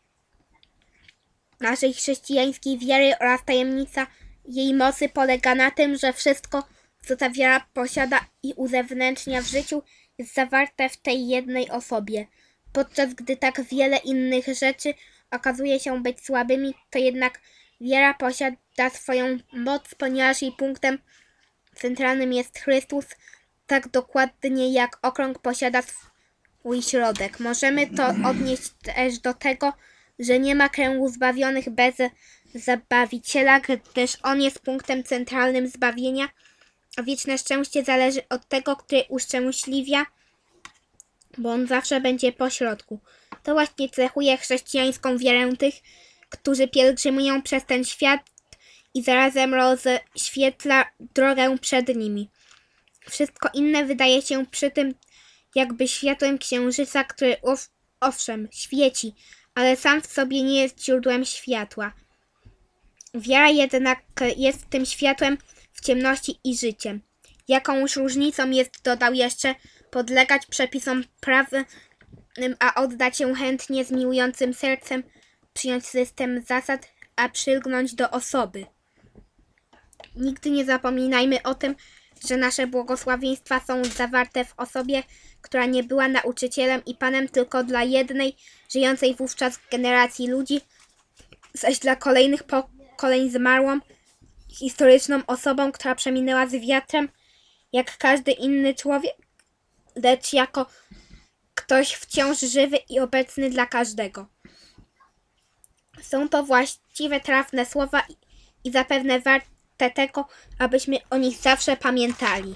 naszej chrześcijańskiej wiary oraz tajemnica jej mocy polega na tym, że wszystko, co ta wiara posiada i uzewnętrznia w życiu, jest zawarte w tej jednej osobie. Podczas gdy tak wiele innych rzeczy okazuje się być słabymi, to jednak wiara posiada swoją moc, ponieważ jej punktem centralnym jest Chrystus, tak dokładnie jak okrąg posiada swój środek. Możemy to odnieść też do tego, że nie ma kręgu zbawionych bez Zbawiciela, gdyż On jest punktem centralnym zbawienia, a wieczne szczęście zależy od tego, który uszczęśliwia, bo On zawsze będzie pośrodku. To właśnie cechuje chrześcijańską wiarę tych, którzy pielgrzymują przez ten świat i zarazem rozświetla drogę przed nimi. Wszystko inne wydaje się przy tym jakby światłem księżyca, który owszem świeci, ale sam w sobie nie jest źródłem światła. Wiara jednak jest tym światłem w ciemności i życiem. Jakąż różnicą jest, dodał jeszcze, podlegać przepisom prawnym, a oddać się chętnie z miłującym sercem, przyjąć system zasad, a przylgnąć do osoby. Nigdy nie zapominajmy o tym, że nasze błogosławieństwa są zawarte w osobie, która nie była nauczycielem i Panem tylko dla jednej, żyjącej wówczas generacji ludzi, zaś dla kolejnych pokoleń zmarłą, historyczną osobą, która przeminęła z wiatrem, jak każdy inny człowiek, lecz jako ktoś wciąż żywy i obecny dla każdego. Są to właściwe, trafne słowa i zapewne warte tego, abyśmy o nich zawsze pamiętali.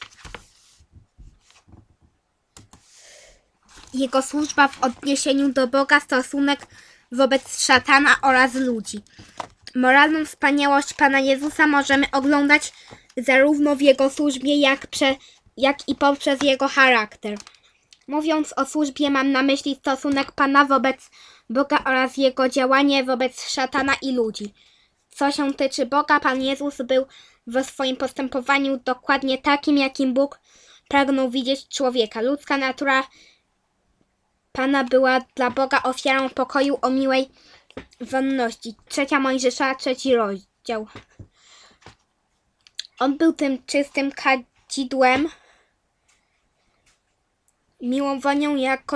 Jego służba w odniesieniu do Boga, stosunek wobec szatana oraz ludzi. Moralną wspaniałość Pana Jezusa możemy oglądać zarówno w Jego służbie, jak i poprzez Jego charakter. Mówiąc o służbie, mam na myśli stosunek Pana wobec Boga oraz Jego działanie wobec szatana i ludzi. Co się tyczy Boga, Pan Jezus był w swoim postępowaniu dokładnie takim, jakim Bóg pragnął widzieć człowieka. Ludzka natura Pana była dla Boga ofiarą pokoju o miłej wonności. 3 Mojżesza, 3 rozdział. On był tym czystym kadzidłem, miłą wonią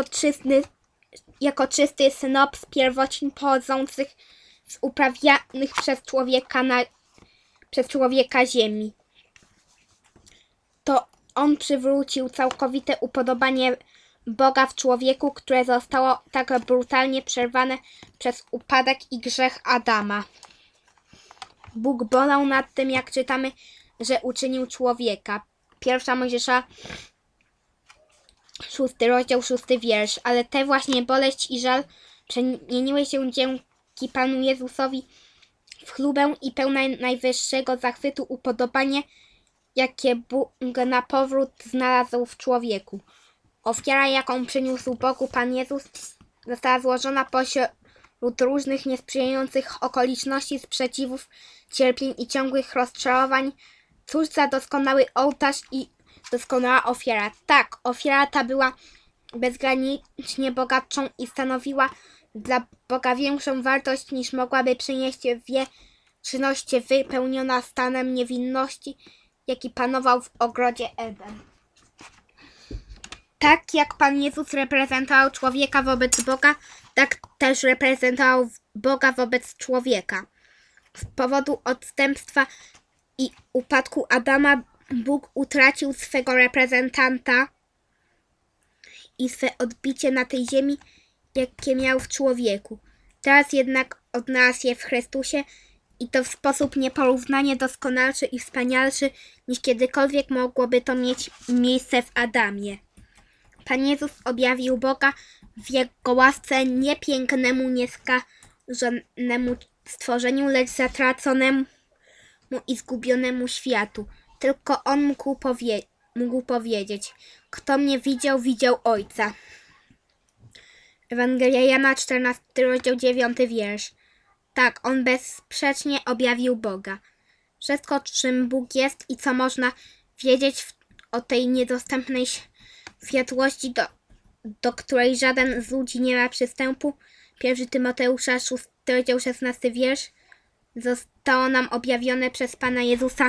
jako czysty snop z pierwocin pochodzących z uprawianych przez człowieka ziemi. To on przywrócił całkowite upodobanie Boga w człowieku, które zostało tak brutalnie przerwane przez upadek i grzech Adama. Bóg bolał nad tym, jak czytamy, że uczynił człowieka. 1 Mojżesza 6 rozdział 6 wiersz. Ale te właśnie boleść i żal przemieniły się dzięki Panu Jezusowi w chlubę i pełne najwyższego zachwytu upodobanie, jakie Bóg na powrót znalazł w człowieku. Ofiara, jaką przyniósł Bogu Pan Jezus, została złożona pośród różnych niesprzyjających okoliczności, sprzeciwów, cierpień i ciągłych rozczarowań. Cóż za doskonały ołtarz i doskonała ofiara. Tak, ofiara ta była bezgranicznie bogatszą i stanowiła dla Boga większą wartość, niż mogłaby przynieść wieczność wypełniona stanem niewinności, jaki panował w ogrodzie Eden. Tak jak Pan Jezus reprezentował człowieka wobec Boga, tak też reprezentował Boga wobec człowieka. Z powodu odstępstwa i upadku Adama Bóg utracił swego reprezentanta i swe odbicie na tej ziemi, jakie miał w człowieku. Teraz jednak odnalazł je w Chrystusie i to w sposób nieporównanie doskonalszy i wspanialszy, niż kiedykolwiek mogłoby to mieć miejsce w Adamie. Pan Jezus objawił Boga w Jego łasce nie pięknemu, nieskażonemu stworzeniu, lecz zatraconemu i zgubionemu światu. Tylko On mógł powiedzieć: kto mnie widział, widział Ojca. Ewangelia Jana 14 rozdział 9 wiersz. Tak, On bezsprzecznie objawił Boga. Wszystko, czym Bóg jest i co można wiedzieć o tej niedostępnej światłości, do której żaden z ludzi nie ma przystępu. 1 Tymoteusza 6 rozdział 16 wiersz. Zostało nam objawione przez Pana Jezusa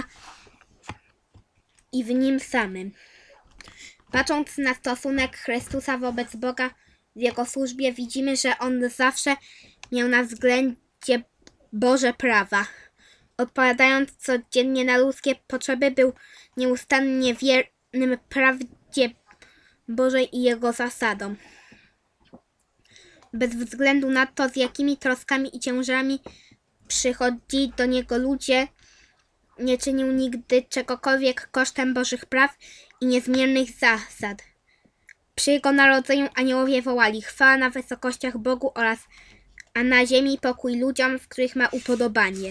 i w Nim samym. Patrząc na stosunek Chrystusa wobec Boga w Jego służbie, widzimy, że On zawsze miał na względzie Boże prawa. Odpowiadając codziennie na ludzkie potrzeby, był nieustannie wiernym prawdzie Bożej i Jego zasadom. Bez względu na to, z jakimi troskami i ciężarami przychodzili do Niego ludzie, nie czynił nigdy czegokolwiek kosztem Bożych praw i niezmiernych zasad. Przy Jego narodzeniu aniołowie wołali: chwała na wysokościach Bogu a na ziemi pokój ludziom, w których ma upodobanie.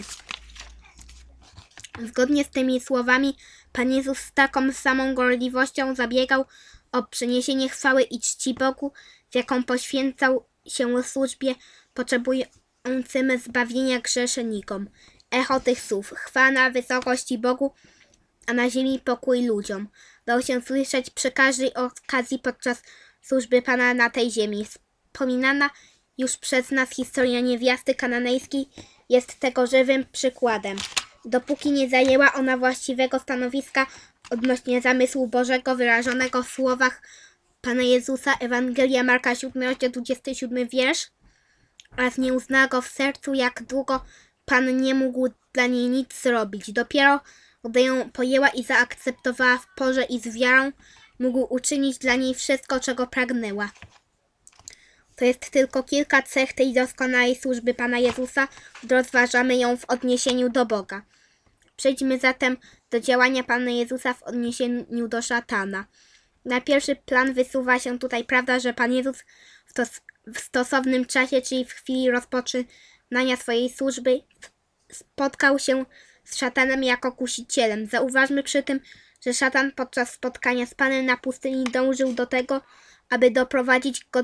Zgodnie z tymi słowami Pan Jezus z taką samą gorliwością zabiegał o przyniesienie chwały i czci Bogu, z jaką poświęcał się służbie potrzebującym zbawienia grzesznikom. Echo tych słów: chwała na wysokości Bogu, a na ziemi pokój ludziom, dało się słyszeć przy każdej okazji podczas służby Pana na tej ziemi. Wspominana już przez nas historia niewiasty kananejskiej jest tego żywym przykładem. Dopóki nie zajęła ona właściwego stanowiska odnośnie zamysłu Bożego wyrażonego w słowach Pana Jezusa, Ewangelia Marka 7 rozdział 27 wiersz, oraz nie uznała go w sercu, jak długo Pan nie mógł dla niej nic zrobić. Dopiero gdy ją pojęła i zaakceptowała w porze i z wiarą, mógł uczynić dla niej wszystko, czego pragnęła. To jest tylko kilka cech tej doskonałej służby Pana Jezusa, gdy rozważamy ją w odniesieniu do Boga. Przejdźmy zatem do działania Pana Jezusa w odniesieniu do szatana. Na pierwszy plan wysuwa się tutaj prawda, że Pan Jezus w stosownym czasie, czyli w chwili rozpoczynania swojej służby, spotkał się z szatanem jako kusicielem. Zauważmy przy tym, że szatan podczas spotkania z Panem na pustyni dążył do tego, aby doprowadzić go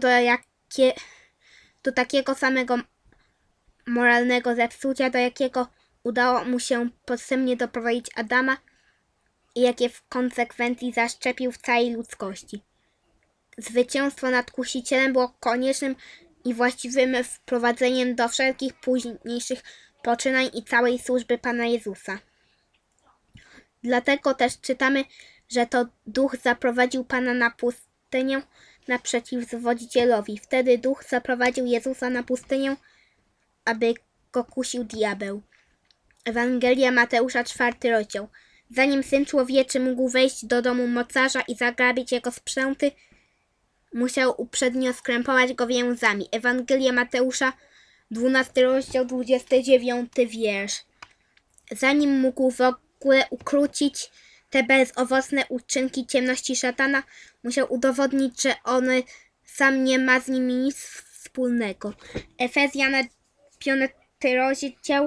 do takiego samego moralnego zepsucia, do jakiego udało mu się podstępnie doprowadzić Adama i jakie w konsekwencji zaszczepił w całej ludzkości. Zwycięstwo nad kusicielem było koniecznym i właściwym wprowadzeniem do wszelkich późniejszych poczynań i całej służby Pana Jezusa. Dlatego też czytamy, że to duch zaprowadził Pana na pustynię naprzeciw Zwodzicielowi. Wtedy duch zaprowadził Jezusa na pustynię, aby go kusił diabeł. Ewangelia Mateusza, 4 rozdział. Zanim Syn Człowieczy mógł wejść do domu mocarza i zagrabić jego sprzęty, musiał uprzednio skrępować go więzami. Ewangelia Mateusza, 12 rozdział, 29 wiersz. Zanim mógł w ogóle ukrócić te bezowocne uczynki ciemności szatana, musiał udowodnić, że on sam nie ma z nimi nic wspólnego. Efezjan, 5 rozdział,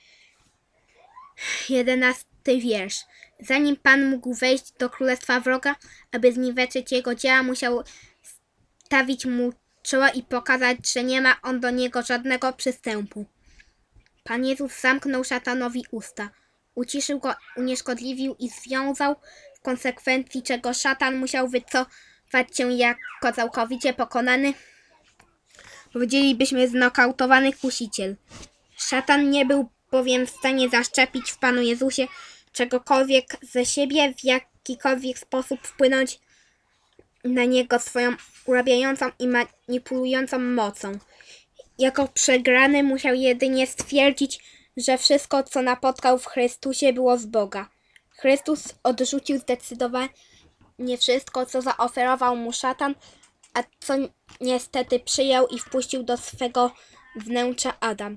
11 wiersz. Zanim Pan mógł wejść do królestwa wroga, aby zniweczyć jego dzieła, musiał stawić mu czoła i pokazać, że nie ma on do niego żadnego przystępu. Pan Jezus zamknął szatanowi usta, uciszył go, unieszkodliwił i związał, w konsekwencji czego szatan musiał wycofać się jako całkowicie pokonany, powiedzielibyśmy znokautowany kusiciel. Szatan nie był bowiem w stanie zaszczepić w Panu Jezusie czegokolwiek ze siebie, w jakikolwiek sposób wpłynąć na niego swoją urabiającą i manipulującą mocą. Jako przegrany musiał jedynie stwierdzić, że wszystko, co napotkał w Chrystusie, było z Boga. Chrystus odrzucił zdecydowanie wszystko, co zaoferował mu szatan, a co niestety przyjął i wpuścił do swego wnętrza Adam.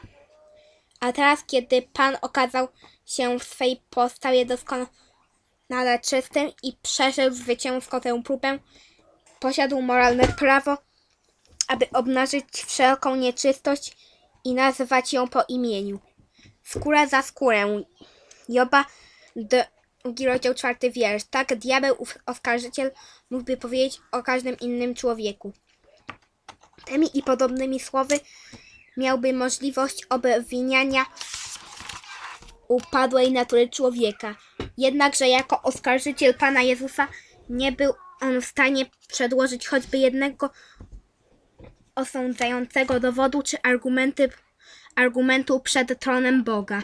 A teraz, kiedy Pan okazał się w swej postawie doskonale czystym i przeżył zwycięsko tę próbę, posiadł moralne prawo, aby obnażyć wszelką nieczystość i nazwać ją po imieniu. Skóra za skórę. Joba, 2 rozdział, 4 wiersz. Tak diabeł, oskarżyciel, mógłby powiedzieć o każdym innym człowieku. Tymi i podobnymi słowy miałby możliwość obwiniania upadłej natury człowieka. Jednakże jako oskarżyciel Pana Jezusa nie był on w stanie przedłożyć choćby jednego osądzającego dowodu czy argumentu przed tronem Boga.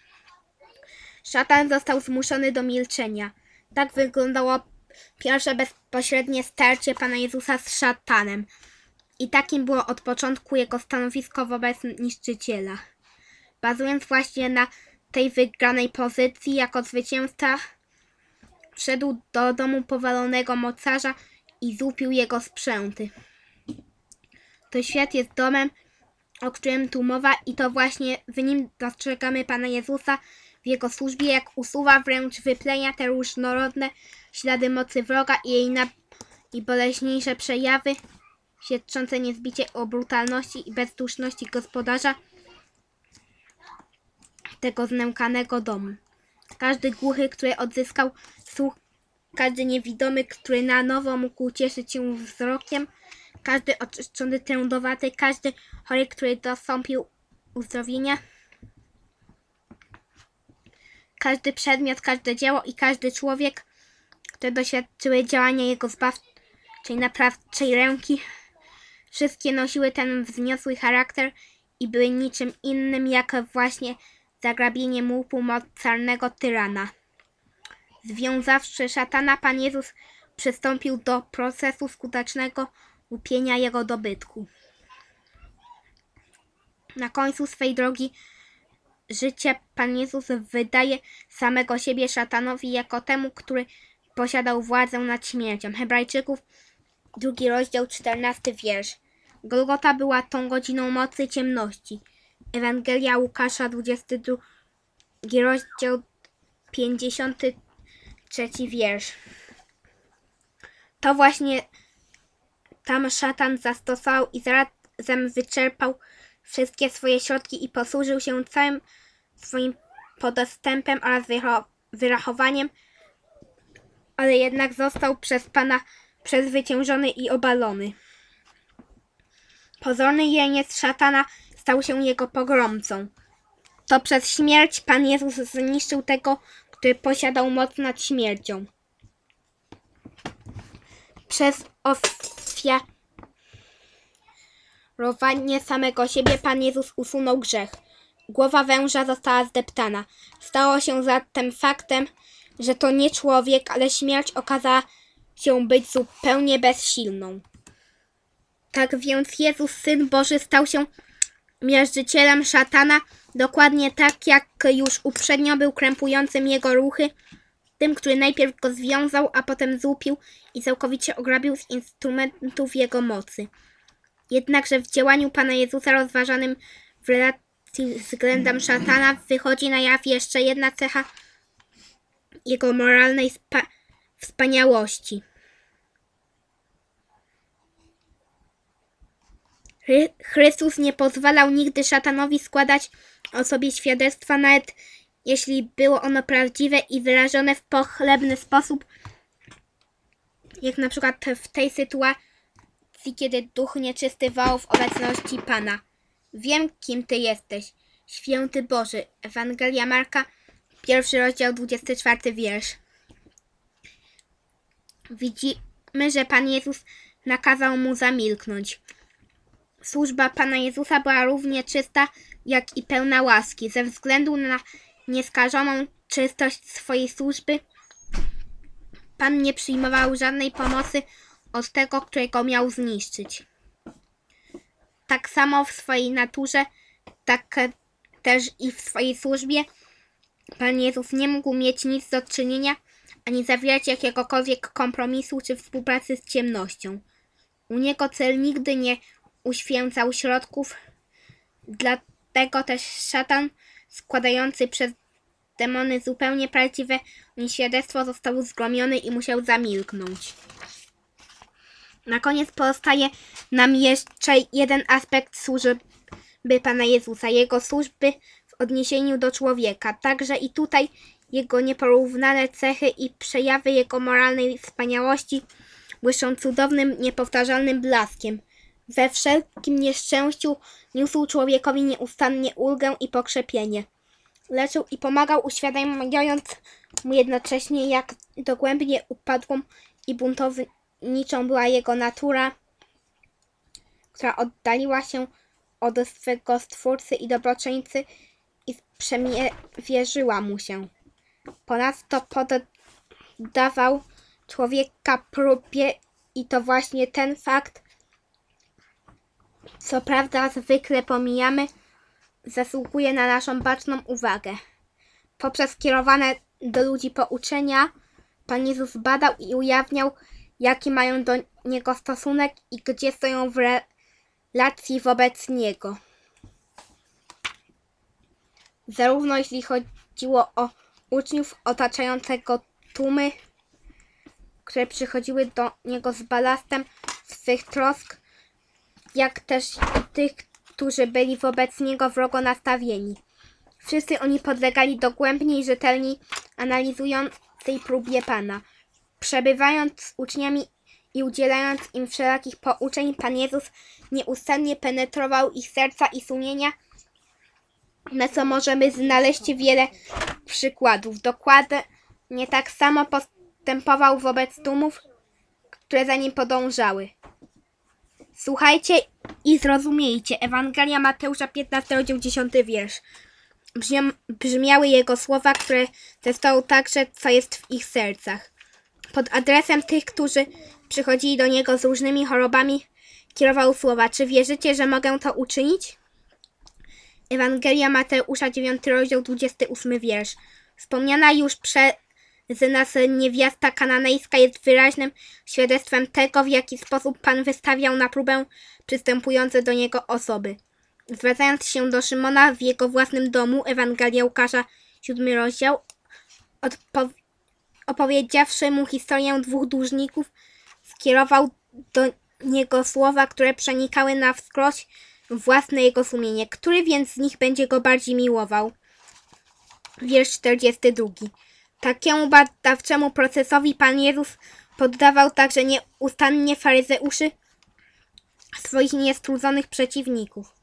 Szatan został zmuszony do milczenia. Tak wyglądało pierwsze bezpośrednie starcie Pana Jezusa z szatanem. I takim było od początku jego stanowisko wobec niszczyciela. Bazując właśnie na tej wygranej pozycji jako zwycięzca, wszedł do domu powalonego mocarza i złupił jego sprzęty. To świat jest domem, o którym tu mowa, i to właśnie w nim dostrzegamy Pana Jezusa w jego służbie, jak usuwa, wręcz wyplenia te różnorodne ślady mocy wroga i jej najboleśniejsze przejawy, świadczące niezbicie o brutalności i bezduszności gospodarza tego znękanego domu. Każdy głuchy, który odzyskał słuch, każdy niewidomy, który na nowo mógł cieszyć się wzrokiem, każdy oczyszczony trędowaty, każdy chory, który dostąpił uzdrowienia, każdy przedmiot, każde dzieło i każdy człowiek, które doświadczyły działania jego zbawczej, naprawczej ręki, wszystkie nosiły ten wzniosły charakter i były niczym innym jak właśnie zagrabienie łupu mocarnego tyrana. Związawszy szatana, Pan Jezus przystąpił do procesu skutecznego łupienia jego dobytku. Na końcu swej drogi życia Pan Jezus wydaje samego siebie szatanowi jako temu, który posiadał władzę nad śmiercią. Hebrajczyków, 2 rozdział, 14 wiersz. Golgota była tą godziną mocy ciemności. Ewangelia Łukasza, 22 rozdział, 53 wiersz. To właśnie tam szatan zastosował i zarazem wyczerpał wszystkie swoje środki i posłużył się całym swoim podstępem oraz wyrachowaniem, ale jednak został przez Pana przezwyciężony i obalony. Pozorny jeniec szatana stał się jego pogromcą. To przez śmierć Pan Jezus zniszczył tego, który posiadał moc nad śmiercią. Przez ofiarowanie samego siebie Pan Jezus usunął grzech. Głowa węża została zdeptana. Stało się zatem faktem, że to nie człowiek, ale śmierć okazała się być zupełnie bezsilną. Tak więc Jezus, Syn Boży, stał się miażdżycielem szatana, dokładnie tak jak już uprzednio był krępującym jego ruchy, tym, który najpierw go związał, a potem złupił i całkowicie ograbił z instrumentów jego mocy. Jednakże w działaniu Pana Jezusa rozważanym w relacji względem szatana wychodzi na jaw jeszcze jedna cecha jego moralnej wspaniałości. Chrystus nie pozwalał nigdy szatanowi składać o sobie świadectwa, nawet jeśli było ono prawdziwe i wyrażone w pochlebny sposób, jak na przykład w tej sytuacji, kiedy duch nieczysty wołał w obecności Pana: wiem, kim Ty jesteś, święty Boży. Ewangelia Marka, 1 rozdział, 24 wiersz. Widzimy, że Pan Jezus nakazał mu zamilknąć. Służba Pana Jezusa była równie czysta, jak i pełna łaski. Ze względu na nieskażoną czystość swojej służby, Pan nie przyjmował żadnej pomocy od tego, którego miał zniszczyć. Tak samo w swojej naturze, tak też i w swojej służbie Pan Jezus nie mógł mieć nic do czynienia, ani zawierać jakiegokolwiek kompromisu czy współpracy z ciemnością. U Niego cel nigdy nie uświęcał środków, dlatego też szatan, składający przez demony zupełnie prawdziwe świadectwo, został zgromiony i musiał zamilknąć. Na koniec pozostaje nam jeszcze jeden aspekt służby Pana Jezusa, Jego służby w odniesieniu do człowieka. Także i tutaj Jego nieporównane cechy i przejawy Jego moralnej wspaniałości błyszczą cudownym, niepowtarzalnym blaskiem. We wszelkim nieszczęściu niósł człowiekowi nieustannie ulgę i pokrzepienie. Leczył i pomagał, uświadamiając mu jednocześnie, jak dogłębnie upadłą i buntowniczą była jego natura, która oddaliła się od swego Stwórcy i Dobroczyńcy i sprzeniewierzyła mu się. Ponadto poddawał człowieka próbie i to właśnie ten fakt, co prawda zwykle pomijamy, zasługuje na naszą baczną uwagę. Poprzez kierowane do ludzi pouczenia Pan Jezus badał i ujawniał, jaki mają do Niego stosunek i gdzie stoją w relacji wobec Niego. Zarówno jeśli chodziło o uczniów otaczającego tłumy, które przychodziły do Niego z balastem swych trosk, jak też i tych, którzy byli wobec Niego wrogo nastawieni. Wszyscy oni podlegali dogłębnie i rzetelnie analizującej próbie Pana. Przebywając z uczniami i udzielając im wszelakich pouczeń, Pan Jezus nieustannie penetrował ich serca i sumienia, na co możemy znaleźć wiele przykładów. Dokładnie tak samo postępował wobec tłumów, które za nim podążały. Słuchajcie i zrozumiejcie. Ewangelia Mateusza, 15 rozdział, 10 wiersz. Brzmiały jego słowa, które testowały także, co jest w ich sercach. Pod adresem tych, którzy przychodzili do niego z różnymi chorobami, kierował słowa: czy wierzycie, że mogę to uczynić? Ewangelia Mateusza, 9 rozdział, 28 wiersz. Wspomniana już przez nas niewiasta kananejska jest wyraźnym świadectwem tego, w jaki sposób Pan wystawiał na próbę przystępujące do niego osoby. Zwracając się do Szymona w jego własnym domu, Ewangelia Łukasza, 7 rozdział, opowiedziawszy mu historię dwóch dłużników, skierował do niego słowa, które przenikały na wskroś własne jego sumienie. Który więc z nich będzie go bardziej miłował? Wiersz 42. Takiemu badawczemu procesowi Pan Jezus poddawał także nieustannie faryzeuszy, swoich niestrudzonych przeciwników.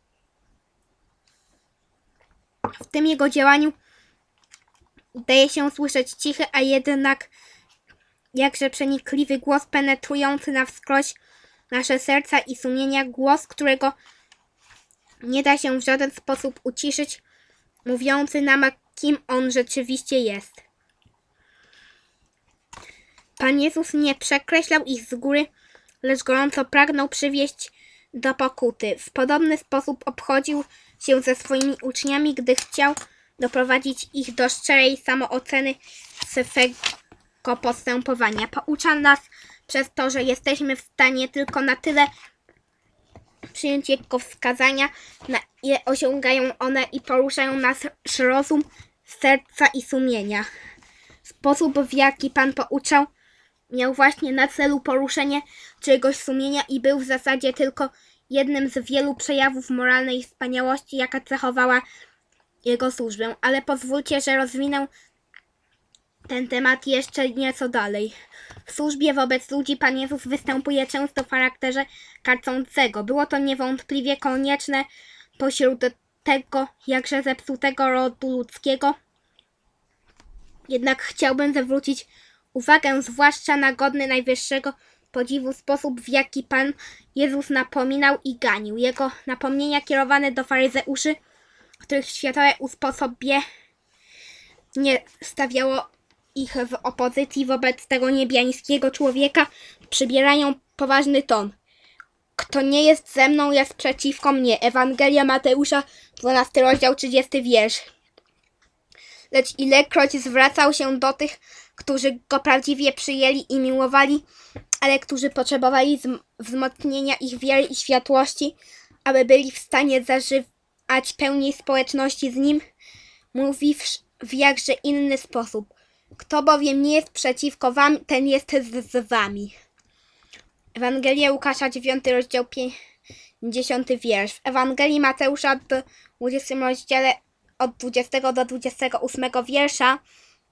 W tym jego działaniu daje się słyszeć cichy, a jednak jakże przenikliwy głos penetrujący na wskroś nasze serca i sumienia, głos, którego nie da się w żaden sposób uciszyć, mówiący nam, kim on rzeczywiście jest. Pan Jezus nie przekreślał ich z góry, lecz gorąco pragnął przywieść do pokuty. W podobny sposób obchodził się ze swoimi uczniami, gdy chciał doprowadzić ich do szczerej samooceny swego postępowania. Poucza nas przez to, że jesteśmy w stanie tylko na tyle przyjąć jego wskazania, na ile osiągają one i poruszają nasz rozum, serca i sumienia. Sposób, w jaki Pan pouczał, miał właśnie na celu poruszenie czyjegoś sumienia i był w zasadzie tylko jednym z wielu przejawów moralnej wspaniałości, jaka cechowała jego służbę. Ale pozwólcie, że rozwinę ten temat jeszcze nieco dalej. W służbie wobec ludzi Pan Jezus występuje często w charakterze karcącego. Było to niewątpliwie konieczne pośród tego jakże zepsutego rodu ludzkiego. Jednak chciałbym zwrócić uwagę zwłaszcza na godny najwyższego podziwu sposób, w jaki Pan Jezus napominał i ganił. Jego napomnienia kierowane do faryzeuszy, których światowe usposobienie stawiało ich w opozycji wobec tego niebiańskiego człowieka, przybierają poważny ton. Kto nie jest ze mną, jest przeciwko mnie. Ewangelia Mateusza, 12 rozdział, 30 wiersz. Lecz ilekroć zwracał się do tych, którzy go prawdziwie przyjęli i miłowali, ale którzy potrzebowali wzmocnienia ich wiary i światłości, aby byli w stanie zażywać pełni społeczności z nim, mówi w jakże inny sposób. Kto bowiem nie jest przeciwko wam, ten jest z wami. Ewangelia Łukasza, 9 rozdział, 50 wiersz. W Ewangelii Mateusza, w 20 rozdziale od 20 do 28 wiersza,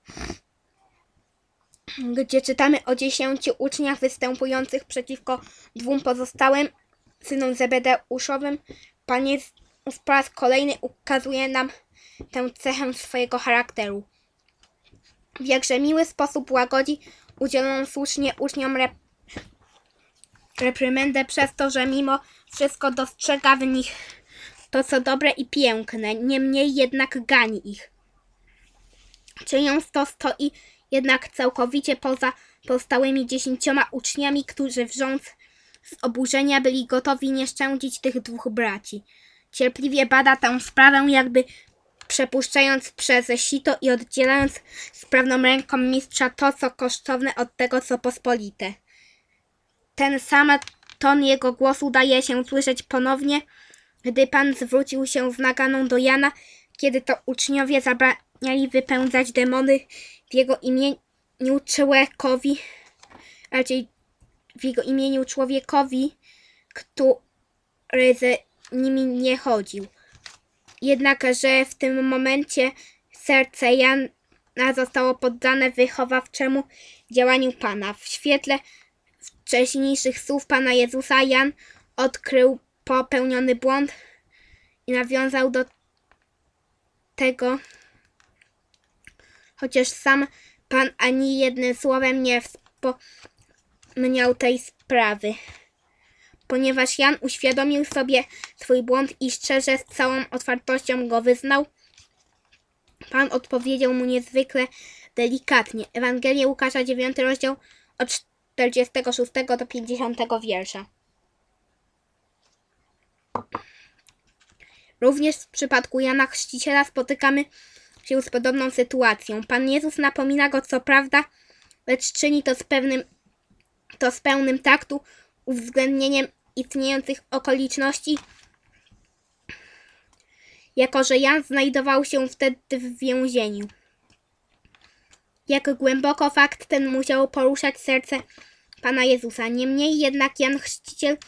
gdzie czytamy o 10 uczniach występujących przeciwko 2 pozostałym synom Zebedeuszowym, Pan Jezus po raz kolejny ukazuje nam tę cechę swojego charakteru. W jakże miły sposób łagodzi udzieloną słusznie uczniom reprymendę przez to, że mimo wszystko dostrzega w nich to, co dobre i piękne, niemniej jednak gani ich. Czyniąc to, stoi jednak całkowicie poza pozostałymi 10 uczniami, którzy wrząc z oburzenia byli gotowi nie szczędzić tych 2 braci. Cierpliwie bada tę sprawę, jakby przepuszczając przez sito i oddzielając sprawną ręką mistrza to, co kosztowne, od tego, co pospolite. Ten sam ton jego głosu daje się słyszeć ponownie, gdy Pan zwrócił się z naganą do Jana, kiedy to uczniowie zabraniali wypędzać demony w jego imieniu człowiekowi, raczej w jego imieniu człowiekowi, który z nimi nie chodził. Jednakże w tym momencie serce Jana zostało poddane wychowawczemu działaniu Pana. W świetle wcześniejszych słów Pana Jezusa Jan odkrył popełniony błąd i nawiązał do tego, chociaż sam Pan ani jednym słowem nie wspomniał tej sprawy. Ponieważ Jan uświadomił sobie swój błąd i szczerze, z całą otwartością go wyznał, Pan odpowiedział mu niezwykle delikatnie. Ewangelia Łukasza, 9 rozdział, od 46 do 50 wiersza. Również w przypadku Jana Chrzciciela spotykamy się z podobną sytuacją. Pan Jezus napomina go co prawda, lecz czyni to z pełnym taktu, uwzględnieniem istniejących okoliczności, jako że Jan znajdował się wtedy w więzieniu. Jak głęboko fakt ten musiał poruszać serce Pana Jezusa. Niemniej jednak Jan Chrzciciel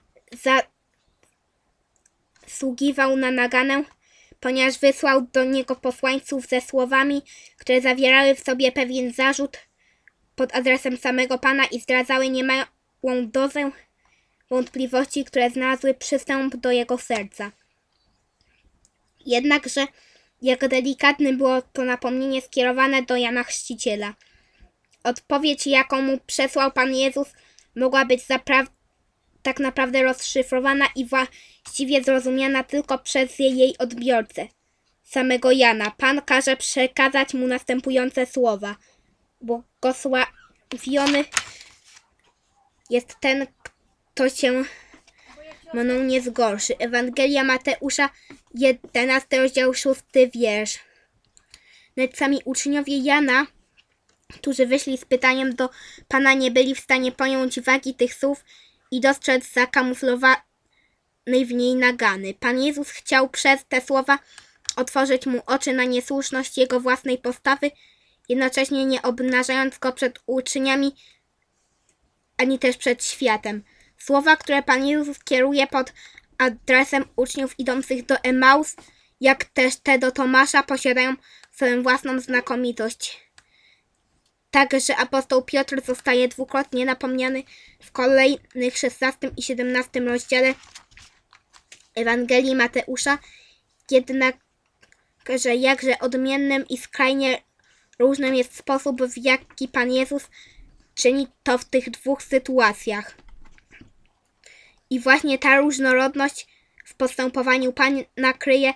zasługiwał na naganę, ponieważ wysłał do niego posłańców ze słowami, które zawierały w sobie pewien zarzut pod adresem samego Pana i zdradzały niemałą dozę wątpliwości, które znalazły przystęp do jego serca. Jednakże, jak delikatne było to napomnienie skierowane do Jana Chrzciciela. Odpowiedź, jaką mu przesłał Pan Jezus, mogła być tak naprawdę rozszyfrowana i właściwie zrozumiana tylko przez jej odbiorcę, samego Jana. Pan każe przekazać mu następujące słowa. zbawiony jest ten, kto się mną nie zgorszy. Ewangelia Mateusza, 11 rozdział, 6 wiersz. Lecz sami uczniowie Jana, którzy wyszli z pytaniem do Pana, nie byli w stanie pojąć wagi tych słów i dostrzec zakamuflowanej w niej nagany. Pan Jezus chciał przez te słowa otworzyć mu oczy na niesłuszność jego własnej postawy, jednocześnie nie obnażając go przed uczniami, ani też przed światem. Słowa, które Pan Jezus kieruje pod adresem uczniów idących do Emaus, jak też te do Tomasza, posiadają swoją własną znakomitość. Także apostoł Piotr zostaje dwukrotnie napomniany w kolejnych 16 i 17 rozdziale Ewangelii Mateusza, jednakże jakże odmiennym i skrajnie różnym jest sposób, w jaki Pan Jezus czyni to w tych dwóch sytuacjach. I właśnie ta różnorodność w postępowaniu Pana kryje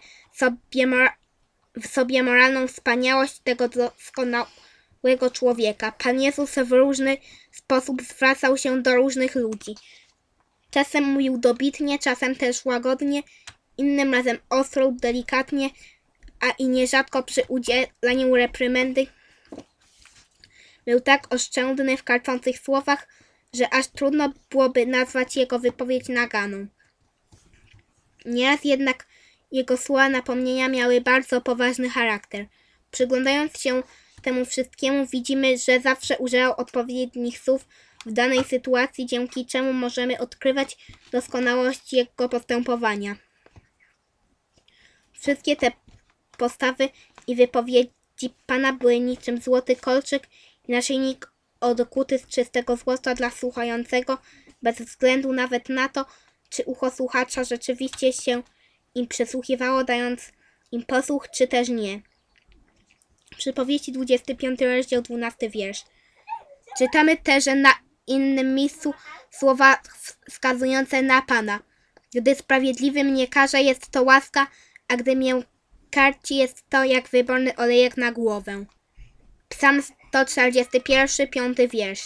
w sobie moralną wspaniałość tego doskonałego człowieka. Pan Jezus w różny sposób zwracał się do różnych ludzi. Czasem mówił dobitnie, czasem też łagodnie, innym razem ostro lub delikatnie, a i nierzadko przy udzielaniu reprymendy był tak oszczędny w karcących słowach, że aż trudno byłoby nazwać jego wypowiedź naganą. Nieraz jednak jego słowa napomnienia miały bardzo poważny charakter. Przyglądając się temu wszystkiemu, widzimy, że zawsze używał odpowiednich słów w danej sytuacji, dzięki czemu możemy odkrywać doskonałość jego postępowania. Wszystkie te postawy i wypowiedzi Pana były niczym złoty kolczyk i naszyjnik odkuty z czystego złota dla słuchającego, bez względu nawet na to, czy ucho słuchacza rzeczywiście się im przysłuchiwało, dając im posłuch, czy też nie. Przypowieści 25 rozdział 12 wiersz. Czytamy też, że na innym miejscu słowa wskazujące na Pana. Gdy sprawiedliwy mnie karze, jest to łaska, a gdy mię karci, jest to jak wyborny olejek na głowę. Psalm 141, 5 wiersz.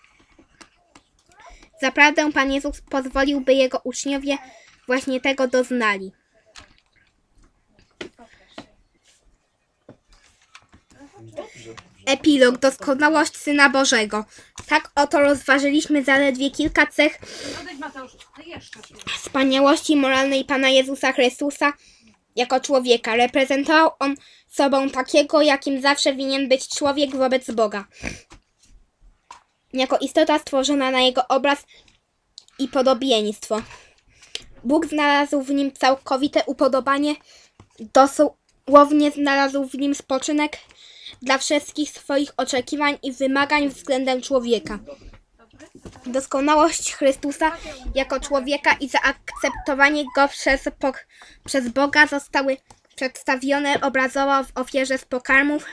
Zaprawdę Pan Jezus pozwolił, by Jego uczniowie właśnie tego doznali. Epilog. Doskonałość Syna Bożego. Tak oto rozważyliśmy zaledwie kilka cech wspaniałości moralnej Pana Jezusa Chrystusa jako człowieka. Reprezentował On sobą takiego, jakim zawsze winien być człowiek wobec Boga. Jako istota stworzona na Jego obraz i podobieństwo. Bóg znalazł w nim całkowite upodobanie, dosłownie znalazł w nim spoczynek dla wszystkich swoich oczekiwań i wymagań względem człowieka. Doskonałość Chrystusa jako człowieka i zaakceptowanie Go przez Boga zostały przedstawione obrazowo w ofierze z pokarmów,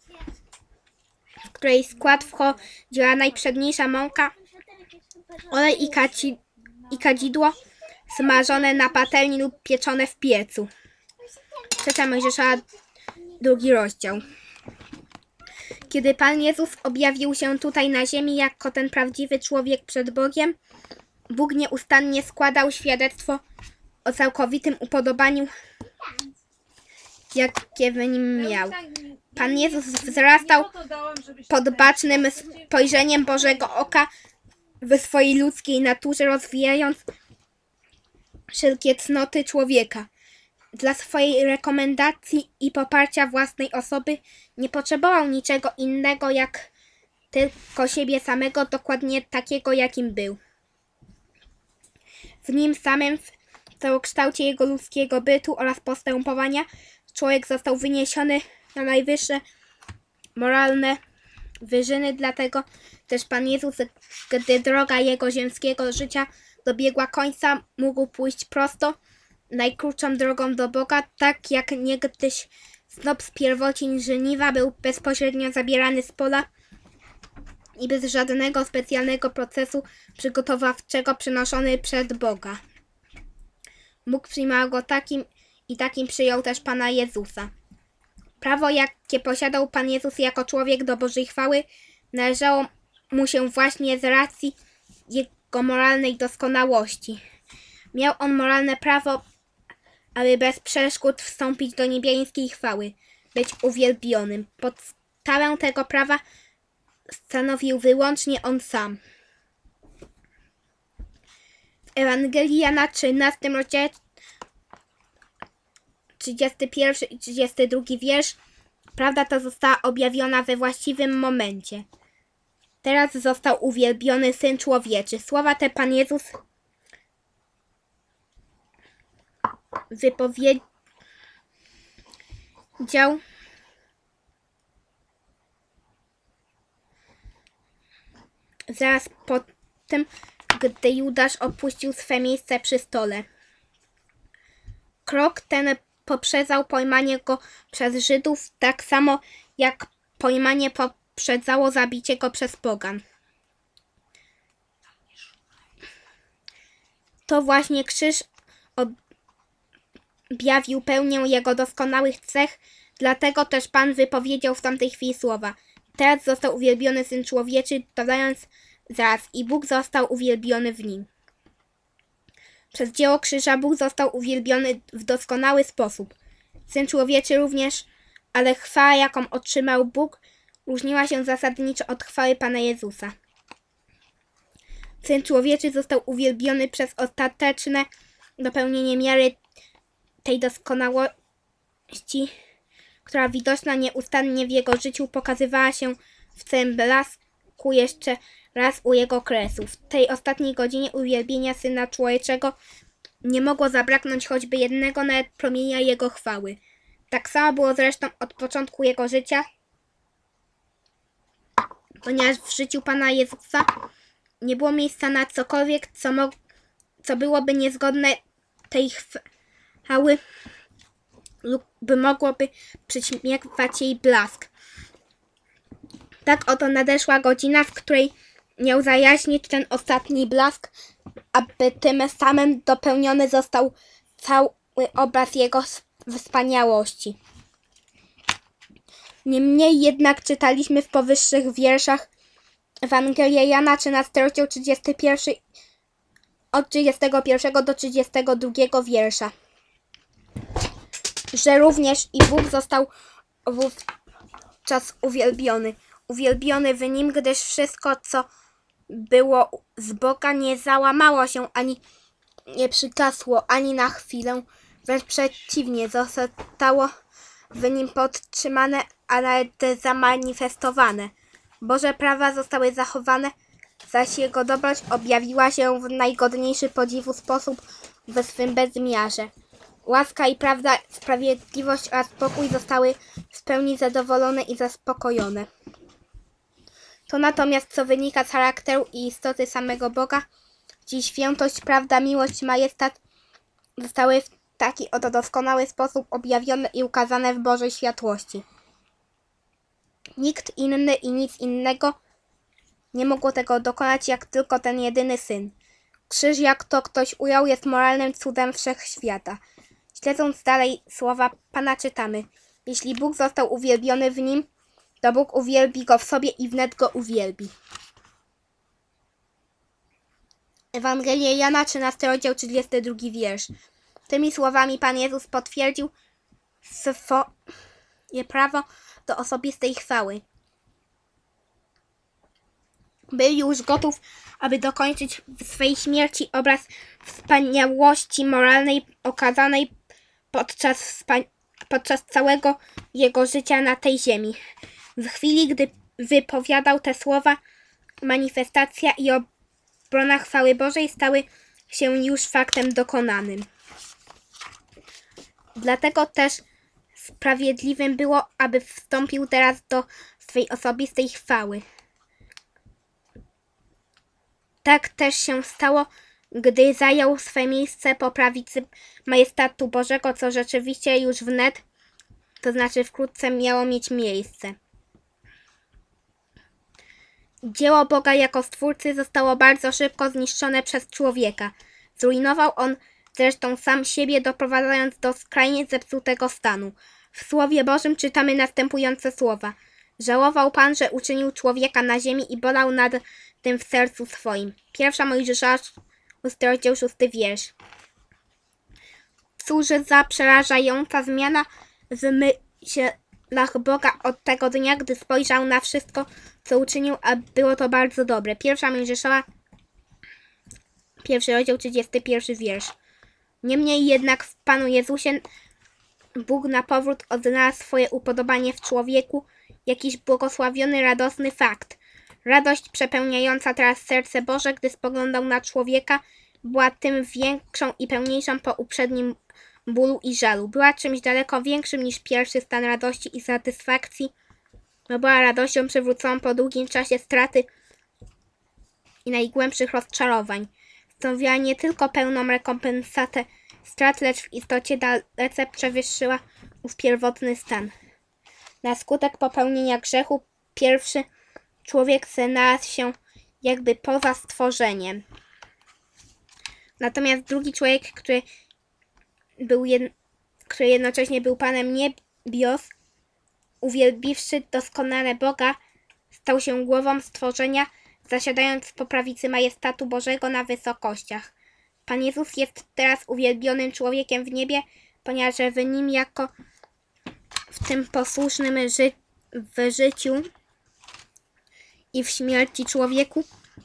w której skład wchodziła najprzedniejsza mąka, olej i kadzidło smażone na patelni lub pieczone w piecu. 3 Mojżesza, 2 rozdział. Kiedy Pan Jezus objawił się tutaj na ziemi jako ten prawdziwy człowiek przed Bogiem, Bóg nieustannie składał świadectwo o całkowitym upodobaniu, jakie w nim miał. Pan Jezus wzrastał pod bacznym spojrzeniem Bożego oka w swojej ludzkiej naturze, rozwijając wszelkie cnoty człowieka. Dla swojej rekomendacji i poparcia własnej osoby nie potrzebował niczego innego, jak tylko siebie samego, dokładnie takiego, jakim był. W nim samym, w całokształcie jego ludzkiego bytu oraz postępowania, człowiek został wyniesiony na najwyższe moralne wyżyny, dlatego też Pan Jezus, gdy droga jego ziemskiego życia dobiegła końca, mógł pójść prosto, najkrótszą drogą do Boga, tak jak niegdyś snop z pierwocin żniwa był bezpośrednio zabierany z pola i bez żadnego specjalnego procesu przygotowawczego przynoszony przed Boga. Bóg przyjmował go takim i takim przyjął też Pana Jezusa. Prawo, jakie posiadał Pan Jezus jako człowiek do Bożej chwały, należało mu się właśnie z racji jego moralnej doskonałości. Miał on moralne prawo, aby bez przeszkód wstąpić do niebieskiej chwały, być uwielbionym. Podstawę tego prawa stanowił wyłącznie on sam. W Ewangelii Jana 13 rozdziale 31 i 32 wiersz prawda ta została objawiona we właściwym momencie. Teraz został uwielbiony Syn Człowieczy. Słowa te Pan Jezus wypowiedział zaraz po tym, gdy Judasz opuścił swe miejsce przy stole. Krok ten poprzedzał pojmanie go przez Żydów, tak samo jak pojmanie poprzedzało zabicie go przez pogan. To właśnie krzyż objawił pełnię jego doskonałych cech, dlatego też Pan wypowiedział w tamtej chwili słowa: teraz został uwielbiony Syn Człowieczy, dodając zaraz: i Bóg został uwielbiony w nim. Przez dzieło krzyża Bóg został uwielbiony w doskonały sposób. Syn Człowieczy również, ale chwała, jaką otrzymał Bóg, różniła się zasadniczo od chwały Pana Jezusa. Syn Człowieczy został uwielbiony przez ostateczne dopełnienie miary tej doskonałości, która widoczna nieustannie w jego życiu pokazywała się w całym blasku jeszcze raz u jego kresu. W tej ostatniej godzinie uwielbienia Syna Człowieczego nie mogło zabraknąć choćby jednego nawet promienia jego chwały. Tak samo było zresztą od początku jego życia, ponieważ w życiu Pana Jezusa nie było miejsca na cokolwiek, co byłoby niezgodne tej chwały lub by mogłoby przyćmiewać jej blask. Tak oto nadeszła godzina, w której miał zajaśnić ten ostatni blask, aby tym samym dopełniony został cały obraz jego wspaniałości. Niemniej jednak czytaliśmy w powyższych wierszach Ewangelia Jana 13 rozdział 31 od 31 do 32 wiersza, że również i Bóg został wówczas uwielbiony w nim, gdyż wszystko, co było z Boga, nie załamało się, ani nie przygasło, ani na chwilę, wręcz przeciwnie, zostało w nim podtrzymane, a nawet zamanifestowane. Boże prawa zostały zachowane, zaś jego dobroć objawiła się w najgodniejszy podziwu sposób we swym bezmiarze. Łaska i prawda, sprawiedliwość oraz pokój zostały w pełni zadowolone i zaspokojone. To natomiast, co wynika z charakteru i istoty samego Boga, gdzie świętość, prawda, miłość, majestat zostały w taki oto doskonały sposób objawione i ukazane w Bożej światłości. Nikt inny i nic innego nie mogło tego dokonać, jak tylko ten jedyny Syn. Krzyż, jak to ktoś ujął, jest moralnym cudem wszechświata. Śledząc dalej słowa Pana czytamy: jeśli Bóg został uwielbiony w nim, to Bóg uwielbi go w sobie i wnet go uwielbi. Ewangelia Jana 13 rozdział 32 wiersz. Tymi słowami Pan Jezus potwierdził swoje prawo do osobistej chwały. Był już gotów, aby dokończyć w swej śmierci obraz wspaniałości moralnej okazanej podczas całego jego życia na tej ziemi. W chwili, gdy wypowiadał te słowa, manifestacja i obrona chwały Bożej stały się już faktem dokonanym. Dlatego też sprawiedliwym było, aby wstąpił teraz do swej osobistej chwały. Tak też się stało, gdy zajął swe miejsce po prawicy majestatu Bożego, co rzeczywiście już wnet, to znaczy wkrótce, miało mieć miejsce. Dzieło Boga jako Stwórcy zostało bardzo szybko zniszczone przez człowieka. Zrujnował on zresztą sam siebie, doprowadzając do skrajnie zepsutego stanu. W Słowie Bożym czytamy następujące słowa: Żałował Pan, że uczynił człowieka na ziemi i bolał nad tym w sercu swoim. Pierwsza Mojżesza, 6 rozdział 6 wiersz. Cóż za przerażająca zmiana w myślach Boga od tego dnia, gdy spojrzał na wszystko, co uczynił, a było to bardzo dobre. Pierwsza Mojżeszowa, 1 rozdział 31 wiersz. Niemniej jednak w Panu Jezusie Bóg na powrót odnalazł swoje upodobanie w człowieku, jakiś błogosławiony, radosny fakt. Radość przepełniająca teraz serce Boże, gdy spoglądał na człowieka, była tym większą i pełniejszą po uprzednim bólu i żalu. Była czymś daleko większym niż pierwszy stan radości i satysfakcji, bo była radością przywróconą po długim czasie straty i najgłębszych rozczarowań. Stanowiła nie tylko pełną rekompensatę strat, lecz w istocie dalece przewyższyła ów pierwotny stan. Na skutek popełnienia grzechu pierwszy człowiek znalazł się jakby poza stworzeniem. Natomiast drugi człowiek, który jednocześnie był Panem niebios, uwielbiwszy doskonale Boga, stał się głową stworzenia, zasiadając po prawicy majestatu Bożego na wysokościach. Pan Jezus jest teraz uwielbionym człowiekiem w niebie, ponieważ w nim jako w tym posłusznym w życiu i w śmierci człowieku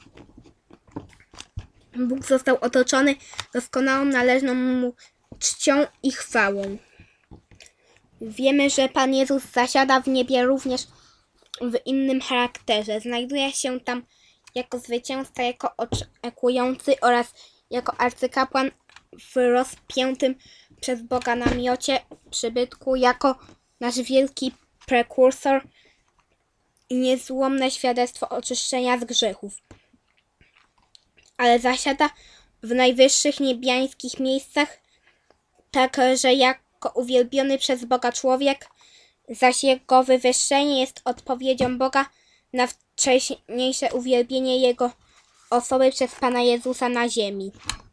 Bóg został otoczony doskonałą, należną mu czcią i chwałą. Wiemy, że Pan Jezus zasiada w niebie również w innym charakterze. Znajduje się tam jako zwycięzca, jako oczekujący oraz jako arcykapłan w rozpiętym przez Boga namiocie przybytku, jako nasz wielki prekursor i niezłomne świadectwo oczyszczenia z grzechów. Ale zasiada w najwyższych niebiańskich miejscach, tak że jako uwielbiony przez Boga człowiek, zaś jego wywyższenie jest odpowiedzią Boga na wcześniejsze uwielbienie Jego osoby przez Pana Jezusa na ziemi.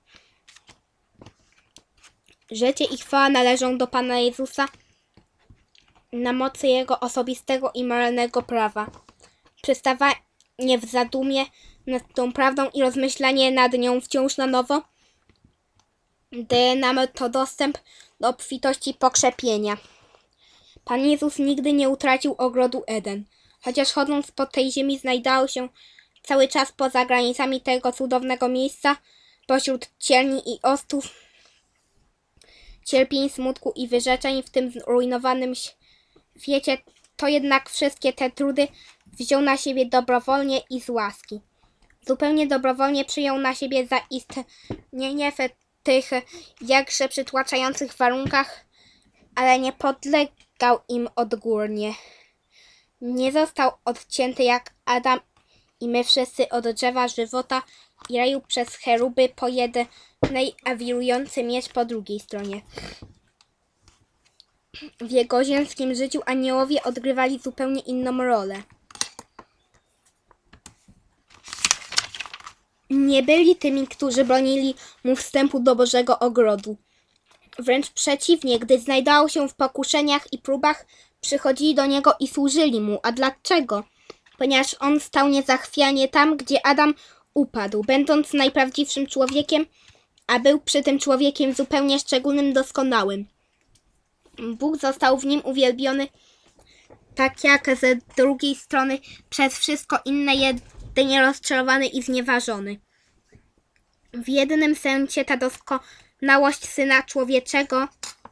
Życie i chwała należą do Pana Jezusa na mocy Jego osobistego i moralnego prawa. Przystawanie w zadumie nad tą prawdą i rozmyślanie nad nią wciąż na nowo daje nam to dostęp do obfitości pokrzepienia. Pan Jezus nigdy nie utracił ogrodu Eden. Chociaż chodząc po tej ziemi znajdował się cały czas poza granicami tego cudownego miejsca, pośród cierni i ostów, cierpień, smutku i wyrzeczeń w tym zrujnowanym świecie, to jednak wszystkie te trudy wziął na siebie dobrowolnie i z łaski. Zupełnie dobrowolnie przyjął na siebie zaistnienie w tych jakże przytłaczających warunkach, ale nie podlegał im odgórnie. Nie został odcięty jak Adam i my wszyscy od drzewa żywota i raju przez cheruby po jednej, a wirujący miecz po drugiej stronie. W jego ziemskim życiu aniołowie odgrywali zupełnie inną rolę. Nie byli tymi, którzy bronili mu wstępu do Bożego ogrodu. Wręcz przeciwnie, gdy znajdował się w pokuszeniach i próbach, przychodzili do niego i służyli mu. A dlaczego? Ponieważ on stał niezachwianie tam, gdzie Adam upadł, będąc najprawdziwszym człowiekiem, a był przy tym człowiekiem zupełnie szczególnym, doskonałym. Bóg został w nim uwielbiony, tak jak ze drugiej strony przez wszystko inne, jedynie rozczarowany i znieważony. W jednym sensie ta doskonałość Syna Człowieczego,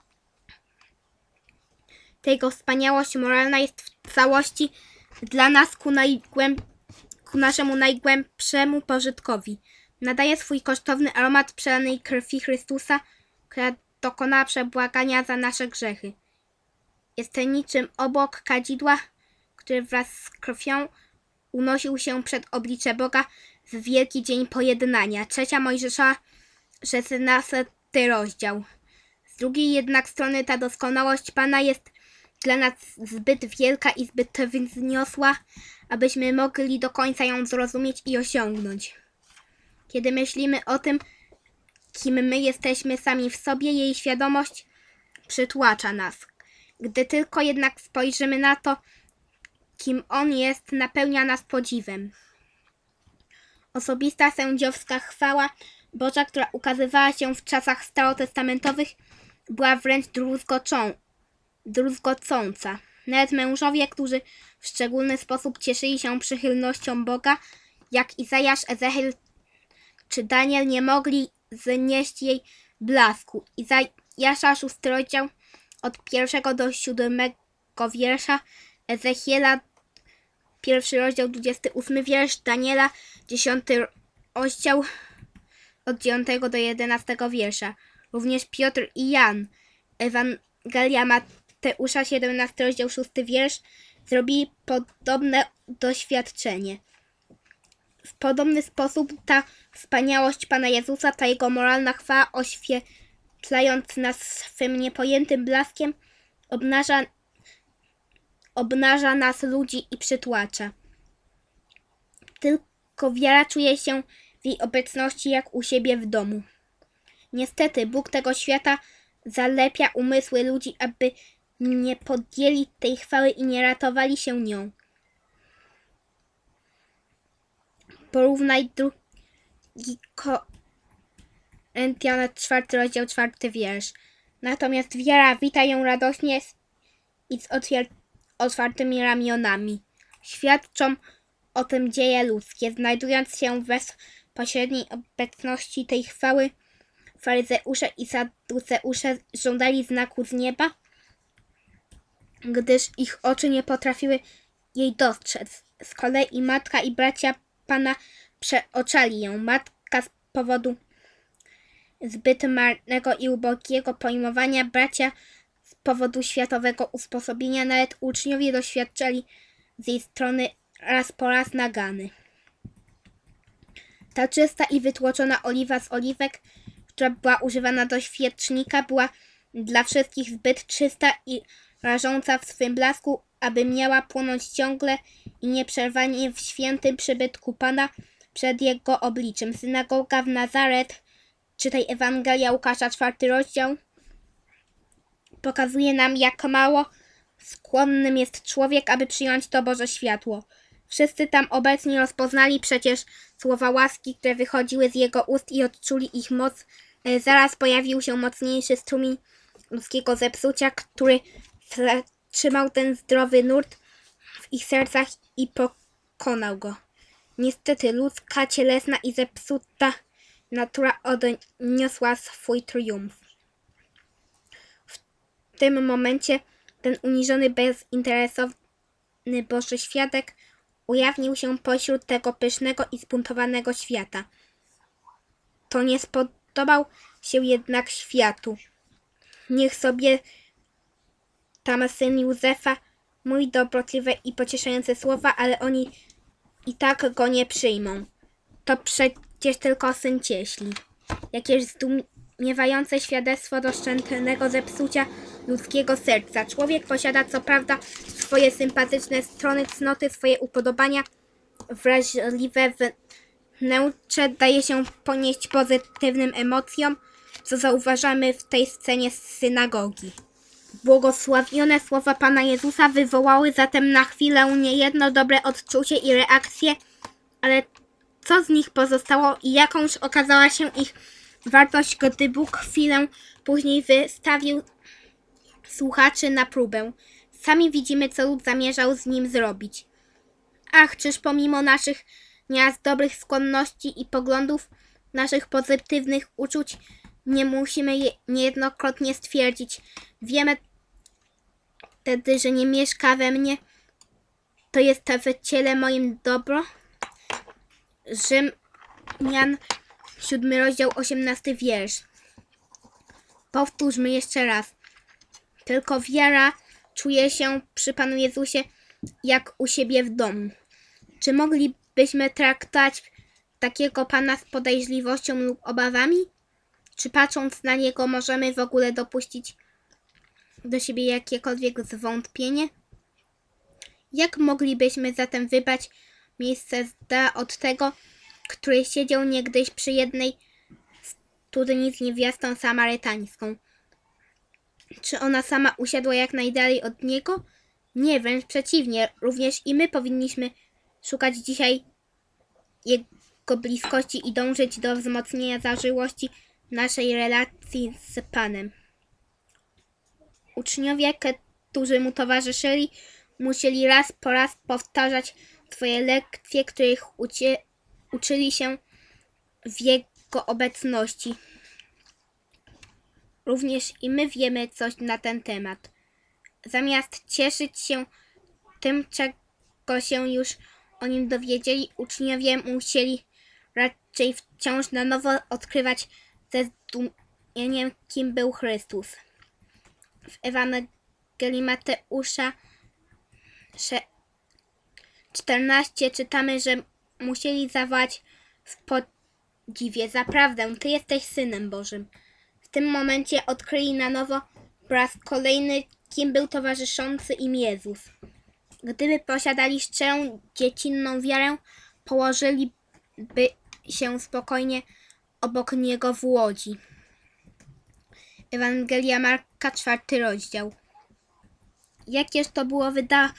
ta jego wspaniałość moralna jest w całości dla nas ku naszemu najgłębszemu pożytkowi. Nadaje swój kosztowny aromat przelanej krwi Chrystusa, która dokonała przebłagania za nasze grzechy. Jest niczym obłok kadzidła, który wraz z krwią unosił się przed oblicze Boga w wielki dzień pojednania. 3 Mojżesza, 16 rozdział. Z drugiej jednak strony ta doskonałość Pana jest dla nas zbyt wielka i zbyt wzniosła, abyśmy mogli do końca ją zrozumieć i osiągnąć. Kiedy myślimy o tym, kim my jesteśmy sami w sobie, jej świadomość przytłacza nas. Gdy tylko jednak spojrzymy na to, kim on jest, napełnia nas podziwem. Osobista sędziowska chwała Boża, która ukazywała się w czasach starotestamentowych, była wręcz druzgocąca. Nawet mężowie, którzy w szczególny sposób cieszyli się przychylnością Boga, jak Izajasz, Ezechiel czy Daniel, nie mogli znieść jej blasku. Izajasza 6 rozdział od 1 do 7 wiersza, Ezechiela 1 rozdział 28 wiersz, Daniela 10 rozdział od 9 do 11 wiersza. Również Piotr i Jan, Ewangelia Mateusza 17 rozdział 6 wiersz, zrobili podobne doświadczenie. W podobny sposób ta wspaniałość Pana Jezusa, ta Jego moralna chwała, oświetlając nas swym niepojętym blaskiem, obnaża nas ludzi i przytłacza. Tylko wiara czuje się w jej obecności jak u siebie w domu. Niestety Bóg tego świata zalepia umysły ludzi, aby nie podjęli tej chwały i nie ratowali się nią. Porównaj 2 Koryntian 4 rozdział 4 wiersz. Natomiast wiara wita ją radośnie i z otwartymi ramionami. Świadczą o tym dzieje ludzkie. Znajdując się w bezpośredniej obecności tej chwały, faryzeusze i saduceusze żądali znaku z nieba, gdyż ich oczy nie potrafiły jej dostrzec. Z kolei matka i bracia Pana przeoczali ją. Matka z powodu zbyt marnego i ubogiego pojmowania, bracia z powodu światowego usposobienia, nawet uczniowie doświadczali z jej strony raz po raz nagany. Ta czysta i wytłoczona oliwa z oliwek, która była używana do świecznika, była dla wszystkich zbyt czysta i rażąca w swym blasku, aby miała płonąć ciągle i nieprzerwanie w świętym przybytku Pana przed Jego obliczem. Synagoga w Nazaret, czytaj Ewangelia Łukasza 4 rozdział, pokazuje nam, jak mało skłonnym jest człowiek, aby przyjąć to Boże światło. Wszyscy tam obecni rozpoznali przecież słowa łaski, które wychodziły z Jego ust i odczuli ich moc. Zaraz pojawił się mocniejszy strumień ludzkiego zepsucia, który zatrzymał ten zdrowy nurt w ich sercach i pokonał go. Niestety ludzka, cielesna i zepsuta natura odniosła swój triumf. W tym momencie ten uniżony, bezinteresowny Boży świadek ujawnił się pośród tego pysznego i zbuntowanego świata. To nie spodobał się jednak światu. Niech sobie tam syn Józefa mówi dobrotliwe i pocieszające słowa, ale oni i tak go nie przyjmą. To przecież tylko syn cieśli. Jakież zdumiewające świadectwo doszczętnego zepsucia ludzkiego serca. Człowiek posiada co prawda swoje sympatyczne strony, cnoty, swoje upodobania, wrażliwe wnętrze, daje się ponieść pozytywnym emocjom, co zauważamy w tej scenie z synagogi. Błogosławione słowa Pana Jezusa wywołały zatem na chwilę niejedno dobre odczucie i reakcje, ale co z nich pozostało i jakąż okazała się ich wartość, gdy Bóg chwilę później wystawił słuchaczy na próbę. Sami widzimy, co lud zamierzał z nim zrobić. Ach, czyż pomimo naszych nieraz dobrych skłonności i poglądów, naszych pozytywnych uczuć, nie musimy niejednokrotnie stwierdzić: wiemy wtedy, że nie mieszka we mnie, to jest w ciele moim dobro. Rzymian 7 rozdział 18 wiersz. Powtórzmy jeszcze raz. Tylko wiara czuje się przy Panu Jezusie jak u siebie w domu. Czy moglibyśmy traktować takiego Pana z podejrzliwością lub obawami? Czy patrząc na Niego możemy w ogóle dopuścić do siebie jakiekolwiek zwątpienie? Jak moglibyśmy zatem wybrać miejsce z dala od tego, który siedział niegdyś przy jednej studni z niewiastą samarytańską? Czy ona sama usiadła jak najdalej od Niego? Nie, wręcz przeciwnie. Również i my powinniśmy szukać dzisiaj Jego bliskości i dążyć do wzmocnienia zażyłości naszej relacji z Panem. Uczniowie, którzy mu towarzyszyli, musieli raz po raz powtarzać swoje lekcje, których uczyli się w Jego obecności. Również i my wiemy coś na ten temat. Zamiast cieszyć się tym, czego się już o nim dowiedzieli, uczniowie musieli raczej wciąż na nowo odkrywać ze zdumieniem, kim był Chrystus. W Ewangelii Mateusza 14 czytamy, że musieli zawołać w podziwie: zaprawdę, Ty jesteś Synem Bożym. W tym momencie odkryli na nowo po raz kolejny, kim był towarzyszący im Jezus. Gdyby posiadali szczerą, dziecinną wiarę, położyliby się spokojnie obok Niego w łodzi. Ewangelia Marka, 4 rozdział. Jakież to było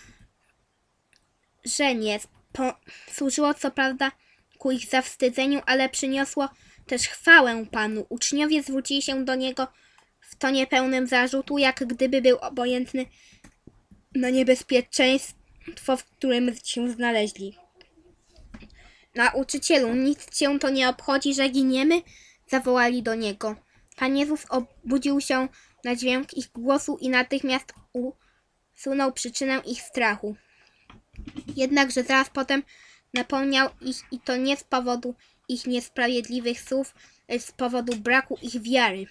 wydarzenie. Służyło co prawda ku ich zawstydzeniu, ale przyniosło też chwałę Panu. Uczniowie zwrócili się do Niego w tonie pełnym zarzutu, jak gdyby był obojętny na niebezpieczeństwo, w którym się znaleźli. Nauczycielu, nic cię to nie obchodzi, że giniemy? Zawołali do Niego. Pan Jezus obudził się na dźwięk ich głosu i natychmiast usunął przyczynę ich strachu. Jednakże zaraz potem napomniał ich, i to nie z powodu ich niesprawiedliwych słów, lecz z powodu braku ich wiary.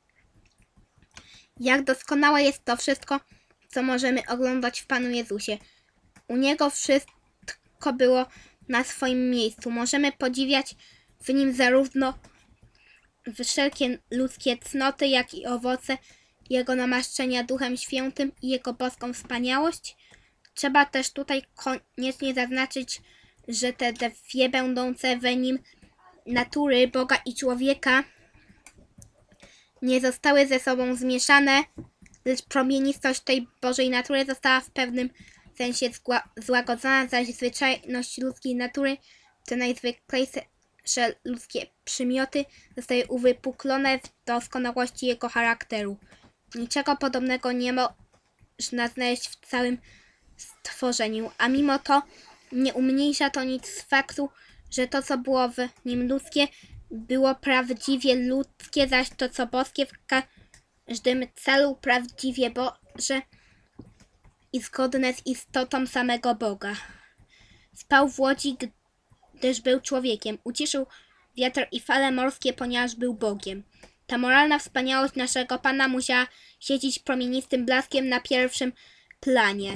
Jak doskonałe jest to wszystko, co możemy oglądać w Panu Jezusie. U Niego wszystko było na swoim miejscu. Możemy podziwiać w Nim zarówno wszelkie ludzkie cnoty, jak i owoce Jego namaszczenia Duchem Świętym i Jego boską wspaniałość. Trzeba też tutaj koniecznie zaznaczyć, że te dwie będące we Nim natury Boga i człowieka nie zostały ze sobą zmieszane, lecz promienistość tej Bożej natury została w pewnym sensie złagodzona, zaś zwyczajność ludzkiej natury, te najzwyklejsze ludzkie przymioty, zostały uwypuklone w doskonałości jego charakteru. Niczego podobnego nie można znaleźć w całym stworzeniu, a mimo to nie umniejsza to nic faktu, że to, co było w nim ludzkie, było prawdziwie ludzkie, zaś to, co boskie, w każdym celu prawdziwie Boże i zgodne z istotą samego Boga. Spał w łodzi, gdyż był człowiekiem. Uciszył wiatr i fale morskie, ponieważ był Bogiem. Ta moralna wspaniałość naszego Pana musiała siedzieć promienistym blaskiem na pierwszym planie.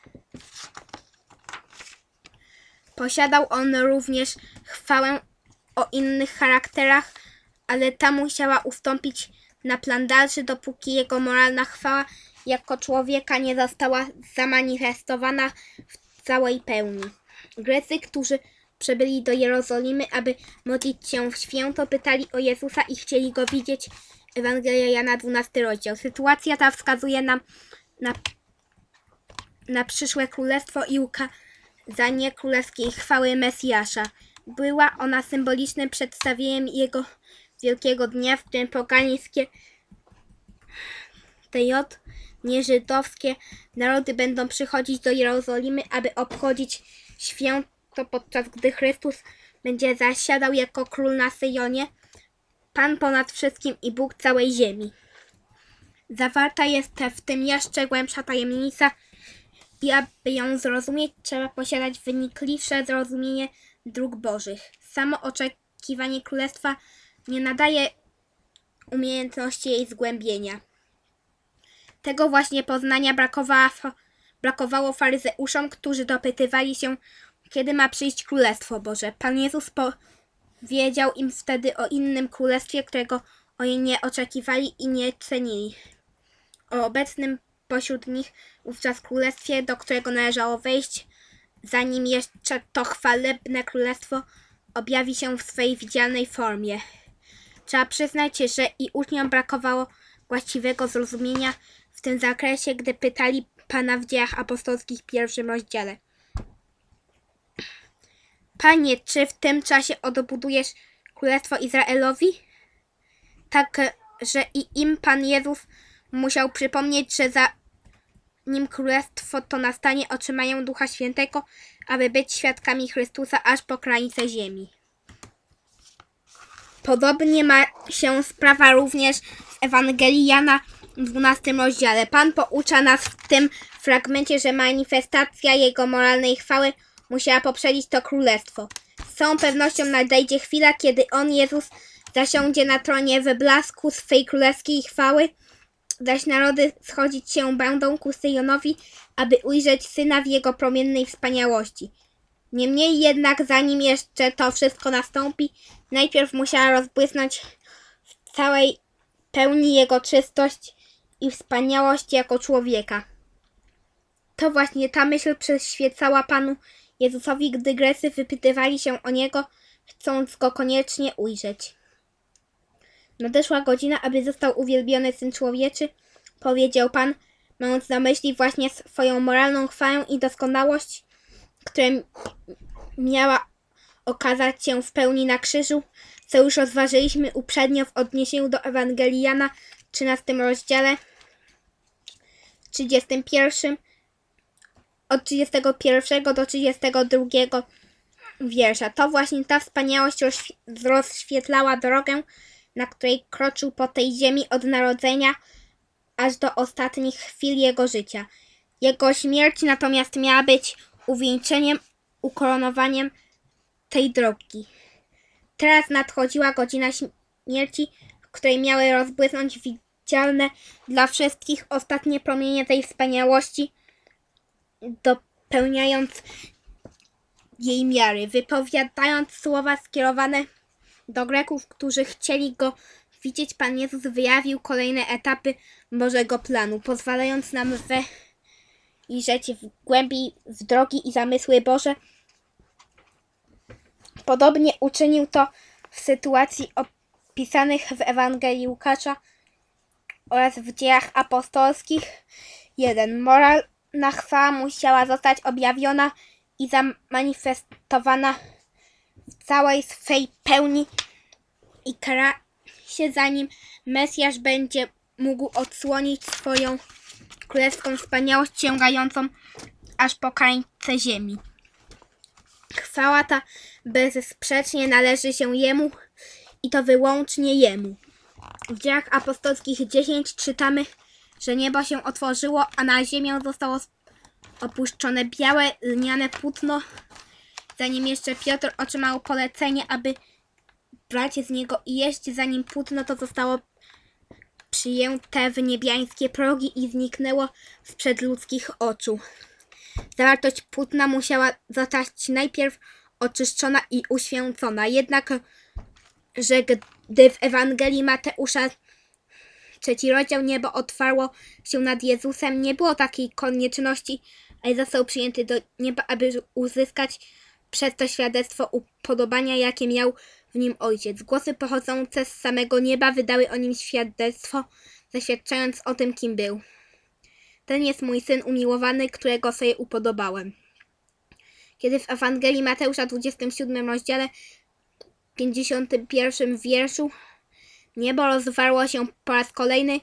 Posiadał on również chwałę o innych charakterach, ale ta musiała ustąpić na plan dalszy, dopóki jego moralna chwała jako człowieka nie została zamanifestowana w całej pełni. Grecy, którzy przybyli do Jerozolimy, aby modlić się w święto, pytali o Jezusa i chcieli Go widzieć. Ewangelia Jana, 12 rozdział. Sytuacja ta wskazuje nam na przyszłe królestwo i ukazanie królewskiej chwały Mesjasza. Była ona symbolicznym przedstawieniem Jego wielkiego dnia, w którym pogańskie nieżydowskie narody będą przychodzić do Jerozolimy, aby obchodzić święto, podczas gdy Chrystus będzie zasiadał jako król na Syjonie, Pan ponad wszystkim i Bóg całej ziemi. Zawarta jest w tym jeszcze głębsza tajemnica i aby ją zrozumieć, trzeba posiadać wynikliwsze zrozumienie dróg Bożych. Samo oczekiwanie królestwa nie nadaje umiejętności jej zgłębienia. Tego właśnie poznania brakowało faryzeuszom, którzy dopytywali się, kiedy ma przyjść Królestwo Boże. Pan Jezus powiedział im wtedy o innym królestwie, którego oni nie oczekiwali i nie cenili. O obecnym pośród nich wówczas królestwie, do którego należało wejść, zanim jeszcze to chwalebne królestwo objawi się w swej widzialnej formie. Trzeba przyznać, że i uczniom brakowało właściwego zrozumienia w tym zakresie, gdy pytali Pana w Dziejach Apostolskich w 1 rozdziale. Panie, czy w tym czasie odbudujesz Królestwo Izraelowi? Tak, że i im Pan Jezus musiał przypomnieć, że zanim Królestwo to nastanie, otrzymają Ducha Świętego, aby być świadkami Chrystusa aż po krańce ziemi. Podobnie ma się sprawa również z Ewangelii Jana w 12 rozdziale. Pan poucza nas w tym fragmencie, że manifestacja Jego moralnej chwały musiała poprzedzić to królestwo. Z całą pewnością nadejdzie chwila, kiedy On, Jezus, zasiądzie na tronie w blasku swej królewskiej chwały, zaś narody schodzić się będą ku Syjonowi, aby ujrzeć Syna w Jego promiennej wspaniałości. Niemniej jednak, zanim jeszcze to wszystko nastąpi, najpierw musiała rozbłysnąć w całej pełni Jego czystość i wspaniałość jako człowieka. To właśnie ta myśl przyświecała Panu Jezusowi, gdy Grecy wypytywali się o Niego, chcąc Go koniecznie ujrzeć. Nadeszła godzina, aby został uwielbiony Syn Człowieczy, powiedział Pan, mając na myśli właśnie swoją moralną chwałę i doskonałość, która miała okazać się w pełni na krzyżu, co już rozważyliśmy uprzednio w odniesieniu do Ewangelii Jana w 13 rozdziale, 31, od 31 do 32 wiersza. To właśnie ta wspaniałość rozświetlała drogę, na której kroczył po tej ziemi od narodzenia aż do ostatnich chwil Jego życia. Jego śmierć natomiast miała być uwieńczeniem, ukoronowaniem tej drogi. Teraz nadchodziła godzina śmierci, w której miały rozbłysnąć widzialne dla wszystkich ostatnie promienie tej wspaniałości, dopełniając jej miary, wypowiadając słowa skierowane do Greków, którzy chcieli Go widzieć. Pan Jezus wyjawił kolejne etapy Bożego planu, pozwalając nam wejrzeć w głębi, w drogi i zamysły Boże. Podobnie uczynił to w sytuacji opisanych w Ewangelii Łukasza oraz w Dziejach Apostolskich. 1. Moralna chwała musiała zostać objawiona i zamanifestowana w całej swej pełni i krasie, zanim Mesjasz będzie mógł odsłonić swoją królewską wspaniałość sięgającą aż po krańce ziemi. Chwała ta bezsprzecznie należy się Jemu i to wyłącznie Jemu. W Dziejach Apostolskich 10 czytamy, że niebo się otworzyło, a na ziemię zostało opuszczone białe, lniane płótno, zanim jeszcze Piotr otrzymał polecenie, aby brać z niego i jeść, zanim płótno to zostało przyjęte w niebiańskie progi i zniknęło sprzed ludzkich oczu. Zawartość płótna musiała zostać najpierw oczyszczona i uświęcona. Jednak, że gdy w Ewangelii Mateusza 3 rozdział niebo otwarło się nad Jezusem, nie było takiej konieczności, ale został przyjęty do nieba, aby uzyskać przez to świadectwo upodobania, jakie miał w nim Ojciec. Głosy pochodzące z samego nieba wydały o nim świadectwo, zaświadczając o tym, kim był. Ten jest mój Syn umiłowany, którego sobie upodobałem. Kiedy w Ewangelii Mateusza 27 rozdziale 51 wierszu niebo rozwarło się po raz kolejny,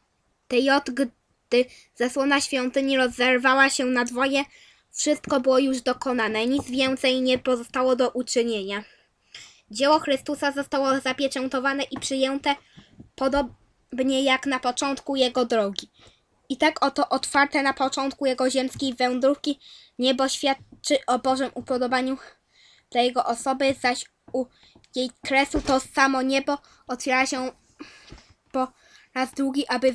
gdy zasłona świątyni rozerwała się na dwoje, wszystko było już dokonane, nic więcej nie pozostało do uczynienia. Dzieło Chrystusa zostało zapieczętowane i przyjęte podobnie jak na początku Jego drogi. I tak oto otwarte na początku Jego ziemskiej wędrówki niebo świadczy o Bożym upodobaniu dla Jego osoby, zaś u jej kresu to samo niebo otwiera się po raz drugi, aby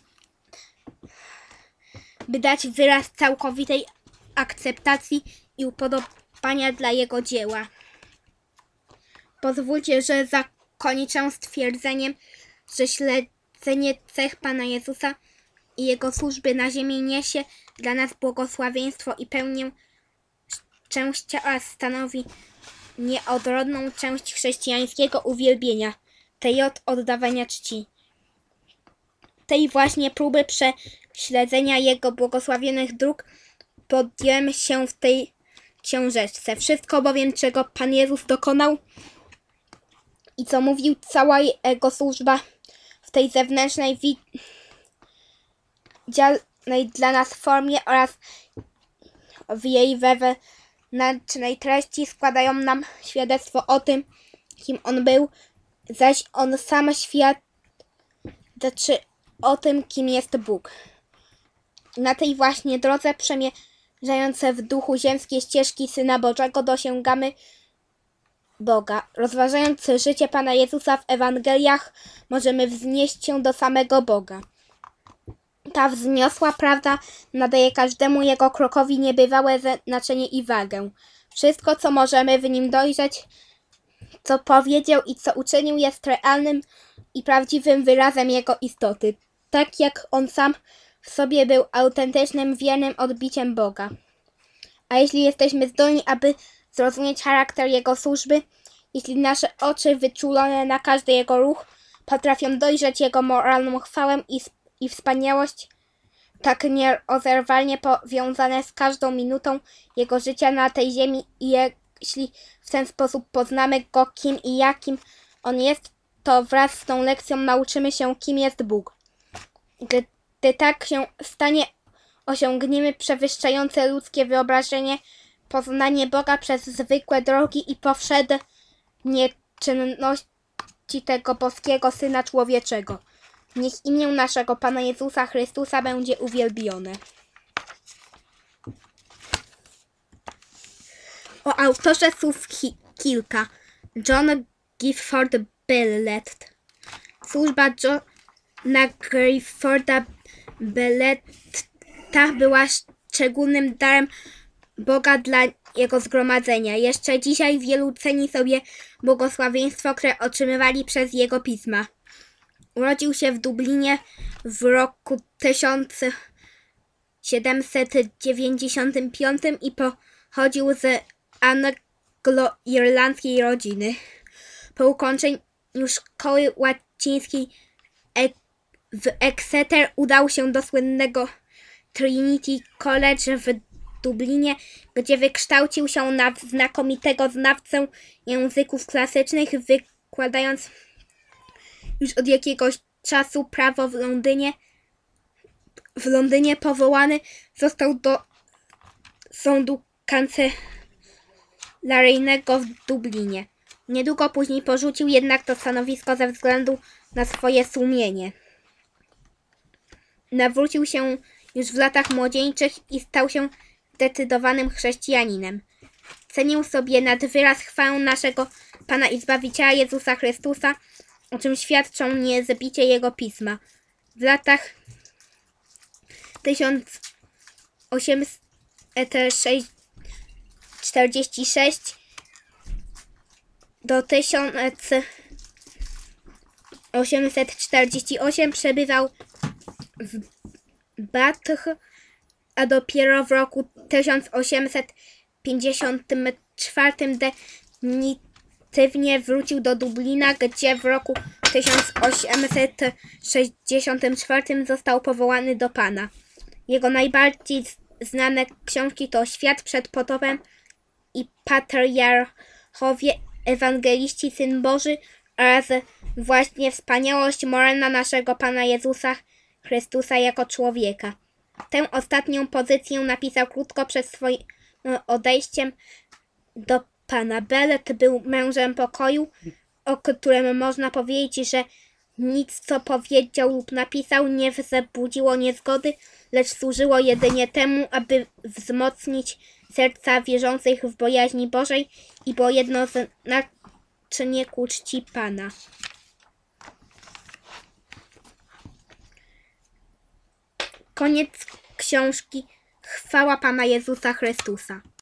dać wyraz całkowitej akceptacji i upodobania dla Jego dzieła. Pozwólcie, że zakończę stwierdzeniem, że śledzenie cech Pana Jezusa i Jego służby na ziemi niesie dla nas błogosławieństwo i pełnię szczęścia oraz stanowi nieodrodną część chrześcijańskiego uwielbienia, tej od oddawania czci. Tej właśnie próby śledzenia Jego błogosławionych dróg podjąłem się w tej książeczce. Wszystko bowiem, czego Pan Jezus dokonał i co mówił, cała Jego służba w tej zewnętrznej, widzialnej dla nas formie oraz w jej wewnętrznej treści składają nam świadectwo o tym, kim On był, zaś On sam świadczy o tym, kim jest Bóg. Na tej właśnie drodze przemierzające w duchu ziemskie ścieżki Syna Bożego dosięgamy Boga. Rozważając życie Pana Jezusa w Ewangeliach, możemy wznieść się do samego Boga. Ta wzniosła prawda nadaje każdemu Jego krokowi niebywałe znaczenie i wagę. Wszystko, co możemy w Nim dojrzeć, co powiedział i co uczynił, jest realnym i prawdziwym wyrazem Jego istoty. Tak jak On sam w sobie był autentycznym, wiernym odbiciem Boga. A jeśli jesteśmy zdolni, aby zrozumieć charakter Jego służby, jeśli nasze oczy wyczulone na każdy Jego ruch potrafią dojrzeć Jego moralną chwałę i wspaniałość, tak nierozerwalnie powiązane z każdą minutą Jego życia na tej ziemi, i jeśli w ten sposób poznamy Go, kim i jakim On jest, to wraz z tą lekcją nauczymy się, kim jest Bóg. Gdy tak się stanie, osiągniemy przewyższające ludzkie wyobrażenie poznanie Boga przez zwykłe drogi i powszednie czynności tego boskiego Syna Człowieczego. Niech imię naszego Pana Jezusa Chrystusa będzie uwielbione. O autorze słów kilka. John Gifford Bellett. Służba Johna Gifforda Belletta była szczególnym darem Boga dla Jego zgromadzenia. Jeszcze dzisiaj wielu ceni sobie błogosławieństwo, które otrzymywali przez Jego pisma. Urodził się w Dublinie w roku 1795 i pochodził z anglo-irlandzkiej rodziny. Po ukończeniu szkoły łacińskiej w Exeter udał się do słynnego Trinity College w Dublinie, gdzie wykształcił się na znakomitego znawcę języków klasycznych, wykładając już od jakiegoś czasu prawo w Londynie. W Londynie powołany został do sądu kancelaryjnego w Dublinie. Niedługo później porzucił jednak to stanowisko ze względu na swoje sumienie. Nawrócił się już w latach młodzieńczych i stał się zdecydowanym chrześcijaninem. Cenił sobie nad wyraz chwałę naszego Pana i Zbawiciela Jezusa Chrystusa, o czym świadczą niezbicie Jego pisma. W latach 1846 do 1848 przebywał w Bath, a dopiero w roku 1854 definitywnie wrócił do Dublina, gdzie w roku 1864 został powołany do Pana. Jego najbardziej znane książki to Świat przed potopem i Patriarchowie, Ewangeliści, Syn Boży oraz właśnie wspaniałość moralna naszego Pana Jezusa Chrystusa jako człowieka. Tę ostatnią pozycję napisał krótko przed swoim odejściem do Pana. Bellett był mężem pokoju, o którym można powiedzieć, że nic, co powiedział lub napisał, nie wzbudziło niezgody, lecz służyło jedynie temu, aby wzmocnić serca wierzących w bojaźni Bożej i było jednoznacznie ku czci Pana. Koniec książki. Chwała Pana Jezusa Chrystusa.